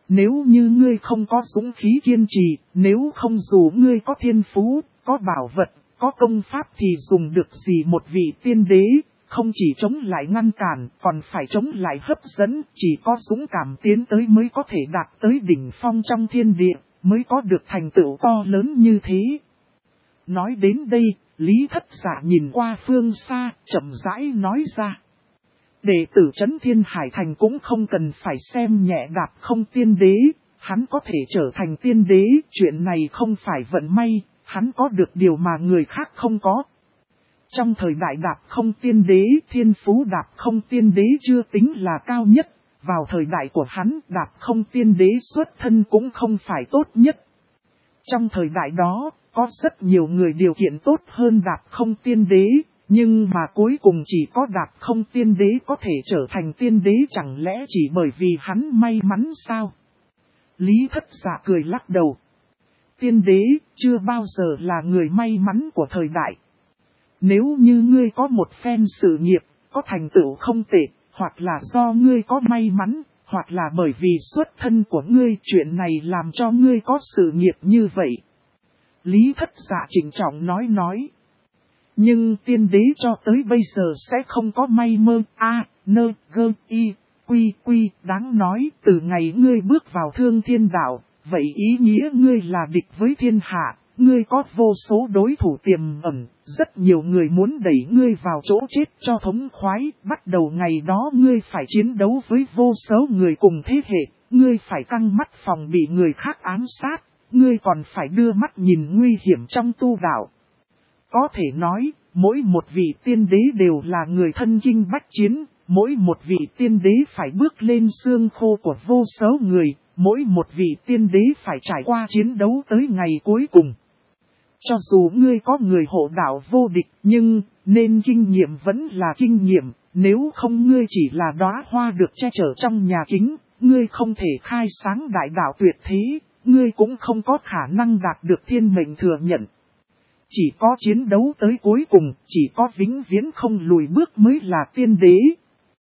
Nếu như ngươi không có dũng khí kiên trì, nếu không dù ngươi có thiên phú, có bảo vật, có công pháp thì dùng được gì một vị tiên đế, không chỉ chống lại ngăn cản, còn phải chống lại hấp dẫn, chỉ có dũng cảm tiến tới mới có thể đạt tới đỉnh phong trong thiên địa, mới có được thành tựu to lớn như thế. Nói đến đây, Lý Thất Giả nhìn qua phương xa, chậm rãi nói ra. Đệ tử Trấn Thiên Hải Thành cũng không cần phải xem nhẹ Đạp Không tiên đế, hắn có thể trở thành tiên đế, chuyện này không phải vận may, hắn có được điều mà người khác không có. Trong thời đại Đạp Không tiên đế, thiên phú Đạp Không tiên đế chưa tính là cao nhất, vào thời đại của hắn Đạp Không tiên đế xuất thân cũng không phải tốt nhất. Trong thời đại đó, có rất nhiều người điều kiện tốt hơn Đạp Không tiên đế, nhưng mà cuối cùng chỉ có Đạp Không tiên đế có thể trở thành tiên đế, chẳng lẽ chỉ bởi vì hắn may mắn sao? Lý Thất Giả cười lắc đầu. Tiên đế chưa bao giờ là người may mắn của thời đại. Nếu như ngươi có một phen sự nghiệp, có thành tựu không tệ, hoặc là do ngươi có may mắn, hoặc là bởi vì xuất thân của ngươi, chuyện này làm cho ngươi có sự nghiệp như vậy. Lý Thất Giả chỉnh trọng nói. Nhưng tiên đế cho tới bây giờ sẽ không có may mơ, quy, đáng nói, từ ngày ngươi bước vào Thương Thiên Đạo, vậy ý nghĩa ngươi là địch với thiên hạ, ngươi có vô số đối thủ tiềm ẩn, rất nhiều người muốn đẩy ngươi vào chỗ chết cho thống khoái, bắt đầu ngày đó ngươi phải chiến đấu với vô số người cùng thế hệ, ngươi phải căng mắt phòng bị người khác ám sát, ngươi còn phải đưa mắt nhìn nguy hiểm trong tu đạo. Có thể nói, mỗi một vị tiên đế đều là người thân kinh bách chiến, mỗi một vị tiên đế phải bước lên xương khô của vô số người, mỗi một vị tiên đế phải trải qua chiến đấu tới ngày cuối cùng. Cho dù ngươi có người hộ đạo vô địch, nhưng nên kinh nghiệm vẫn là kinh nghiệm, nếu không ngươi chỉ là đóa hoa được che chở trong nhà kính, ngươi không thể khai sáng đại đạo tuyệt thế, ngươi cũng không có khả năng đạt được thiên mệnh thừa nhận. Chỉ có chiến đấu tới cuối cùng, chỉ có vĩnh viễn không lùi bước mới là tiên đế.